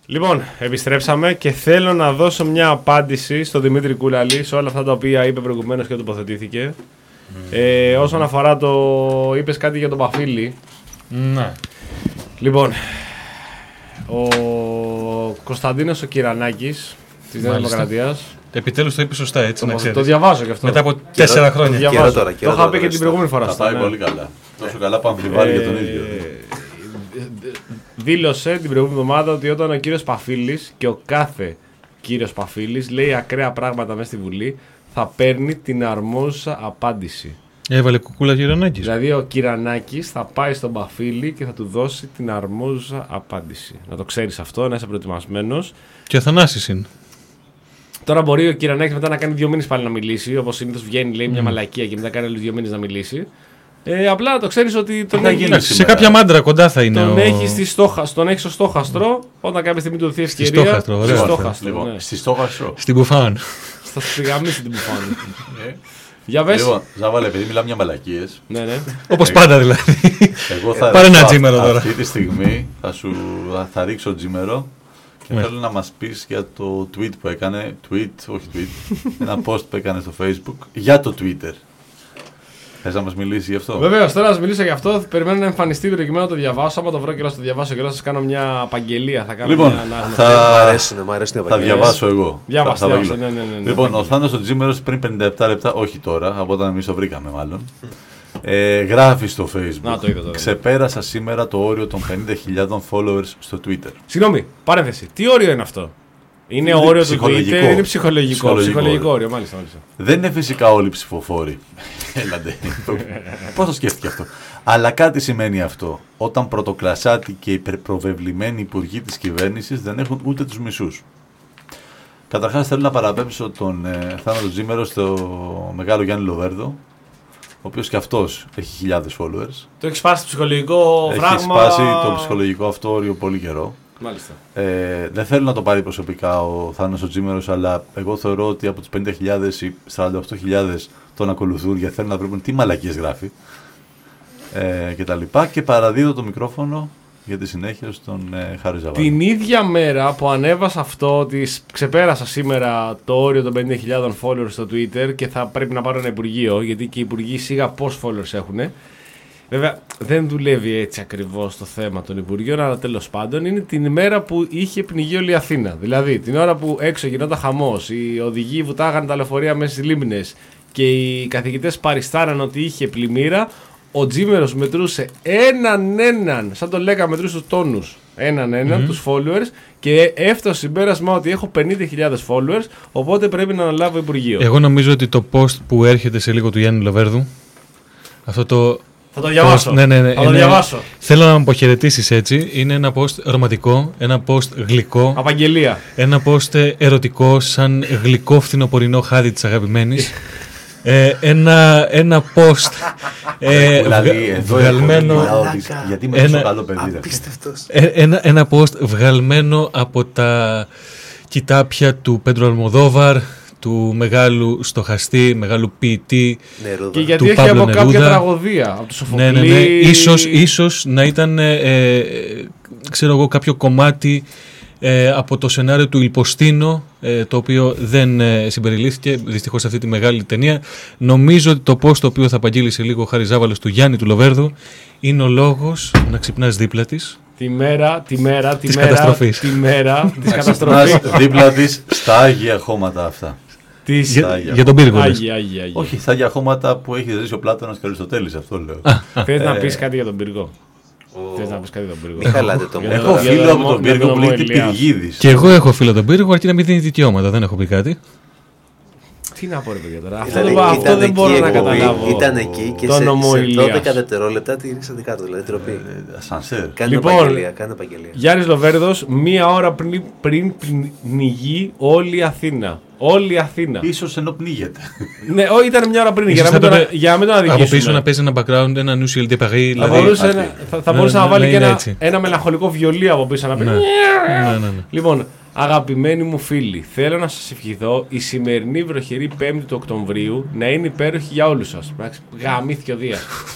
Λοιπόν, επιστρέψαμε και θέλω να δώσω μια απάντηση στον Δημήτρη Κούλαλη σε όλα αυτά τα οποία είπε προηγουμένως και τοποθετήθηκε. Mm. Ε, όσον αφορά το. Είπες κάτι για τον Παφίλη. Ναι. Λοιπόν, ο Κωνσταντίνος ο Κυρανάκης της Νέας Δημοκρατίας. Επιτέλους το είπε σωστά, έτσι Το, να ξέρεις. το διαβάζω και αυτό. Μετά από τέσσερα Το χρόνια. διαβάζω. τώρα, Το είχα πει και την προηγούμενη φορά. Θα στα, πάει ναι. πολύ καλά. Τόσο καλά που αμφιβάλλει για τον Ε, ίδιο. Δήλωσε την προηγούμενη εβδομάδα ότι όταν ο κύριος Παφίλης και ο κάθε κύριος Παφίλης λέει ακραία πράγματα μέσα στη Βουλή, θα παίρνει την αρμόζουσα απάντηση. Έβαλε κουκούλα Κυρανάκης. Δηλαδή ο Κυρανάκης θα πάει στον Παφίλη και θα του δώσει την αρμόζουσα απάντηση. Να το ξέρεις αυτό, να είσαι προετοιμασμένος. Και ο Θανάσης είναι. Τώρα μπορεί ο Κυρανάκης μετά να κάνει δύο μήνες πάλι να μιλήσει, όπως συνήθως βγαίνει, λέει μια μαλακία και μετά κάνει άλλους δύο μήνες να μιλήσει. Ε, απλά να το ξέρεις ότι τον θα έχει, γίνει Εντάξει, σε σήμερα. κάποια μάντρα κοντά θα είναι. τον ο... έχει, στη στόχα, τον έχει στο στόχαστρο, όταν κάποια στιγμή του δοθεί ευκαιρία. στόχαστρο, ωραία. στη Λοιπόν, στόχαστρο, Λοιπόν, ναι. στη στόχαστρο. Στην Μπουφάν. Θα σου πηγαμίσει την μπουφάνη. Για πες. Λοιπόν, Ζάβαλε, επειδή μιλάμε για μαλακίες, Ναι, ναι. Όπως πάντα δηλαδή. εγώ θα Πάρε ένα ρίξω τζίμερο α- τώρα. Αυτή τη στιγμή θα, σου, θα, θα ρίξω τζίμερο και Ναι. θέλω να μας πεις για το tweet που έκανε. Tweet, όχι tweet. Ένα post που έκανε στο Facebook για το Twitter. Θες να μας μιλήσει γι' αυτό? Βεβαίω, τώρα να σα μιλήσω γι' αυτό. Περιμένω να εμφανιστεί προκειμένου να το διαβάσω. Άμα το βρω και να το διαβάσω και να σα κάνω μια απαγγελία. Θα κάνω Λοιπόν, μια ανάγνωση. θα, Μ' αρέσουν, μ' αρέσουν οι θα απαγγελίες. διαβάσω εγώ. Διάβασε, Θα- θα διάβασε, βαγγείλω. ναι, ναι, ναι, ναι. Λοιπόν, ο Θάνος ο Τζίμερος πριν πενήντα επτά λεπτά, όχι τώρα, από όταν εμείς το βρήκαμε μάλλον, ε, γράφει στο Facebook. Να, το είδα τώρα. Ξεπέρασα σήμερα το όριο των πενήντα χιλιάδων followers στο Twitter. Συγγνώμη, παρένθεση. Τι όριο είναι αυτό? Είναι Είναι όριο του ψυχολογικό. Twitter, είναι ψυχολογικό. Ψυχολογικό Ψυχολογικό όριο. όριο, μάλιστα. μάλιστα. Δεν είναι φυσικά όλοι ψηφοφόροι. Έλατε. Πώς το σκέφτηκε αυτό? Αλλά κάτι σημαίνει αυτό. Όταν πρωτοκλασσάτοι και υπερπροβεβλημένοι υπουργοί της κυβέρνησης δεν έχουν ούτε τους μισούς. Καταρχάς θέλω να παραπέμψω τον ε, Θάνο Τζίμερο στο μεγάλο Γιάννη Λοβέρδο, ο οποίος και αυτός έχει χιλιάδες followers. Το έχει σπάσει το ψυχολογικό Έχει φράγμα. σπάσει το ψυχολογικό αυτό όριο πολύ καιρό. Μάλιστα. Ε, δεν θέλω να το πάρει προσωπικά ο Θάνος ο Τζίμερος, αλλά εγώ θεωρώ ότι από τους πενήντα χιλιάδες ή σαράντα οκτώ χιλιάδες τον ακολουθούν γιατί θέλουν να βρουν τι μαλακίες γράφει ε, και τα λοιπά, και παραδίδω το μικρόφωνο για τη συνέχεια στον ε, Χάρη Ζαβάλη. Την ίδια μέρα που ανέβασα αυτό ότι σ- ξεπέρασα σήμερα το όριο των πενήντα χιλιάδων followers στο Twitter και θα πρέπει να πάρω ένα υπουργείο, γιατί και οι υπουργοί σίγα πόσους followers έχουν. Βέβαια δεν δουλεύει έτσι ακριβώς το θέμα των υπουργείων, αλλά τέλος πάντων είναι την ημέρα που είχε πνιγεί όλη η Αθήνα. Δηλαδή την ώρα που έξω γινόταν χαμός, οι οδηγοί βουτάγαν τα λεωφορεία μέσα στις λίμνες και οι καθηγητές παριστάραν ότι είχε πλημμύρα, ο Τζίμερος μετρούσε έναν έναν, σαν το λέγαμε, μετρούσε τους τόνους, έναν έναν, τους followers, και έφτασε στο συμπέρασμα ότι έχω πενήντα χιλιάδες followers, οπότε πρέπει να αναλάβω υπουργείο. Εγώ νομίζω ότι το post που έρχεται σε λίγο του Γιάννη Λοβέρδου, αυτό το. Θα το διαβάσω. Post, ναι, ναι, ναι, Θα το είναι- διαβάσω. Θέλω να με αποχαιρετήσεις έτσι. Είναι ένα post ρομαντικό, ένα post γλυκό, Απαγγελία. ένα post ερωτικό, σαν γλυκό φθινοπορεινό χάδι της αγαπημένης. ε, ένα, ένα post ε, Δηλαδή, βγα- εδώ βγαλμένο. έχω μιλάω της- γιατί με Ένα- τόσο καλό παιδί. ρε. Απίστευτος. Ε, ένα, ένα post βγαλμένο από τα κοιτάπια του Πέντρο Αλμοδόβαρ, του μεγάλου στοχαστή, μεγάλου ποιητή. Νερούδα. Και γιατί του έχει Παύλου από κάποια Νερούδα. τραγωδία. Από του Σοφοκλή. Ναι, ναι, ναι. Ίσως, ίσως να ήταν, ε, ε, ξέρω εγώ, κάποιο κομμάτι ε, από το σενάριο του Ιλποστίνο, ε, το οποίο δεν ε, συμπεριλήφθηκε δυστυχώς σε αυτή τη μεγάλη ταινία. Νομίζω ότι το post το οποίο θα απαγγείλει σε λίγο ο Χαριζάβαλος του Γιάννη του Λοβέρδου είναι ο λόγος να ξυπνάς δίπλα της. Τη μέρα, τη μέρα, τη Της μέρα, καταστροφής. τη μέρα της Να καταστροφής. ξυπνάς δίπλα της στα άγια χώματα αυτά. Της... Για, Άγια. για τον πύργο. λες. Άγια, Άγια, Άγια. Όχι, στα άγια χώματα που έχει ζήσει ο Πλάτωνας και ο Αριστοτέλης, αυτό λέω. Θες να Ε, πεις κάτι για τον πύργο. Θες να πεις κάτι για τον πύργο. Μην χαλάτε το Για μόνο. Έχω για φίλο τον από τον νομό- για πύργο τον που νομό λέγεται Ηλίας. Πυργίδης. Και εγώ έχω φίλο τον πύργο, αρκεί να μην δίνει δικαιώματα. Δεν έχω πει κάτι. Τι να πω ρε παιδιά τώρα. Αυτό, Ήταν, δεν, μπορώ- αυτό ήταν δεν εκεί μπορώ η να εκπομπή, καταλάβω. Ήταν εκεί και Το σε, νομό σε Ηλίας. δώδεκα δευτερόλεπτα τηρήσατε κάτω. Δηλαδή τροπή. Ε, Ασανσέρ. Κάνε Λοιπόν, επαγγελία. Κάνε επαγγελία. Γιάννης Λοβέρδος, μία ώρα πριν, πριν πνιγεί όλη η Αθήνα. Όλη η Αθήνα. Ίσως ενώ πνίγεται. Ναι, ό, ήταν μια ώρα πριν, για να, Ίσως μην θα τον, έπρεπε για να μην τον Από αδικήσουμε. πίσω να παίζει ένα background, ένα νου de Paris. Θα Δηλαδή, μπορούσε, άκρη. να, θα, θα Ναι, μπορούσε ναι, να βάλει ναι, και είναι ένα, έτσι. ένα μελαγχολικό βιολί από πίσω να πει. Ναι. Ναι, ναι, ναι. Λοιπόν, αγαπημένοι μου φίλοι, θέλω να σας ευχηθώ η σημερινή βροχερή πέμπτη του Οκτωβρίου να είναι υπέροχη για όλους σας. Εντάξει, γαμήθηκε ο Δίας.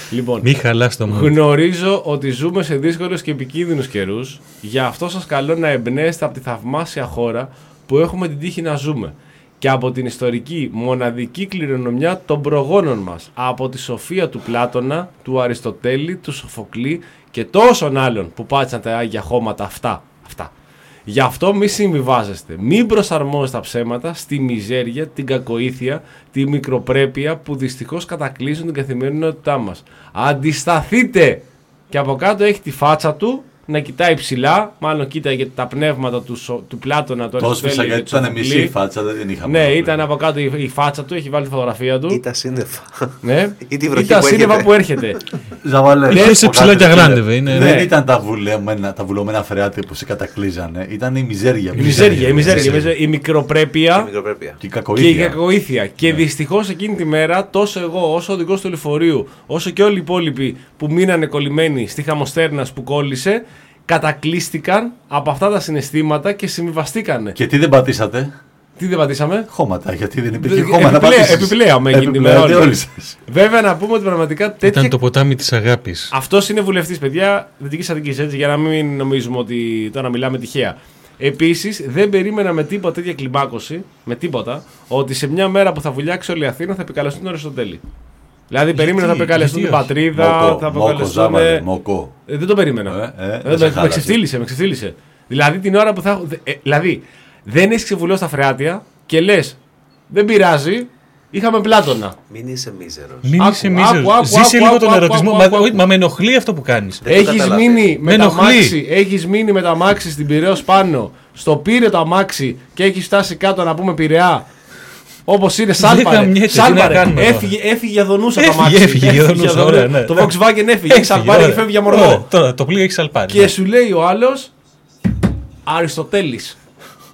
Λοιπόν, Μη χαλάς το μόνο. γνωρίζω ότι ζούμε σε δύσκολους και επικίνδυνους καιρούς. Γι' αυτό σας καλώ να εμπνέεστε από τη θαυμάσια χώρα που έχουμε την τύχη να ζούμε. Και από την ιστορική μοναδική κληρονομιά των προγόνων μας. Από τη σοφία του Πλάτωνα, του Αριστοτέλη, του Σοφοκλή και τόσων άλλων που πάτησαν τα Άγια χώματα αυτά. αυτά. Γι' αυτό μη συμβιβάζεστε. Μην προσαρμόζεστε τα ψέματα στη μιζέρια, την κακοήθεια, τη μικροπρέπεια που δυστυχώς κατακλείζουν την καθημερινότητά μας. Αντισταθείτε! Και από κάτω έχει τη φάτσα του να κοιτάει ψηλά, μάλλον κοίταγε τα πνεύματα του, του Πλάτωνα, του Αριστοτέλη. Τόσφισα γιατί ήταν μισή η φάτσα, δεν την είχαμε. Ναι, ήταν από κάτω η, η φάτσα του, έχει βάλει τη φωτογραφία του. Ή τα σύννεφα. Ναι. Ή τη Ή βροχή τα που σύννεφα έρχεται. που έρχεται. Ζαβαλέ. Είχε σε ψηλά και αγράντευε. Είναι, Δεν ναι. ήταν τα βουλωμένα, τα βουλωμένα φρεάτια που σε κατακλείζανε. Ήταν η μιζέρια. Η μιζέρια, η μιζέρια, η μικροπρέπεια. Η μικροπρέπεια. Και η Και η κακοήθεια. κακοήθεια. Και δυστυχώς εκείνη τη μέρα, τόσο εγώ, όσο ο οδηγός του λεωφορείου, όσο και όλοι οι υπόλοιποι που μείνανε κολλημένοι στη χαμοστέρνα που κόλλησε, κατακλείστηκαν από αυτά τα συναισθήματα και συμβιβαστήκανε. Και τι δεν πατήσατε? Τι δεν πατήσαμε. Χώματα, γιατί δεν υπήρχε Ε, χώμα να επιπλέον- πατήσεις. επιπλέον εκείνη τη Επιπλέον, μέρα. όλοι σας. Βέβαια, να πούμε ότι πραγματικά τέτοια. Ήταν το ποτάμι της αγάπης. Αυτό είναι βουλευτής, παιδιά, Δυτικής Αττικής, έτσι, για να μην νομίζουμε ότι τώρα μιλάμε τυχαία. Επίσης, δεν περίμενα με τίποτα τέτοια κλιμάκωση, με τίποτα, ότι σε μια μέρα που θα βουλιάξει όλη η Αθήνα θα επικαλεστούν τον Αριστοτέλη. Δηλαδή, περίμενα θα επικαλεστούν την γιατί όχι? πατρίδα, Μοκό, θα μοκό, επικαλεστούν. ζάβαλε, μοκό. Ε, δεν το περίμενα. Ε, ε, Ε, δεν με, σε με χάλασε. ξεφτύλισε, με ξεφτύλισε. Δηλαδή, την ώρα που θα. έχω- Ε, δηλαδή, δεν έχει ξεβουλώσει τα φρεάτια και λες, δεν πειράζει, είχαμε Πλάτωνα. Μην είσαι μίζερος. Μην Άκου, είσαι άκου, μίζερος. άκου, Ζήσε άκου, λίγο άκου, τον άκου, ερωτισμό. άκου, Μα, άκου, όχι, άκου. μα με ενοχλεί αυτό που κάνεις. Δεν το Έχεις καταλαβαίνω. μείνει, με Με τα ενοχλεί. αμάξι, έχεις μείνει με τα αμάξι στην Πειραιώς πάνω, στο Πύρε το αμάξι και έχεις φτάσει κάτω να πούμε Πειραιά. Όπως είναι, σάλπαρε. γαμιέται, τι να Σάλπαρε. κάνουμε τώρα. Έφυγε, έφυγε για Δονούσα το Έφυγε, αμάξι. έφυγε για Δονούσα, ωραία, ναι. Το Volkswagen έφυγε, έχει Έφυγε, σαλπάρει και ωραία. φεύγει για Ωραία, Μορδό. τώρα το πλοίο έχει σαλπάρει. Και σου λέει ο άλλος Αριστοτέλης.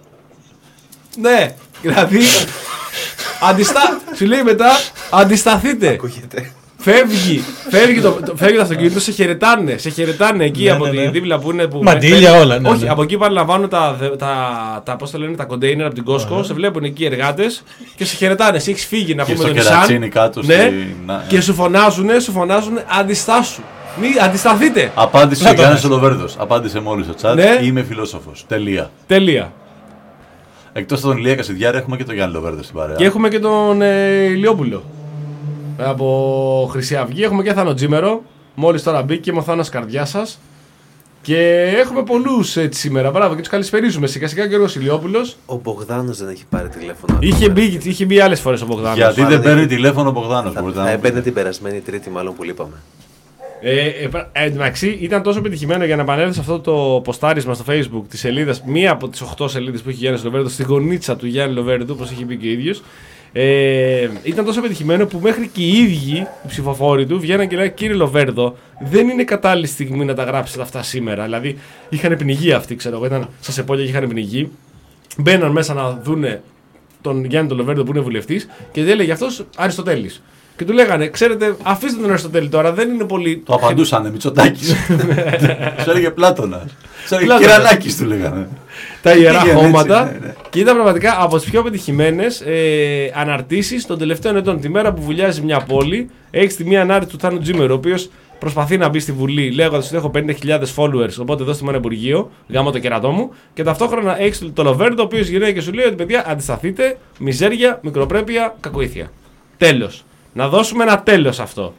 Ναι, δηλαδή αντιστα... σου λέει μετά αντισταθείτε. Ακούγεται. Φεύγει, φεύγει το, το, φεύγει το αυτοκίνητο, σε χαιρετάνε. Σε χαιρετάνε εκεί Ναι, από ναι, τη ναι. δίπλα που είναι. Που Μαντήλια όλα, ναι, Όχι, ναι. από εκεί παραλαμβάνουν τα, τα, τα, πώς το λένε, τα κοντέινερ από την Costco. Σε βλέπουν εκεί οι εργάτες και σε χαιρετάνε. Εσύ έχεις φύγει να Και πούμε στο τον κερατσίνι Nissan. κάτω Ναι, στη- να- και σου φωνάζουν, σου φωνάζουν αντιστάσου. Μη, αντισταθείτε. Απάντησε Να ο το Γιάννης δεις. Ολοβέρδος. Απάντησε μόλις στο chat. Ναι. Είμαι φιλόσοφος. Τελεία. Τέλεια. Εκτός από τον Ηλία Κασιδιάρη έχουμε και τον Γιάννη Λοβέρδο στην παρέα. Και έχουμε και τον ε, Ηλιόπουλο. Από Χρυσή Αυγή έχουμε και Θάνο Τζίμερο. Μόλις τώρα μπήκε, είμαι ο Θάνος καρδιά σας. Και έχουμε πολλούς έτσι σήμερα. Μπράβο, και τους καλησπερίζουμε. Σιγά σιγά και ο Γιώργος Ηλιόπουλος. Ο Μπογδάνος δεν έχει πάρει τηλέφωνο. Είχε ακόμα. μπει, είχε μπει άλλες φορές ο Μπογδάνος. Γιατί Μάλλον δεν παίρνει έχει- τηλέφωνο ο Μπογδάνος. Θα, μπορείτε θα να μου έμπαινε πείτε. την περασμένη Τρίτη, μάλλον που λείπαμε. Ε, ε, ε, εντάξει, ήταν τόσο πετυχημένο για να επανέλθω σε αυτό το ποστάρισμα στο Facebook τη σελίδα, μία από τις οχτώ σελίδες που έχει Γιάννης Λοβέρδο, στη γωνίτσα του Γιάννη Λοβέρδου, όπως έχει πει και ο ίδιος. Ε, ήταν τόσο πετυχημένο που μέχρι και οι ίδιοι οι ψηφοφόροι του βγαίναν και λέγανε: Κύριε Λοβέρδο, δεν είναι κατάλληλη στιγμή να τα γράψετε αυτά σήμερα. Δηλαδή, είχαν πνιγεί αυτοί, ξέρω εγώ, ήταν στα σεπόλια και είχαν πνιγεί. Μπαίναν μέσα να δούνε τον Γιάννη τον Λοβέρδο που είναι βουλευτής και έλεγε αυτός Αριστοτέλης. Και του λέγανε: Ξέρετε, αφήστε τον Αριστοτέλη τώρα, δεν είναι πολύ. Το απαντούσανε Μητσοτάκης. Σου έλεγε Πλάτωνα. Σου έλεγε Πλάτωνας. Κυρανάκης του λέγανε. Τα ιερά Πήγαινε έτσι, χώματα. ναι, ναι. Και ήταν πραγματικά από τις πιο πετυχημένες ε, αναρτήσεις των τελευταίων ετών. Τη μέρα που βουλιάζει μια πόλη, έχει τη μία ανάρτηση του Θάνου Τζίμερο, ο οποίος προσπαθεί να μπει στη Βουλή λέγοντας ότι έχω πενήντα χιλιάδες followers, οπότε δώστε μου ένα υπουργείο, γάμω το κερατό μου. Και ταυτόχρονα έχει το Λοβέρντο, ο οποίος γυρνάει και σου λέει ότι παιδιά αντισταθείτε, μιζέρια, μικροπρέπεια, κακοήθεια. Τέλος. Να δώσουμε ένα τέλος σε αυτό.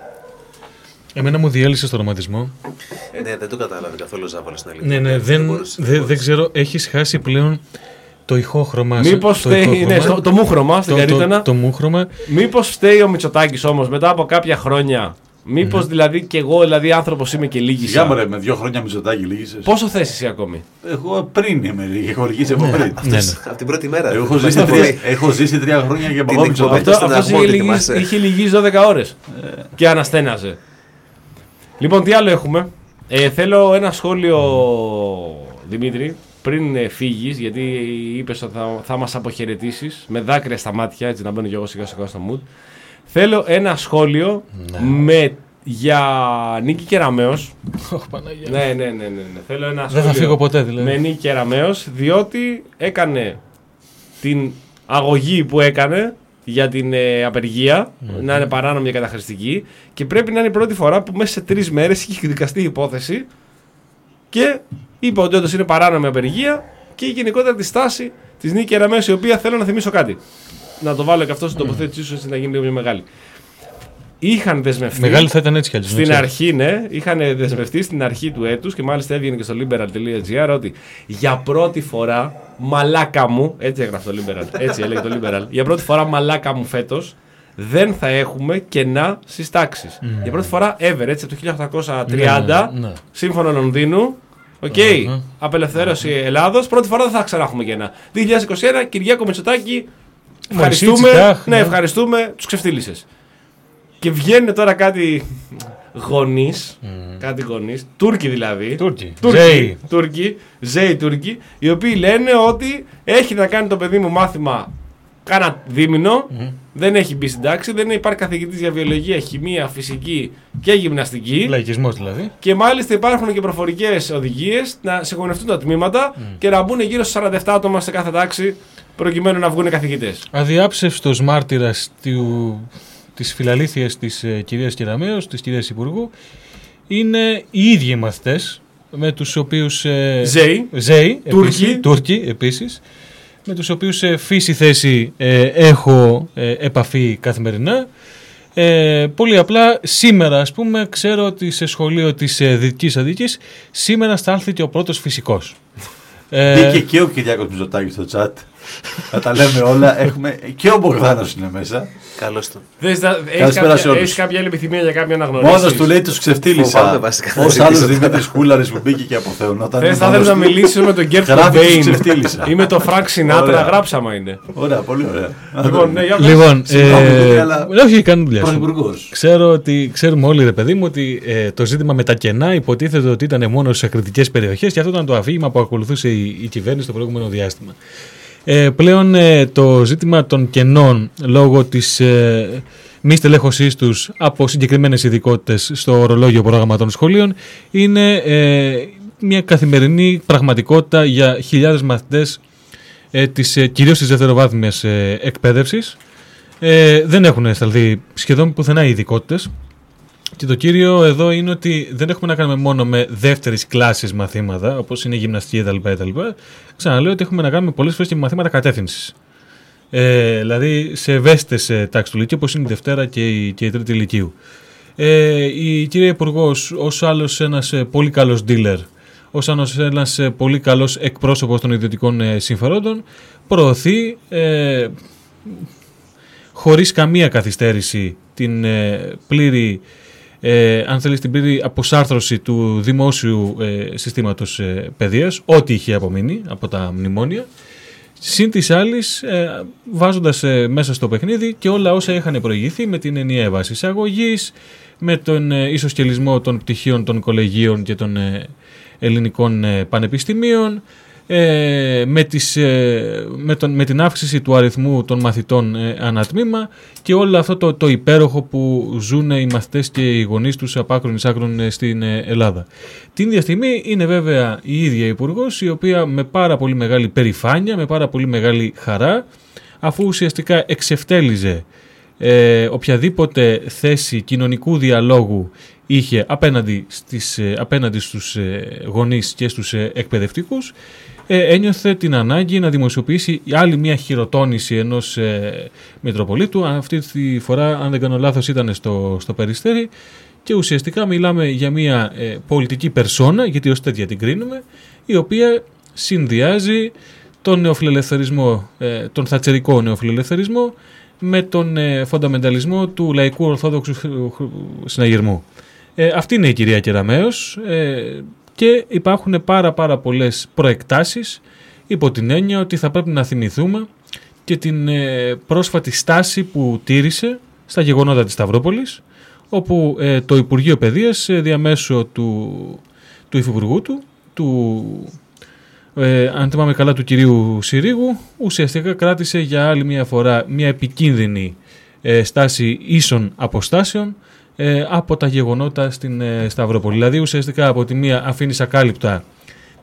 Εμένα μου διέλυσε στο ρομαντισμό. Ναι, δεν το κατάλαβε καθόλου ο Ζάβολος στην αλήθεια. Ναι, ναι, δεν, μπορούσε, δεν, δεν μπορούσε. ξέρω, έχεις χάσει πλέον το ηχόχρωμα. σου, Μήπως το φταίει ηχόχρωμα. ναι, στο- το μούχρωμα στην το, το, Καρύτανα. το μούχρωμα. Μήπως φταίει ο Μητσοτάκης όμως μετά από κάποια χρόνια. Μήπως δηλαδή και εγώ δηλαδή άνθρωπος είμαι και λίγησα. Σιγά μωρέ, με δύο χρόνια Μητσοτάκη λίγησες. Πόσο θες εσύ ακόμη? Εγώ πριν είμαι λίγη, έχω λυγίσει από πριν. Ναι, ναι. Από την πρώτη μέρα. Εγώ έχω Είμαστε ζήσει, πολύ- τρία, έχω ζήσει τρία χρόνια για Την παπά Μητσοτάκη. εκπομπή. Αυτό, στον αυτός αγμό, είχε, τι λυγίσει, θυμάσαι. είχε λυγίσει δώδεκα ώρες και αναστέναζε. Λοιπόν, τι άλλο έχουμε. Ε, θέλω ένα σχόλιο, Δημήτρη, πριν ε, φύγεις, γιατί είπες ότι θα, θα μας αποχαιρετήσεις με δάκρυα στα μάτια, έτσι να μπαίνω και εγώ σιγά σιγά στο mood. Θέλω ένα σχόλιο με, για Νίκη Κεραμέως. Ωχ, Παναγία. Ναι, ναι, ναι, ναι, ναι. Θέλω ένα Δεν σχόλιο θα φύγω ποτέ, δηλαδή. με Νίκη Κεραμέως, διότι έκανε την αγωγή που έκανε για την ε, απεργία, mm. να είναι παράνομη και καταχρηστική, και πρέπει να είναι η πρώτη φορά που μέσα σε τρεις μέρες έχει εκδικαστεί η υπόθεση και είπε ότι όντως είναι παράνομη απεργία και η γενικότερα τη στάση της Νίκη Κεραμέως, η οποία θέλω να θυμίσω κάτι. Να το βάλω και αυτό στην τοποθέτηση, ίσως να γίνει λίγο πιο μεγάλη. Είχαν δεσμευτεί. Μεγάλη θα ήταν έτσι κι αλλιώς. Στην αρχή, ναι, είχαν δεσμευτεί στην αρχή του έτους και μάλιστα έβγαινε και στο liberal τελεία gr ότι για πρώτη φορά, μαλάκα μου, έτσι έγραφε το liberal, έτσι έλεγε το liberal, για πρώτη φορά μαλάκα μου φέτος δεν θα έχουμε κενά στις τάξεις. Mm. Για πρώτη φορά ever, έτσι από το χίλια οκτακόσια τριάντα, mm. σύμφωνο Λονδίνου. Οκ, okay, mm-hmm. απελευθέρωση Ελλάδος, πρώτη φορά δεν θα ξανά έχουμε κενά. δύο χιλιάδες είκοσι ένα, Κυριάκο Μητσοτάκη, ευχαριστούμε, Τσιτάχ, ναι, ευχαριστούμε, τους ξεφτύλισες. Και βγαίνουν τώρα κάτι γονείς, mm. κάτι γονείς, Τούρκοι δηλαδή, Τούρκοι, Τούρκοι, Τούρκοι, Ζέοι Τούρκοι, οι οποίοι λένε ότι έχει να κάνει το παιδί μου μάθημα κάνα δίμηνο, mm. δεν έχει μπει στην τάξη, δεν υπάρχει καθηγητής για βιολογία, χημεία, φυσική και γυμναστική. Λαϊκισμός δηλαδή. Και μάλιστα υπάρχουν και προφορικές οδηγίες να συγχωνευτούν τα τμήματα mm. και να μπουν γύρω στα σαράντα επτά άτομα σε κάθε τάξη προκειμένου να βγουν καθηγητές. Αδιάψευστος μάρτυρας του... της φιλαλήθειας της ε, κυρίας Κεραμέως, της κυρίας Υπουργού, είναι οι ίδιοι μαθητές με τους οποίους ε, Ζέοι, Ζέοι Τούρκοι. Επίσης, Τούρκοι επίσης, με τους οποίους σε φύση θέση ε, έχω ε, επαφή καθημερινά. Ε, πολύ απλά σήμερα, ας πούμε, ξέρω ότι σε σχολείο της ε, Δυτικής Αττικής σήμερα στάλθηκε ο πρώτος φυσικός. Μπήκε και ο Κυριάκος Μητσοτάκης στο chat. Να τα λέμε όλα. Έχουμε... Και ο Μπογδάνος είναι μέσα. Καλώς το. Έχεις κάποια, κάποια άλλη επιθυμία για κάποια αναγνωρίση? Μόνος του λέει τους ξεφτύλισα. Ως άλλος Δημήτρης Χούλαρης που μπήκε και αποθεωνόταν. Θες θα θέλεις να μιλήσεις με τον Γκέρτ Κομπέιν ή με τον Φρανκ Σινάτρα? Γράψαμα είναι. Ωραία, πολύ ωραία. Λοιπόν, ναι, για λοιπόν ε, όχι, κάνουν δουλειά. Ξέρω ότι ξέρουμε όλοι, ρε παιδί μου, ότι ε, το ζήτημα με τα κενά υποτίθεται ότι ήταν μόνο σε ακριτικές περιοχές και αυτό ήταν το αφήγημα που ακολουθούσε η, η κυβέρνηση το προηγούμενο διάστημα. Ε, πλέον ε, το ζήτημα των κενών λόγω της ε, μη στελέχωσής τους από συγκεκριμένες ειδικότητες στο ορολόγιο πρόγραμμα των σχολείων είναι ε, μια καθημερινή πραγματικότητα για χιλιάδες μαθητές ε, της, ε, κυρίως της δευτεροβάθμιας ε, εκπαίδευσης. Ε, δεν έχουν σταλθεί σχεδόν πουθενά οι ειδικότητες. Και το κύριο εδώ είναι ότι δεν έχουμε να κάνουμε μόνο με δεύτερης κλάσης μαθήματα, όπως είναι η γυμναστική κτλ. Ξαναλέω ότι έχουμε να κάνουμε πολλές φορές και με μαθήματα κατεύθυνσης. Ε, δηλαδή σε ευαίσθητες τάξεις του Λυκείου, όπως είναι η Δευτέρα και η, και η Τρίτη Λυκείου. Ε, η κυρία Υπουργός, ως άλλος ένας πολύ καλός dealer, ως άλλος ένας πολύ καλός εκπρόσωπος των ιδιωτικών συμφερόντων, προωθεί ε, χωρίς καμία καθυστέρηση την ε, πλήρη Ε, αν θέλεις την πλήρη αποσάρθρωση του δημόσιου ε, συστήματος ε, παιδείας, ό,τι είχε απομείνει από τα μνημόνια, συν της άλλης ε, βάζοντας ε, μέσα στο παιχνίδι και όλα όσα είχαν προηγηθεί με την ενιαία βάση εισαγωγής, με τον ε, ισοσκελισμό των πτυχίων των κολεγίων και των ε, ελληνικών ε, πανεπιστημίων, Ε, με, τις, ε, με, τον, με την αύξηση του αριθμού των μαθητών ε, ανατμήμα και όλο αυτό το, το υπέροχο που ζουν οι μαθητές και οι γονείς τους από άκρον εις άκρον ε, στην ε, Ελλάδα. Την ίδια στιγμή είναι βέβαια η ίδια Υπουργός, η οποία με πάρα πολύ μεγάλη περηφάνεια, με πάρα πολύ μεγάλη χαρά, αφού ουσιαστικά εξευτέλιζε ε, οποιαδήποτε θέση κοινωνικού διαλόγου είχε απέναντι, στις, ε, απέναντι στους ε, γονείς και στους ε, εκπαιδευτικούς, Ε, ένιωθε την ανάγκη να δημοσιοποιήσει άλλη μια χειροτώνηση ενός ε, Μητροπολίτου. Αυτή τη φορά, αν δεν κάνω λάθος, ήταν στο, στο Περιστέρι και ουσιαστικά μιλάμε για μια ε, πολιτική περσόνα, γιατί ως τέτοια την κρίνουμε, η οποία συνδυάζει τον νεοφιλελευθερισμό, ε, τον θατσερικό νεοφιλελευθερισμό με τον ε, φονταμενταλισμό του λαϊκού ορθόδοξου συναγερμού. Ε, αυτή είναι η κυρία Κεραμέως. Ε, Και υπάρχουν πάρα πάρα πολλές προεκτάσεις υπό την έννοια ότι θα πρέπει να θυμηθούμε και την ε, πρόσφατη στάση που τήρησε στα γεγονότα της Σταυρόπολης, όπου ε, το Υπουργείο Παιδείας ε, διαμέσου του, του υφυπουργού του, του ε, αν θυμάμαι καλά του κυρίου Συρίγου, ουσιαστικά κράτησε για άλλη μια φορά μια επικίνδυνη ε, στάση ίσων αποστάσεων από τα γεγονότα στην ε, Σταυρόπολη. Δηλαδή ουσιαστικά από τη μία αφήνεις ακάλυπτα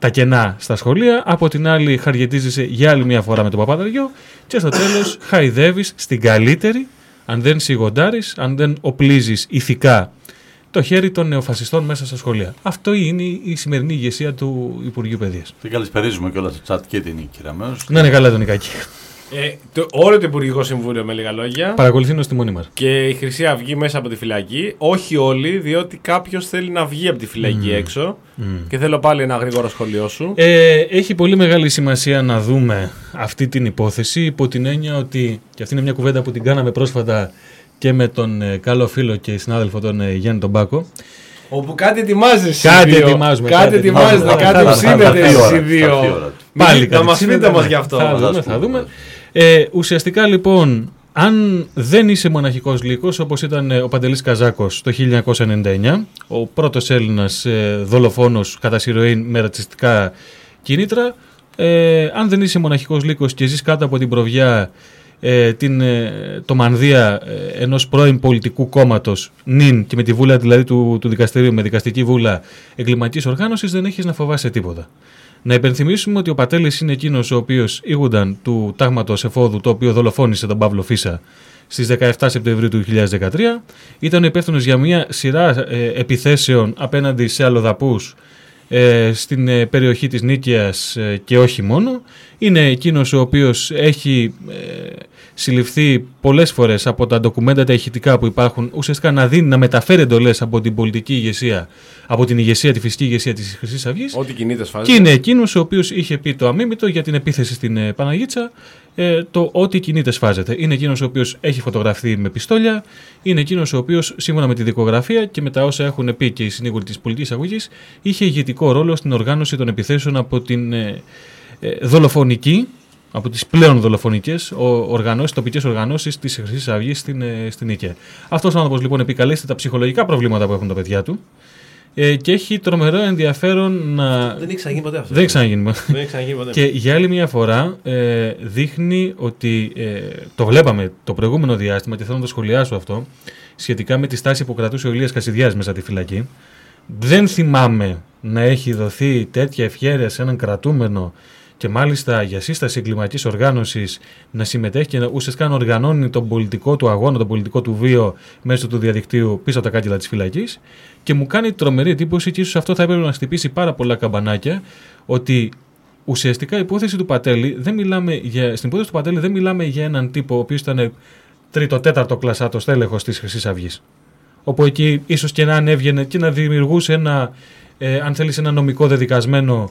τα κενά στα σχολεία, από την άλλη χαριετίζεσαι για άλλη μια φορά με τον Παπαδαριό και στο τέλος χαϊδεύεις στην καλύτερη, αν δεν σιγοντάρεις, αν δεν οπλίζεις ηθικά το χέρι των νεοφασιστών μέσα στα σχολεία. Αυτό είναι η σημερινή ηγεσία του Υπουργείου Παιδείας. Και καλησπερίζουμε και όλα στο chat και την Νίκη Ραμέως. Να είναι καλά τον Νικάκη. Ε, το, όλο το Υπουργικό Συμβούλιο με λίγα λόγια. Παρακολουθεί στη μόνη μας. Και η Χρυσή Αυγή μέσα από τη φυλακή. Όχι όλοι, διότι κάποιος θέλει να βγει από τη φυλακή mm. έξω. Mm. Και θέλω πάλι ένα γρήγορο σχολείο σου. Ε, έχει πολύ μεγάλη σημασία να δούμε αυτή την υπόθεση υπό την έννοια ότι, και αυτή είναι μια κουβέντα που την κάναμε πρόσφατα και με τον ε, καλό φίλο και συνάδελφο τον ε, Γιάννη τον Μπάκο. Όπου κάτι ετοιμάζεσαι. Κάτι ετοιμάζουμε. Κάτι ετοιμάζεται, κάτι που σύνδεται εσείς οι δύο. Πάλι να μας πείτε όμως γι' αυτό. Θα δούμε, θα δούμε. Ε, ουσιαστικά λοιπόν, αν δεν είσαι μοναχικός λύκος, όπως ήταν ο Παντελής Καζάκος το χίλια εννιακόσια ενενήντα εννιά, ο πρώτος Έλληνας ε, δολοφόνος κατά συρροήν με ρατσιστικά κίνητρα, ε, αν δεν είσαι μοναχικός λύκος και ζεις κάτω από την προβιά ε, την, ε, το μανδύα ε, ενός πρώην πολιτικού κόμματος, νυν και με τη βούλα δηλαδή του, του δικαστηρίου, με δικαστική βούλα εγκληματικής οργάνωσης, δεν έχεις να φοβάσαι τίποτα. Να υπενθυμίσουμε ότι ο Πατέλης είναι εκείνος ο οποίος ήγουνταν του τάγματος εφόδου, το οποίο δολοφόνησε τον Παύλο Φίσα στις δεκαεπτά Σεπτεμβρίου του δύο χιλιάδες δεκατρία. Ήταν υπεύθυνος για μια σειρά ε, επιθέσεων απέναντι σε αλλοδαπούς ε, στην ε, περιοχή της Νίκαιας ε, και όχι μόνο. Είναι εκείνος ο οποίος έχει ε, συλληφθεί πολλές φορές από τα ντοκουμέντα τα ηχητικά που υπάρχουν, ουσιαστικά να δίνει, να μεταφέρει εντολές από την πολιτική ηγεσία, από την ηγεσία, τη φυσική ηγεσία της Χρυσής Αυγής. Ό,τι κινείται σφάζεται. Και είναι εκείνος ο οποίος είχε πει το αμίμητο για την επίθεση στην ε, Παναγίτσα, ε, το ό,τι κινείται σφάζεται. Είναι εκείνος ο οποίος έχει φωτογραφθεί με πιστόλια, είναι εκείνος ο οποίος σύμφωνα με τη δικογραφία και με τα όσα έχουν πει και οι συνήγοροι της πολιτικής αγωγής, είχε ηγετικό ρόλο στην οργάνωση των επιθέσεων από την ε, ε, δολοφονική, από τις πλέον δολοφονικές οργανώσεις, τοπικές οργανώσεις της Χρυσής Αυγής στην, στην Νίκαια. Αυτός ο άνθρωπος λοιπόν επικαλέστηκε τα ψυχολογικά προβλήματα που έχουν τα παιδιά του ε, και έχει τρομερό ενδιαφέρον να... Δεν έχει ξαναγίνει ποτέ αυτό. Δεν έχει ξαναγίνει, Δεν έχει ξαναγίνει ποτέ. Και για άλλη μια φορά ε, δείχνει ότι ε, το βλέπαμε το προηγούμενο διάστημα και θέλω να το σχολιάσω αυτό σχετικά με τη στάση που κρατούσε ο Ηλίας Κασιδιάς μέσα στη φυλακή. Δεν θυμάμαι να έχει δοθεί τέτοια ευχέρεια σε έναν κρατούμενο και μάλιστα για σύσταση εγκληματικής οργάνωσης να συμμετέχει και να ουσιαστικά να οργανώνει τον πολιτικό του αγώνα, τον πολιτικό του βίο μέσω του διαδικτύου πίσω από τα κάγκελα της φυλακής. Και μου κάνει τρομερή εντύπωση και ίσως αυτό θα έπρεπε να χτυπήσει πάρα πολλά καμπανάκια, ότι ουσιαστικά η υπόθεση του Πατέλη, δεν μιλάμε για, στην υπόθεση του Πατέλη δεν μιλάμε για έναν τύπο ο οποίος ήταν τρίτο-τέταρτο κλασάτο στέλεχος της Χρυσής Αυγής. Όπου εκεί ίσως και να ανέβγαινε και να δημιουργούσε ένα, ε, αν θέλεις, ένα νομικό δεδικασμένο,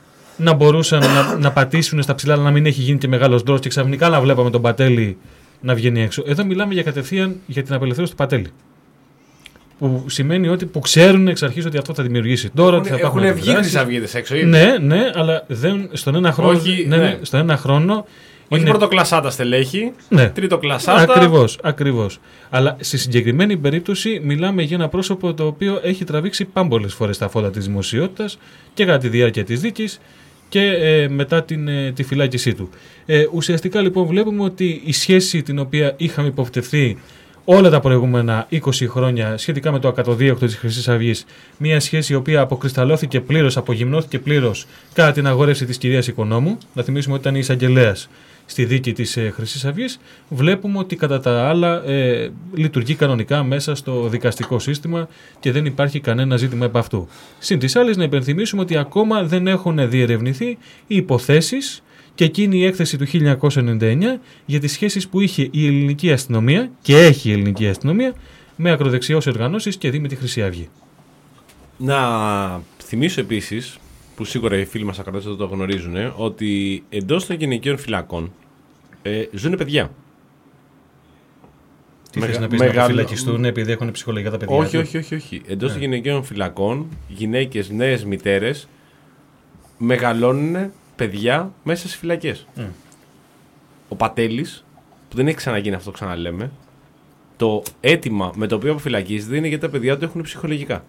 να μπορούσαν να, να πατήσουν στα ψηλά, αλλά να μην έχει γίνει και μεγάλος ντρός και ξαφνικά να βλέπαμε τον Πατέλη να βγαίνει έξω. Εδώ μιλάμε για κατευθείαν για την απελευθέρωση του Πατέλη. Που σημαίνει ότι που ξέρουν εξ αρχής ότι αυτό θα δημιουργήσει. Τώρα έχουν, θα έχουν βγει χρυσαυγίτες έξω ήδη. Ναι, ναι, αλλά δεν, στον ένα χρόνο. Όχι, ναι, ναι. Στον ένα χρόνο. Όχι είναι... πρωτοκλασάτα στελέχη, ναι. τρίτοκλασάτα. Ακριβώς, ακριβώς. Αλλά στη συγκεκριμένη περίπτωση μιλάμε για ένα πρόσωπο το οποίο έχει τραβήξει πάμπολες φορές στα φώτα της δημοσιότητας και κατά τη διάρκεια της δίκης και ε, μετά την, ε, τη φυλάκισή του. Ε, ουσιαστικά λοιπόν βλέπουμε ότι η σχέση την οποία είχαμε υποπτευθεί όλα τα προηγούμενα είκοσι χρόνια σχετικά με το ακατοδίωκτο της Χρυσής Αυγής, μια σχέση η οποία αποκρισταλώθηκε πλήρως, απογυμνώθηκε πλήρως κατά την αγόρευση της κυρίας Οικονόμου. Να θυμίσουμε ότι ήταν η εισαγγελέας στη δίκη της ε, Χρυσής Αυγής. Βλέπουμε ότι κατά τα άλλα ε, λειτουργεί κανονικά μέσα στο δικαστικό σύστημα και δεν υπάρχει κανένα ζήτημα επ' αυτού. Συν τις άλλες, να υπενθυμίσουμε ότι ακόμα δεν έχουν διερευνηθεί οι υποθέσεις και εκείνη η έκθεση του χίλια εννιακόσια ενενήντα εννιά για τις σχέσεις που είχε η ελληνική αστυνομία και έχει η ελληνική αστυνομία με ακροδεξιές οργανώσεις και δει με τη Χρυσή Αυγή. Να θυμίσω επίσης, που σίγουρα οι φίλοι μας ακροτές δεν το γνωρίζουν, ότι εντός των γυναικείων φυλακών ε, ζουν παιδιά. Τι θες να πεις, μεγαλ... να φυλακιστούν επειδή έχουν ψυχολογικά τα παιδιά? Όχι, όχι, όχι, όχι. Εντός των γυναικείων φυλακών, γυναίκες, νέες μητέρες μεγαλώνουν παιδιά μέσα στις φυλακές. Mm. Ο Πατέλης, που δεν έχει ξαναγίνει αυτό, ξαναλέμε, το αίτημα με το οποίο αποφυλακίζεται είναι γιατί τα παιδιά του έχουν ψυχολογικά.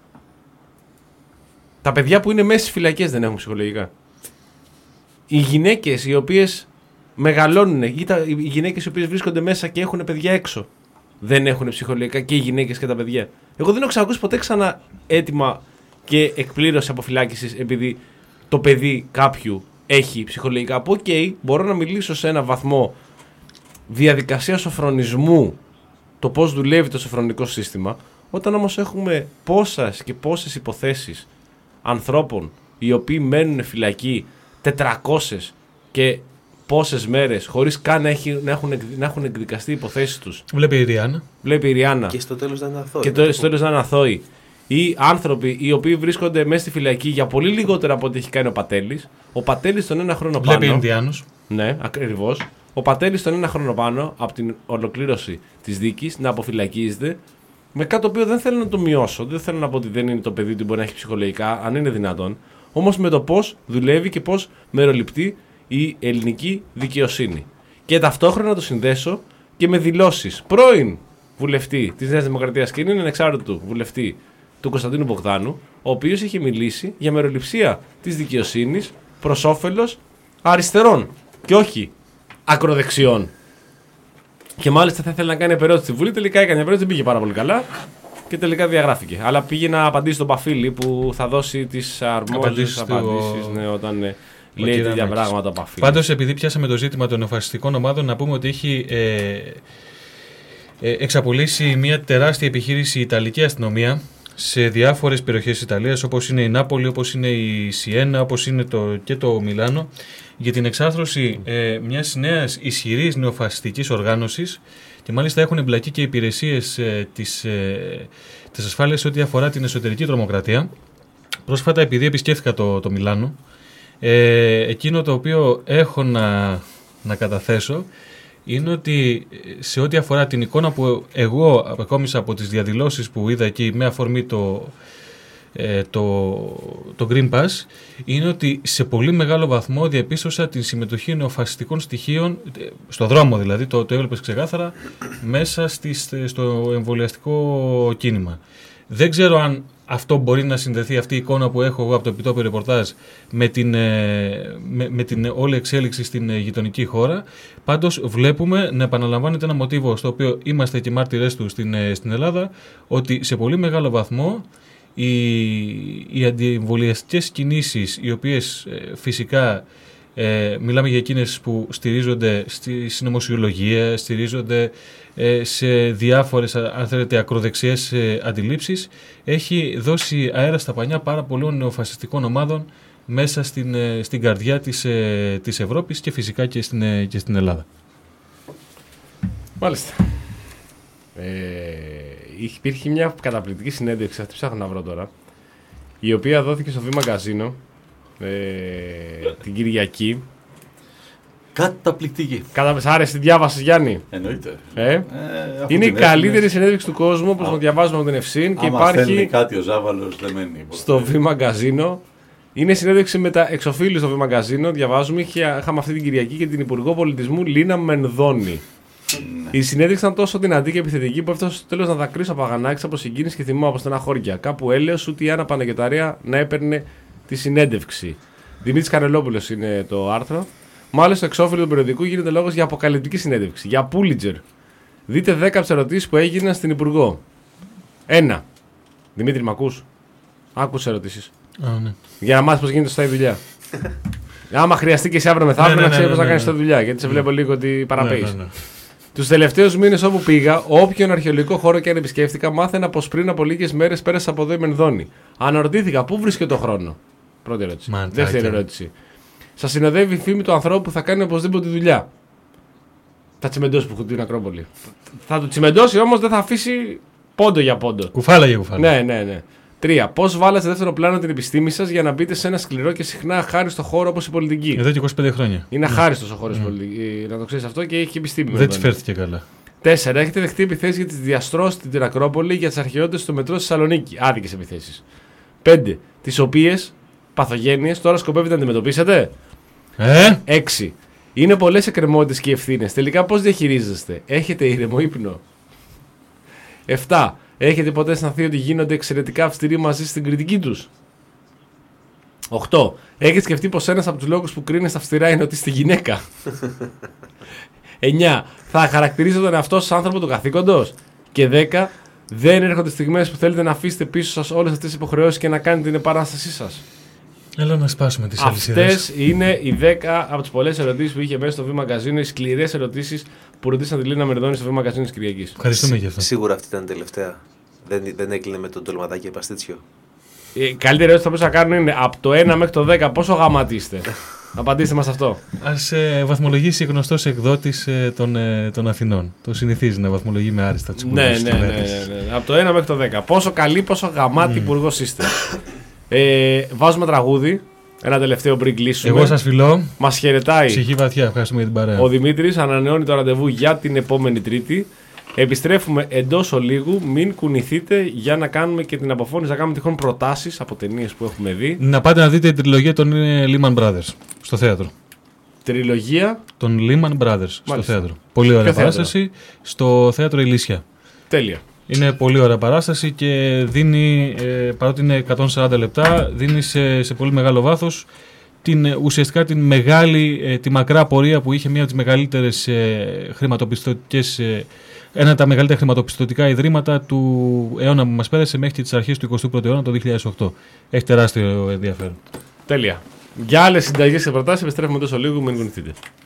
Τα παιδιά που είναι μέσα στις φυλακές δεν έχουν ψυχολογικά. Οι γυναίκες οι οποίες μεγαλώνουν, ή τα, οι γυναίκες οι οποίες βρίσκονται μέσα και έχουν παιδιά έξω, δεν έχουν ψυχολογικά, και οι γυναίκες και τα παιδιά. Εγώ δεν έχω ξανακούσει ποτέ ξανά αίτημα και εκπλήρωση αποφυλάκησης επειδή το παιδί κάποιου έχει ψυχολογικά. Που, οκ, okay, μπορώ να μιλήσω σε ένα βαθμό διαδικασία σοφρονισμού, το πώς δουλεύει το σοφρονικό σύστημα, όταν όμως έχουμε πόσες και πόσες υποθέσεις ανθρώπων οι οποίοι μένουν φυλακοί τετρακόσιες και πόσες μέρες χωρίς καν να, έχει, να, έχουν, να έχουν εκδικαστεί οι υποθέσεις τους. Βλέπει η Ριάννα. Βλέπει η Ριάννα. Και στο τέλος να είναι αθώοι. Και το, στο τέλος να είναι αθώοι. Ή άνθρωποι οι οποίοι βρίσκονται μέσα στη φυλακή για πολύ λιγότερα από ό,τι έχει κάνει ο Πατέλης. Ο Πατέλης τον ένα χρόνο πάνω. Βλέπει Ινδιάνους. Ναι, ακριβώς. Ο Πατέλης τον ένα χρόνο πάνω από την ολοκλήρωση της δίκης να αποφυλακίζεται. Με κάτι το οποίο δεν θέλω να το μειώσω. Δεν θέλω να πω ότι δεν είναι το παιδί του, μπορεί να έχει ψυχολογικά, αν είναι δυνατόν. Όμως με το πώς δουλεύει και πώς μεροληπτεί η ελληνική δικαιοσύνη. Και ταυτόχρονα να το συνδέσω και με δηλώσεις πρώην βουλευτή της Νέας Δημοκρατίας και είναι ανεξάρτητου βουλευτή του Κωνσταντίνου Μπογδάνου, ο οποίος είχε μιλήσει για μεροληψία της δικαιοσύνης προς όφελος αριστερών και όχι ακροδεξιών. Και μάλιστα θα ήθελε να κάνει επερώτηση στη Βουλή. Τελικά έκανε επερώτηση, δεν πήγε πάρα πολύ καλά και τελικά διαγράφηκε. Αλλά πήγε να απαντήσει στον Παφίλη που θα δώσει τις αρμόδιες απαντήσεις ναι, όταν ε, λέει τέτοια πράγματα ο Παφίλης. Πάντως, επειδή πιάσαμε το ζήτημα των νεοφασιστικών ομάδων, να πούμε ότι έχει ε, ε, εξαπολύσει μια τεράστια επιχείρηση η Ιταλική αστυνομία σε διάφορες περιοχές της Ιταλίας, όπως είναι η Νάπολη, όπως είναι η Σιένα, όπως είναι το, και το Μιλάνο, για την εξάρθρωση ε, μιας νέας ισχυρής νεοφασιστικής οργάνωσης και μάλιστα έχουν εμπλακεί και υπηρεσίες ε, της, ε, της ασφάλειας ό,τι αφορά την εσωτερική τρομοκρατία. Πρόσφατα, επειδή επισκέφθηκα το, το Μιλάνο, ε, εκείνο το οποίο έχω να, να καταθέσω είναι ότι σε ό,τι αφορά την εικόνα που εγώ αποκόμισα από τις διαδηλώσεις που είδα εκεί με αφορμή το, ε, το, το Green Pass, είναι ότι σε πολύ μεγάλο βαθμό διαπίστωσα την συμμετοχή νεοφασιστικών στοιχείων, στο δρόμο δηλαδή, το, το έβλεπες ξεκάθαρα, μέσα στις, στο εμβολιαστικό κίνημα. Δεν ξέρω αν αυτό μπορεί να συνδεθεί, αυτή η εικόνα που έχω εγώ από το επιτόπιο ρεπορτάζ, με την, με, με την όλη εξέλιξη στην γειτονική χώρα. Πάντως βλέπουμε να επαναλαμβάνεται ένα μοτίβο στο οποίο είμαστε και μάρτυρες του στην, στην Ελλάδα, ότι σε πολύ μεγάλο βαθμό οι, οι αντιεμβολιαστικές κινήσεις, οι οποίες ε, φυσικά ε, μιλάμε για εκείνες που στηρίζονται στη συνωμοσιολογία, στηρίζονται ε, σε διάφορες αν θέλετε ακροδεξιές ε, αντιλήψεις, έχει δώσει αέρα στα πανιά πάρα πολλών νεοφασιστικών ομάδων μέσα στην, ε, στην καρδιά της, ε, της Ευρώπης και φυσικά και στην, ε, και στην Ελλάδα. Μάλιστα. Ε, υπήρχε μια καταπληκτική συνέντευξη, αυτή ψάχνω να βρω τώρα, η οποία δόθηκε στο Β Μαγκαζίνο ε, την Κυριακή. Καταπληκτική. Κατα... Σ' άρεσε, τη διάβασες Γιάννη? Εννοείται. Ε? Ε, είναι η καλύτερη συνέντευξη του κόσμου, όπως το διαβάζουμε από την Ευσύν και υπάρχει κάτι ο Ζάβαλος δεν μένει. Στο Β Μαγκαζίνο. Είναι συνέντευξη με τα εξοφίλου στο Β Μαγκαζίνο. Διαβάζουμε, είχαμε αυτή την Κυριακή και την Υπουργό Πολιτισμού Λίνα Μενδώνη. Ναι. Η συνέντευξη ήταν τόσο δυνατή και επιθετική που έφτασε στο τέλος να δακρύσει από αγανάκτηση, από συγκίνηση και θυμό από στεναχώρια. Κάπου έλεος ούτε η Άννα Παναγιωταρία να έπαιρνε τη συνέντευξη. Δημήτρης Κανελόπουλος είναι το άρθρο. Μάλιστα, στο εξώφυλλο του περιοδικού γίνεται λόγος για αποκαλυπτική συνέντευξη. Για Πούλιτζερ. Δείτε δέκα από τις ερωτήσεις που έγιναν στην Υπουργό. Ένα. Δημήτρη, μ' ακούς? Άκουσε ερωτήσεις. Oh, ναι. Για να μάθεις πώς γίνεται σωστά η δουλειά. Άμα χρειαστεί και εσύ αύριο μεθαύριο, να ξέρει πώς να κάνεις τη δουλειά. Γιατί σε βλέπω λίγο ότι παραπέεις. Τους τελευταίους μήνες όπου πήγα, όποιον αρχαιολογικό χώρο και αν επισκέφτηκα, μάθαινα πως πριν από λίγες μέρες πέρασε από εδώ η Μενδώνη. Αναρωτήθηκα πού βρίσκεται το χρόνο. Πρώτη ερώτηση. Μαντάκια. Δεύτερη ερώτηση. Σας συνοδεύει η φήμη του ανθρώπου που θα κάνει οπωσδήποτε τη δουλειά. Θα τσιμεντώσει που έχουν την Ακρόπολη. Θα του τσιμεντώσει όμως, δεν θα αφήσει πόντο για πόντο. Κουφάλα για κουφάλα. Ναι, ναι, ναι. Τρία. Πώς βάλατε σε δεύτερο πλάνο την επιστήμη σας για να μπείτε σε ένα σκληρό και συχνά αχάριστο χώρο όπως η πολιτική? Εδώ και είκοσι πέντε χρόνια. Είναι αχάριστος ο χώρος mm. πολιτική. Να το ξέρεις αυτό και έχει και επιστήμη. Δεν τη φέρθηκε καλά. Τέσσερα. Έχετε δεχτεί επιθέσεις για τις διαστρώσεις στην Ακρόπολη για τις αρχαιότητες του μετρό στη Θεσσαλονίκη. Άδικες επιθέσεις. Πέντε. Τις οποίες παθογένειες τώρα σκοπεύετε να αντιμετωπίσετε. Ε? Έξι. Είναι πολλές εκκρεμότητες και ευθύνες. Τελικά πώς διαχειρίζεστε? Έχετε ήρεμο ύπνο? Επτά. Έχετε ποτέ αισθανθεί ότι γίνονται εξαιρετικά αυστηροί μαζί στην κριτική τους? Οκτώ. Έχετε σκεφτεί πως ένας από τους λόγους που κρίνεστε αυστηρά είναι ότι είστε γυναίκα? Εννιά. Θα χαρακτηρίζετε τον εαυτό σας άνθρωπο του καθήκοντος? Και δέκα. Δεν έρχονται στιγμές που θέλετε να αφήσετε πίσω σας όλες αυτές τις υποχρεώσεις και να κάνετε την επανάστασή σας? Έλα να σπάσουμε τις αλυσίδες. Αυτές είναι οι δέκα από τις πολλές ερωτήσεις που είχε μέσα στο V-Magazine, οι σκληρές ερωτήσεις που ρωτήσαν τη Λίνα Μερδόνη στο V-Magazine της Κυριακής. Ευχαριστούμε για αυτό. Σίγουρα αυτή ήταν η τελευταία. Δεν, δεν έκλεινε με τον τολματάκι παστίτσιο. Η καλύτερη ερώτηση που θα μπορούσα να κάνω είναι από το ένα μέχρι το δέκα πόσο γαμάτι είστε. Απαντήστε μας αυτό. Ας ε, βαθμολογήσει γνωστός εκδότης ε, των, ε, των Αθηνών. Το συνηθίζει να βαθμολογεί με άριστα τους Ναι, υπουργούς ναι, της ναι, ναι, κυβέρνησης. ναι. Από το ένα μέχρι το δέκα. Πόσο καλή, πόσο γαμάτι υπουργός είστε. Ε, βάζουμε τραγούδι. Ένα τελευταίο πριν κλείσουμε. Εγώ σας φιλώ. Μας χαιρετάει Ψυχή βαθιά. Ευχαριστούμε για την παρέα. ο Δημήτρης. Ανανεώνει το ραντεβού για την επόμενη Τρίτη. Επιστρέφουμε εντός ολίγου. Μην κουνηθείτε για να κάνουμε και την αποφώνηση. Να κάνουμε τυχόν προτάσεις από ταινίες που έχουμε δει. Να πάτε να δείτε την τριλογία των ε, Lehman Brothers στο θέατρο. Τριλογία. Των Lehman Brothers στο Μάλιστα. θέατρο. Πολύ ωραία Ποιο θέατρο? παράσταση. Στο θέατρο Ηλίσια. Τέλεια. Είναι πολύ ωραία παράσταση και δίνει, ε, παρότι είναι εκατόν σαράντα λεπτά, δίνει σε, σε πολύ μεγάλο βάθος την, ε, ουσιαστικά την μεγάλη, ε, τη μακρά πορεία που είχε μία από τις μεγαλύτερες ε, χρηματοπιστωτικές, ε, ένα από τα μεγαλύτερα χρηματοπιστωτικά ιδρύματα του αιώνα που μας πέρασε μέχρι και τις αρχές του εικοστού πρώτου αιώνα το δύο χιλιάδες οκτώ. Έχει τεράστιο ενδιαφέρον. Τέλεια. Για άλλες συνταγές και προτάσεις επιστρέφουμε τόσο λίγο. Μην κουνηθείτε.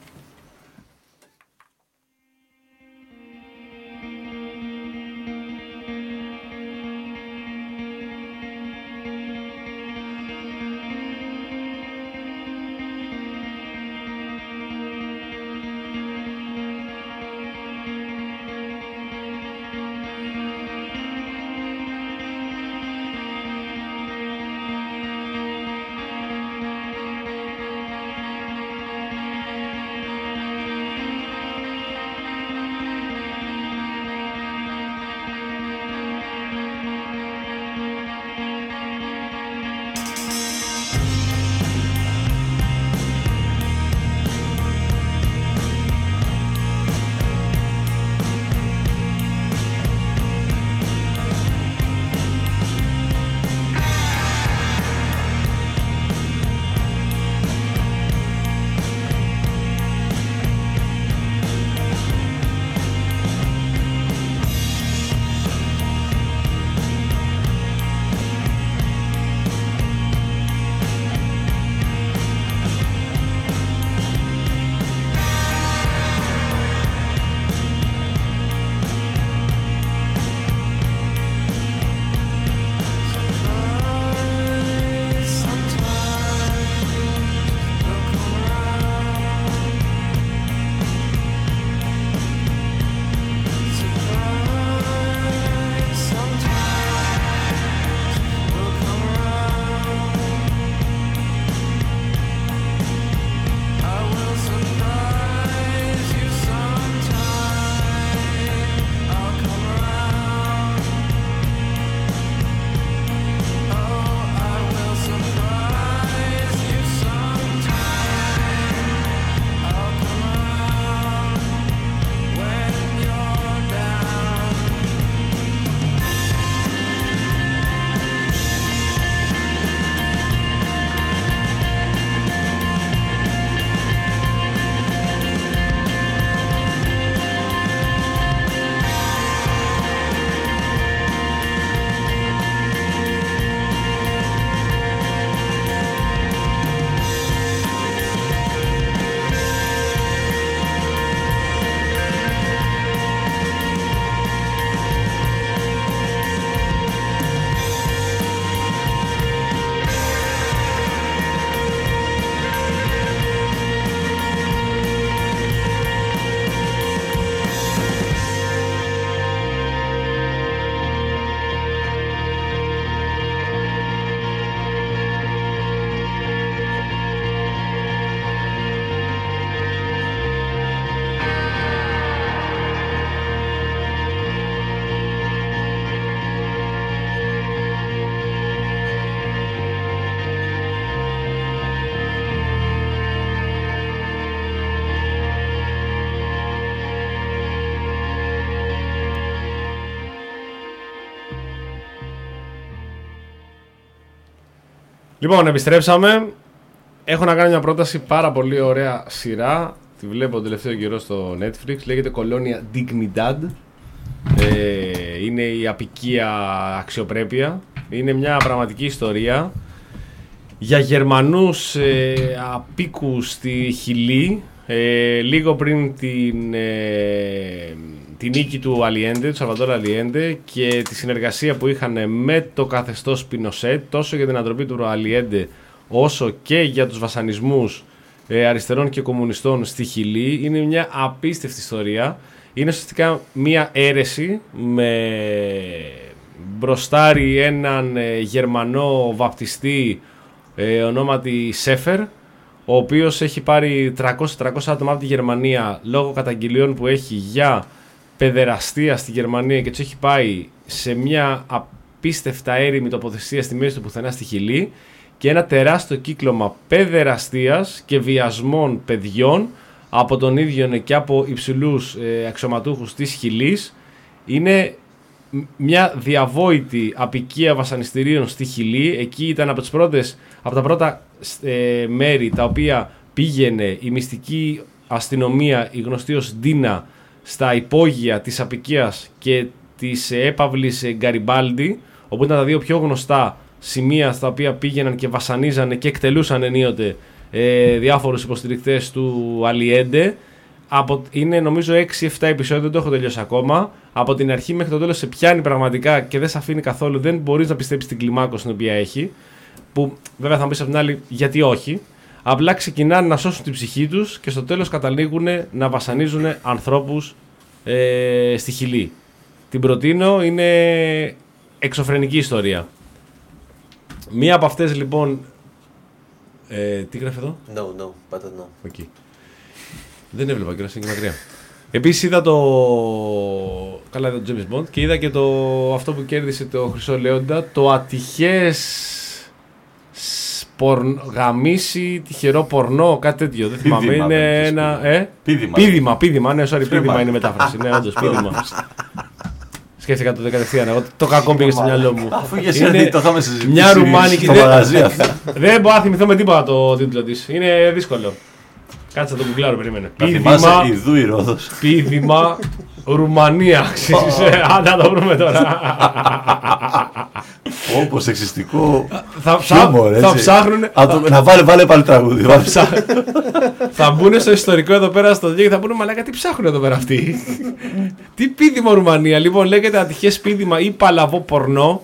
Λοιπόν, επιστρέψαμε. Έχω να κάνω μια πρόταση, πάρα πολύ ωραία σειρά. Τη βλέπω τον τελευταίο καιρό στο Netflix. Λέγεται Colonia Dignidad. Ε, είναι η απικία αξιοπρέπεια. Είναι μια πραγματική ιστορία. για Γερμανούς ε, απίκους στη Χιλή, ε, λίγο πριν την, ε, την νίκη του Αλιέντε, του Σαλβαντόρ Αλιέντε, και τη συνεργασία που είχαν με το καθεστώς Πινοσέτ, τόσο για την ανατροπή του Αλιέντε όσο και για τους βασανισμούς ε, αριστερών και κομμουνιστών στη Χιλή. Είναι μια απίστευτη ιστορία. Είναι ουσιαστικά μια αίρεση με μπροστάρι έναν ε, Γερμανό βαπτιστή ε, ονόματι Σέφερ, ο οποίος έχει πάρει τριακόσια τριακόσια άτομα από τη Γερμανία λόγω καταγγελιών που έχει για παιδεραστία στη Γερμανία και τους έχει πάει σε μια απίστευτα έρημη τοποθεσία στη μέση του πουθενά στη Χιλή, και ένα τεράστιο κύκλωμα παιδεραστίας και βιασμών παιδιών από τον ίδιο και από υψηλούς ε, αξιωματούχους της Χιλής. Είναι μια διαβόητη απικία βασανιστήριων στη Χιλή. Εκεί ήταν από, τις πρώτες, από τα πρώτα ε, μέρη τα οποία πήγαινε η μυστική αστυνομία, η γνωστή ως Ντίνα, στα υπόγεια της απικίας και της ε, έπαυλης ε, Γκαριμπάλντι, όπου ήταν τα δύο πιο γνωστά σημεία στα οποία πήγαιναν και βασανίζανε και εκτελούσαν ενίοτε ε, διάφορους υποστηρικτές του Αλιέντε. Από, είναι νομίζω έξι εφτά επεισόδια, δεν το έχω τελειώσει ακόμα. Από την αρχή μέχρι το τέλος σε πιάνει πραγματικά και δεν σε αφήνει καθόλου. Δεν μπορείς να πιστέψεις την κλιμάκωση την οποία έχει. Που βέβαια θα μου πεις από την άλλη γιατί όχι. Απλά ξεκινάνε να σώσουν την ψυχή τους και στο τέλος καταλήγουν να βασανίζουν ανθρώπους ε, στη Χιλή. Την προτείνω, είναι εξωφρενική ιστορία. Μία από αυτές λοιπόν. Ε, τι γράφει εδώ? No, no, πάτα no. Okay. Δεν έβλεπα και να είναι και μακριά. Επίσης είδα το. Καλά, είδα το James Bond και είδα και το. Αυτό που κέρδισε το Χρυσό Λέοντα. Το ατυχές. Πορν... Γαμίσει τυχερό πορνό, κάτι τέτοιο. Δεν θυμάμαι. Πίδημα, είναι ένα. Ε? Πίδημα. Πίδημα, πίδημα. Ναι, sorry, πίδημα είναι η μετάφραση. Ναι, όντως, πίδημα. Σκέφτηκα το κατευθείαν. Εγώ το κακό πήγε στο μυαλό μου. Αφού για σένα το θα με συζητήσει μια ρουμάνικη. στο μαγαζί αυτό. Δεν μπορώ να θυμηθώ με τίποτα το τίτλο της. Είναι δύσκολο. Κάτσε να το γκουγκλάρω, περίμενε. Να θυμάσαι Ιδού η Ρόδος. Πίδημα Ρουμανία. Αν το βρούμε τώρα. Όπως σεξιστικό χιούμορ, έτσι. Θα ψάχνουν. Να βάλε, βάλε πάλι τραγούδι. Θα μπουν στο ιστορικό εδώ πέρα στο δύο και θα πούνε μαλάκα τι ψάχνουν εδώ πέρα αυτοί. Τι πίδημα Ρουμανία. Λοιπόν, λέγεται ατυχές πίδημα ή παλαβό πορνό.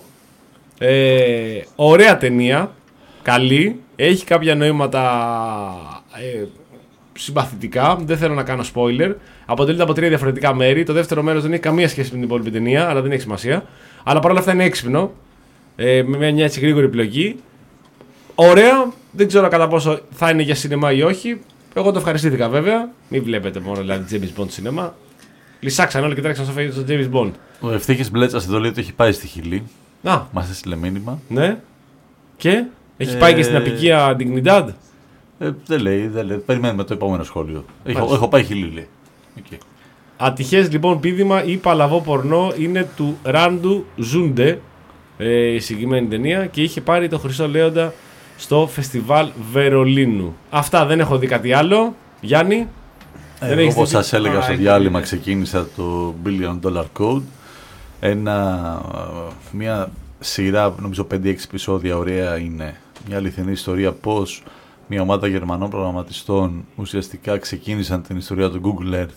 Ε, ωραία ταινία. Καλή. Έχει κάποια νοήματα ε, συμπαθητικά. Δεν θέλω να κάνω spoiler. Αποτελείται από τρία διαφορετικά μέρη. Το δεύτερο μέρος δεν έχει καμία σχέση με την υπόλοιπη ταινία, αλλά δεν έχει σημασία. Αλλά παρόλα αυτά είναι έξυπνο. Ε, με μια έτσι γρήγορη επιλογή. Ωραία. Δεν ξέρω κατά πόσο θα είναι για σινεμά ή όχι. Εγώ το ευχαριστήθηκα βέβαια. Μην βλέπετε μόνο δηλαδή James Bond σινεμά. Λυσάξαν όλοι και τρέξαν στο στο James Bond. Ο Ευτύχης Μπλέτσας εδώ λέει ότι έχει πάει στη Χιλή. Να. Μας έστειλε μήνυμα. Ναι. Και έχει ε... πάει και στην απικία Dignidad. Ε, δεν λέει, δεν λέει. Περιμένουμε το επόμενο σχόλιο. Έχω, έχω πάει Χιλή, λέει. Okay. Ατυχές λοιπόν πίδημα ή παλαβό πορνό είναι του Ράντου Ζούντε, ε, η συγκεκριμένη ταινία, και είχε πάρει το Χρυσό Λέοντα στο φεστιβάλ Βερολίνου. Αυτά, δεν έχω δει κάτι άλλο. Γιάννη. Εγώ όπως σας έλεγα στο διάλειμμα ξεκίνησα το Billion Dollar Code. Ένα, μια σειρά, νομίζω πέντε έξι επεισόδια ωραία είναι. Μια αληθινή ιστορία πώς μια ομάδα Γερμανών προγραμματιστών ουσιαστικά ξεκίνησαν την ιστορία του Google Earth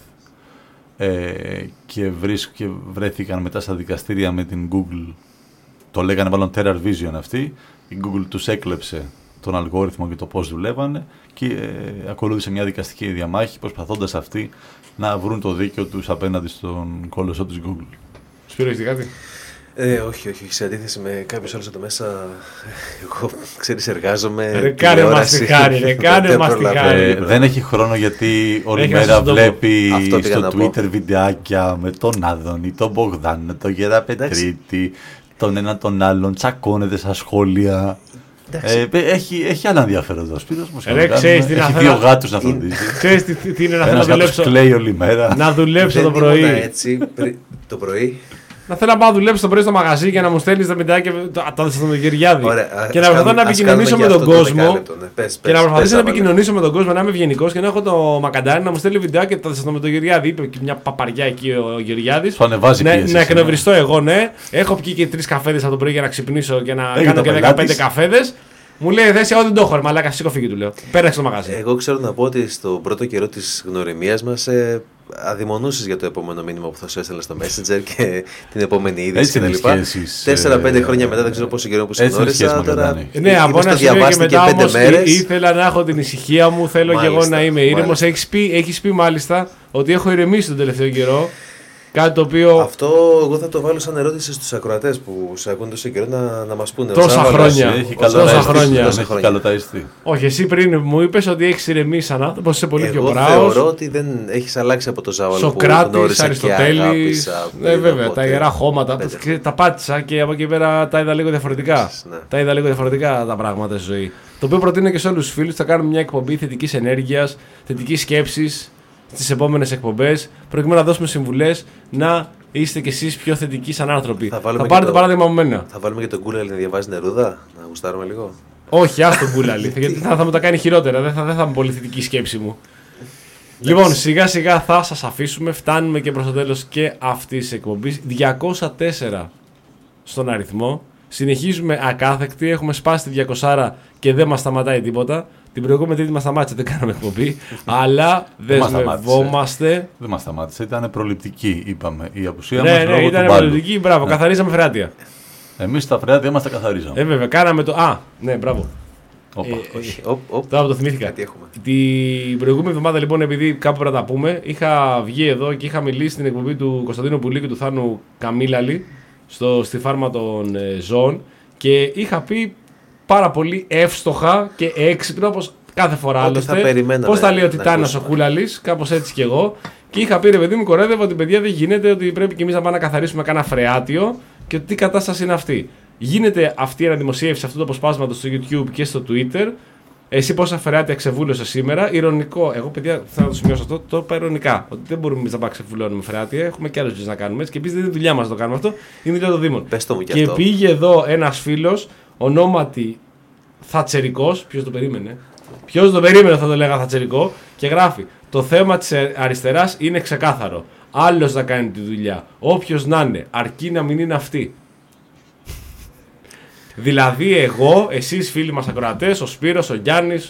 ε, και, βρίσκ, και βρέθηκαν μετά στα δικαστήρια με την Google. Το λέγανε μάλλον Terror Vision αυτή. Η Google τους έκλεψε τον αλγόριθμο και το πώς δουλεύανε και ε, ακολούθησε μια δικαστική διαμάχη προσπαθώντας αυτοί να βρουν το δίκαιο τους απέναντι στον κόλωσο της Google. Σπύρο, έχεις κάτι? Ε, όχι, όχι, σε αντίθεση με κάποιους άλλους εδώ μέσα, εγώ, ξέρεις, εργάζομαι. Ρε κάνε μας τη χάρη, ρε κάνε μας τη χάρη. Δεν έχει χρόνο γιατί όλη μέρα βλέπει στο Twitter βιντεάκια με τον Άδωνη, τον Μπογδάνο, τον Γεραπετρίτη, τον ένα τον άλλον, τσακώνεται στα σχόλια. Ε, έχει, έχει άλλα ενδιαφέροντα ο Σπύρος μου. Έχει δύο γάτους να φροντίζει. Ξέρεις τι είναι να θέλω να δουλέψω. Κλαίει όλη μέρα. Να δουλέψω το πρωί. Έτσι, το πρωί. Να θέλω να πάω να δουλέψω το πρωί στο μαγαζί και να μου στέλνει τα βιντεάκια τα Θεσσαλονικηριάδη. Και να προσπαθώ να επικοινωνήσω με τον κόσμο. Και να προσπαθήσω να επικοινωνήσω με τον κόσμο, να είμαι ευγενικός και να έχω το μακαντάρι να μου στέλνει βιντεάκια τα Θεσσαλονικηριάδη. Είπε και μια παπαριά εκεί ο Γεωργιάδης. Να εκνευριστώ εγώ, ναι. Έχω πιει και τρεις καφέδες από το πρωί για να ξυπνήσω και να κάνω και δεκαπέντε καφέδες. Μου λέει θέση, εγώ δεν το έχω, ρε μαλάκα, σήκω φύγει, του λέω. Πέραξε το μαγαζί. Εγώ ξέρω να πω ότι στον πρώτο καιρό της γνωριμίας μας ε, αδειμονούσες για το επόμενο μήνυμα που θα σου έστελνα στο Messenger και την επόμενη είδηση κτλ. Τέσσερα-πέντε χρόνια μετά, δεν ξέρω πόσο καιρό που σε γνώρισα. Τώρα, ναι, από ένα σημείο και μετά όμως ήθελα να έχω την ησυχία μου, θέλω μάλιστα, και εγώ να είμαι ήρεμος. Έχεις πει, έχεις πει μάλιστα ότι έχω ηρεμήσει τον τελευταίο καιρό. Κάτι το οποίο... Αυτό εγώ θα το βάλω σαν ερώτηση στους ακροατές που σε ακούν τόσο καιρό να, να μας πούνε. Τόσα χρόνια. Έχει τόσα χρόνια. καλοταϊστεί. Όχι, εσύ πριν μου είπες ότι έχεις ηρεμήσει σαν άνθρωπος, είσαι πολύ εγώ πιο μπράβος. Εγώ θεωρώ ότι δεν έχεις αλλάξει από το Ζάβαλο Σοκράτης, που γνώρισα Αριστοτέλης, και αγάπησα. Ναι, βέβαια, τα ιερά χώματα. Τα, τα πάτησα και από εκεί πέρα τα είδα λίγο διαφορετικά. Ναι. Τα είδα λίγο διαφορετικά τα πράγματα στη ζωή. Το οποίο προτείνω και σε όλους τους φίλους. Θα κάνουμε μια εκπομπή θετικής ενέργειας, θετικής σκέψης στις επόμενες εκπομπές, προκειμένου να δώσουμε συμβουλές να είστε κι εσείς πιο θετικοί σαν άνθρωποι. Θα, θα πάρετε το παράδειγμα από μένα. Θα βάλουμε και τον Κούλαλη να διαβάζει Νερούδα, να γουστάρουμε λίγο. Όχι, άστο τον Κούλαλη, γιατί θα, θα μου τα κάνει χειρότερα. Δεν θα, δεν θα είμαι πολύ θετική η σκέψη μου. Λοιπόν, σιγά σιγά θα σας αφήσουμε. Φτάνουμε και προς το τέλος και αυτής της εκπομπής. διακόσια τέσσερα στον αριθμό. Συνεχίζουμε ακάθεκτοι. Έχουμε σπάσει τη διακόσια και δεν μας σταματάει τίποτα. Την προηγούμενη τρίτη μας σταμάτησε, δεν κάναμε εκπομπή. Αλλά δεσμευόμαστε. Δεν μας σταμάτησε, ήταν προληπτική, είπαμε. Η απουσία ναι, μας ναι, λόγω ήταν του προληπτική. Μπράβο, ναι. Καθαρίζαμε φρεάτια. Εμείς τα φρεάτια μας τα καθαρίζαμε. Ε, βέβαια, κάναμε το. Α, ναι, μπράβο. Όπα, ε, όχι. Ε, Τώρα το θυμήθηκα. έχουμε. Την προηγούμενη εβδομάδα, λοιπόν, επειδή κάπου πρέπει να τα πούμε, είχα βγει εδώ και είχα μιλήσει στην εκπομπή του Κωνσταντίνου Πουλή και του Θάνου Καμίλαλη στο, στη φάρμα των ε, ζώων και είχα πει πάρα πολύ εύστοχα και έξυπνα, όπως κάθε φορά άλλωστε. Πώς τα λέει ο Τιτάνας ο Κούλαλης, κάπως έτσι κι εγώ. Και είχα πει, ρε παιδί μου, κορέδευα ότι παιδιά δεν γίνεται, ότι πρέπει κι εμείς να πάμε να καθαρίσουμε κάνα φρεάτιο και τι κατάσταση είναι αυτή. Γίνεται αυτή η αναδημοσίευση αυτού του αποσπάσματο στο YouTube και στο Twitter. Εσύ πόσα φρεάτια ξεβούλωσε σήμερα. Ειρωνικό. Εγώ, παιδιά, θέλω να το σημειώσω αυτό. Το είπα ειρωνικά. Ότι δεν μπορούμε εμείς να πάμε ξεβουλώνουμε φρεάτια. Έχουμε και άλλες δουλειές να κάνουμε έτσι. Και επίσης δεν είναι δουλειά μας να το κάνουμε αυτό. Είναι δουλειά των Δήμων. Πες το μου κι και αυτό. πήγε εδώ ένας φίλος, ονόματι Θατσερικός. Ποιος το περίμενε. Ποιος το περίμενε, θα το λέγα Θατσερικό. Και γράφει: το θέμα της αριστεράς είναι ξεκάθαρο. Άλλος να κάνει τη δουλειά. Όποιος να είναι, αρκεί να μην είναι αυτή. Δηλαδή, εγώ, εσείς φίλοι μας ακροατές, ο Σπύρος, ο Γιάννης,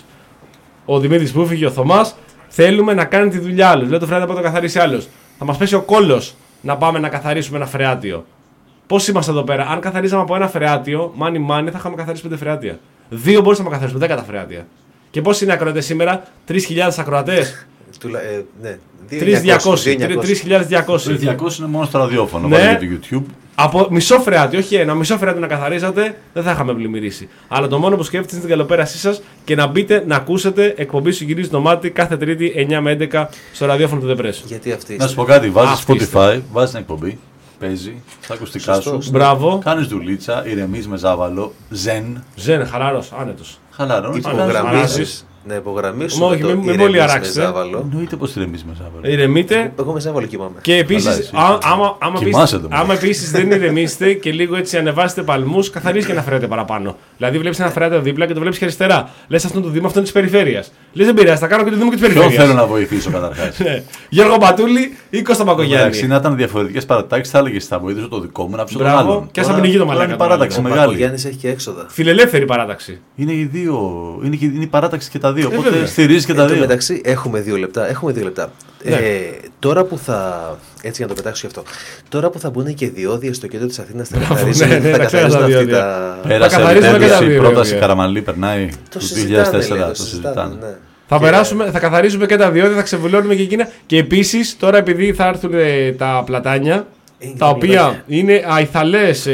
ο Δημήτρης που έφυγε, ο Θωμάς, θέλουμε να κάνει τη δουλειά άλλος. Δηλαδή, το φρεάτιο να το καθαρίσει άλλος. Θα μας πέσει ο κόλλος να πάμε να καθαρίσουμε ένα φρεάτιο. Πώς είμαστε εδώ πέρα, αν καθαρίζαμε από ένα φρεάτιο, μάνι μάνι, θα είχαμε καθαρίσει πέντε φρεάτια. Δύο μπορούσαμε να καθαρίσουμε, δέκα τα φρεάτια. Και πώς είναι οι ακροατές σήμερα, τρεις χιλιάδες ακροατές. Ε, ναι. τρεις χιλιάδες διακόσια. τρεις διακόσια είναι μόνο στο ραδιόφωνο, ναι. για το YouTube. Από μισό φρεάτιο, όχι ένα, μισό φρεάτιο να καθαρίζατε, δεν θα είχαμε πλημμυρίσει. Αλλά το μόνο που σκέφτεστε είναι την καλοπέρασή σας και να μπείτε να ακούσετε εκπομπή σου γυρίζει το μάτι κάθε Τρίτη εννιά με έντεκα στο ραδιόφωνο του The Press. Γιατί αυτή. Να σου πω κάτι, βάζεις Spotify, βάζεις την εκπομπή, παίζει, τα ακουστικά Σωστός. σου. Μπράβο. Κάνεις δουλίτσα, ηρεμείς με ζάβαλο, ζεν. Ζεν, χαλαρός, άνετος. Χαλαρός. Υπογραμμίζεις. Να υπογραμμίσουμε. Όχι, μην μην πολύ αράξετε. Εννοείται πως ηρεμείς με ζάβαλο. Ηρεμείτε. Εγώ με ζάβαλο κοιμάμαι. Και επίσης, άμα, άμα, Κοιμάσαι επίσης, το άμα επίσης δεν ηρεμήσετε και λίγο έτσι ανεβάσετε παλμούς, καθαρίζει και ένα φρεάτιο παραπάνω. Δηλαδή βλέπεις ένα φρεάτιο δίπλα και το βλέπεις και αριστερά. Λες αυτό το Δήμο, αυτό είναι της περιφέρειας. Λες δεν πειράζει, θα κάνω και το Δήμο και της Ποιο περιφέρειας. θέλω να βοηθήσω καταρχάς. Γιώργο Μπατούλη ή Κώστα Μπακογιάννη. Εντάξει, να ήταν διαφορετικές παρατάξεις, θα έλεγες θα βοηθήσω το δικό μου να ψήσω τον Μπράβο, άλλον. και ας απεινηγεί το μαλάκα. Είναι παράταξη Ο μεγάλη. Μπακογιάννης έχει και έξοδα. Φιλελεύθερη παράταξη. Είναι οι δύο. Είναι, είναι η παράταξη και τα δύο. Ε, Οπότε βέβαια. στηρίζει και τα Εν τω δύο. μεταξύ, έχουμε δύο λεπτά. Έχουμε δύο λεπτά. Ναι. Ε, τώρα που θα. Έτσι για να το πετάξω και αυτό. Τώρα που θα μπουν και διόδια στο κέντρο της Αθήνας, θα καθαρίζουν, ναι, ναι, θα τα ξέρω καθαρίζουν τα αυτή διόδια. τα. Πέρασε Θα καθαρίζουμε και τα η δύο, πρόταση βέβαια. Καραμανλή, περνάει Το το συζητάνε, δύο χιλιάδες τέσσερα. λέει, Το συζητάνε. ναι. Θα, Και- περάσουμε, θα καθαρίζουμε και τα διόδια, θα ξεβουλώνουμε και εκείνα. Και επίσης τώρα επειδή θα έρθουν ε, τα πλατάνια, Είναι τα και οποία πλατάνια. είναι αϊθαλές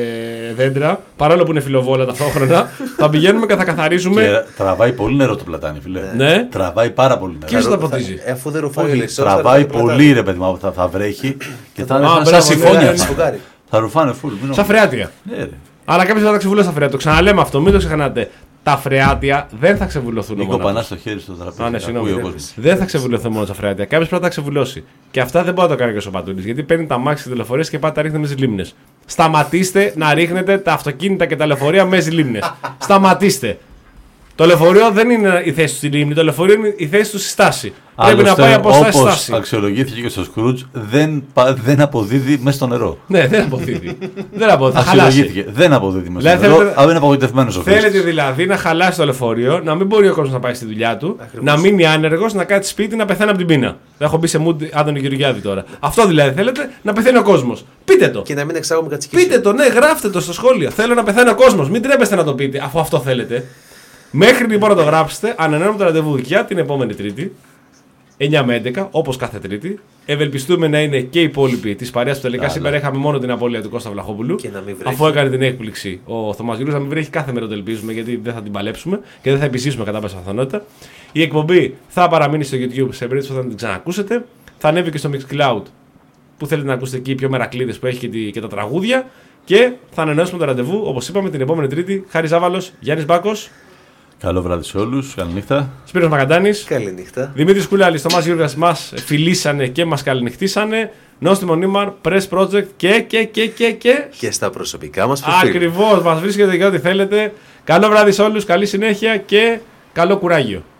ε, δέντρα, παρόλο που είναι φιλοβόλα ταυτόχρονα, θα πηγαίνουμε και θα καθαρίζουμε. Και τραβάει πολύ νερό το πλατάνι, φίλε. Ναι. Τραβάει πάρα πολύ Ποιος νερό. θα τα ποτίζει. Ε, Αφού δεν ρουφάει ο Όχι, ηλεκτρός, θα Τραβάει ρουφάει το πολύ, ρε παιδί μου, θα, θα βρέχει και θα είναι Α, σαν μπράβο, συμφώνια. ναι, πλατάνι. ναι, Σφουγγάρι. Θα ρουφάνε φουλ. μην Σαν νομίζεις. φρεάτια. Ναι, ρε. Αλλά κάποιος θα τα ξεβουλώσει στα φρεάτια. Το ξαναλέμε αυτό, μην το ξεχνάτε. Τα φρεάτια δεν θα ξεβουλωθούν Νίκο, μόνο. πανά στο χέρι στο Α, ναι, τραπέζι. συγγνώμη. Ακούει ο κόσμος. Δεν θα ξεβουλωθούν μόνο τα φρεάτια. Κάποιο πρέπει να τα ξεβουλώσει. Και αυτά δεν μπορεί να το κάνει και ο Πατούλης. Γιατί παίρνει τα μάξι και τηλεφορίες και πάει τα ρίχνει με τις λίμνες. Σταματήστε να ρίχνετε τα αυτοκίνητα και τα λεωφορεία με τις λίμνες. Σταματήστε. Το λεωφορείο δεν είναι η θέση του στη λίμνη, το λεωφορείο είναι η θέση του στη στάση. Άλλωστε, πρέπει να πάει από στάση όπως στάση. αξιολογήθηκε και στο Σκρούτζ, δεν, πα- δεν αποδίδει μέσα στο νερό. Ναι, δεν αποδίδει. δεν αποδίδει. Θα Αξιολογήθηκε. χαλάσει. Δεν αποδίδει μέσα Δηλαδή, στο νερό. θέλετε- Αλλά είναι απογοητευμένος ο Θέλετε χρήστης. δηλαδή να χαλάσει το λεωφορείο, να μην μπορεί ο κόσμο να πάει στη δουλειά του, Ακριβώς. να μείνει άνεργο, να κάτσει σπίτι, να πεθαίνει από την πείνα. Δεν έχω μπει σε mood Άδωνη Γεωργιάδη τώρα. Αυτό δηλαδή θέλετε, να πεθαίνει ο κόσμο. Πείτε το. Και να μην εξάγουμε κατσικίσιο. Πείτε το, ναι, γράφτε το στο σχόλιο. Θέλω να πεθαίνει ο κόσμο. Μην τρέπεστε να το πείτε, αφού αυτό θέλετε. Μέχρι λοιπόν να το γράψετε, ανανεώνουμε το ραντεβού για την επόμενη Τρίτη, εννιά με έντεκα, όπως κάθε Τρίτη. Ευελπιστούμε να είναι και οι υπόλοιποι τη παρέα που τελικά Καλά. σήμερα είχαμε μόνο την απώλεια του Κώστα Βλαχόπουλου. Και να μην βρέχει. Αφού έκανε την έκπληξη ο Θωμάς Γιούλης, να μην βρέχει κάθε μέρα, το ελπίζουμε, γιατί δεν θα την παλέψουμε και δεν θα επιζήσουμε κατά πάσα πιθανότητα. Η εκπομπή θα παραμείνει στο YouTube σε περίπτωση που θα την ξανακούσετε. Θα ανέβει και στο Mixcloud που θέλετε να ακούσετε εκεί οι πιο μερακλείδες που έχει και, τη- και τα τραγούδια. Και θα ανανεώσουμε το ραντεβού, όπως είπαμε, την επόμενη Τρίτη. Χάρης Ζάβαλος, Γιάννης Μπάκος, Καλό βράδυ σε όλους. Καληνύχτα. Σπύρος Μακαντάνης, Καληνύχτα. Δημήτρης Κουλάλης, Θωμάς Γιώργας μας φιλήσανε και μας καληνυχτήσανε. Νόστιμο Νίμαρ, Press Project και και και και και. Και στα προσωπικά μας προφίλ. Ακριβώς, μας βρίσκεται για ό,τι θέλετε. Καλό βράδυ σε όλους, καλή συνέχεια και καλό κουράγιο.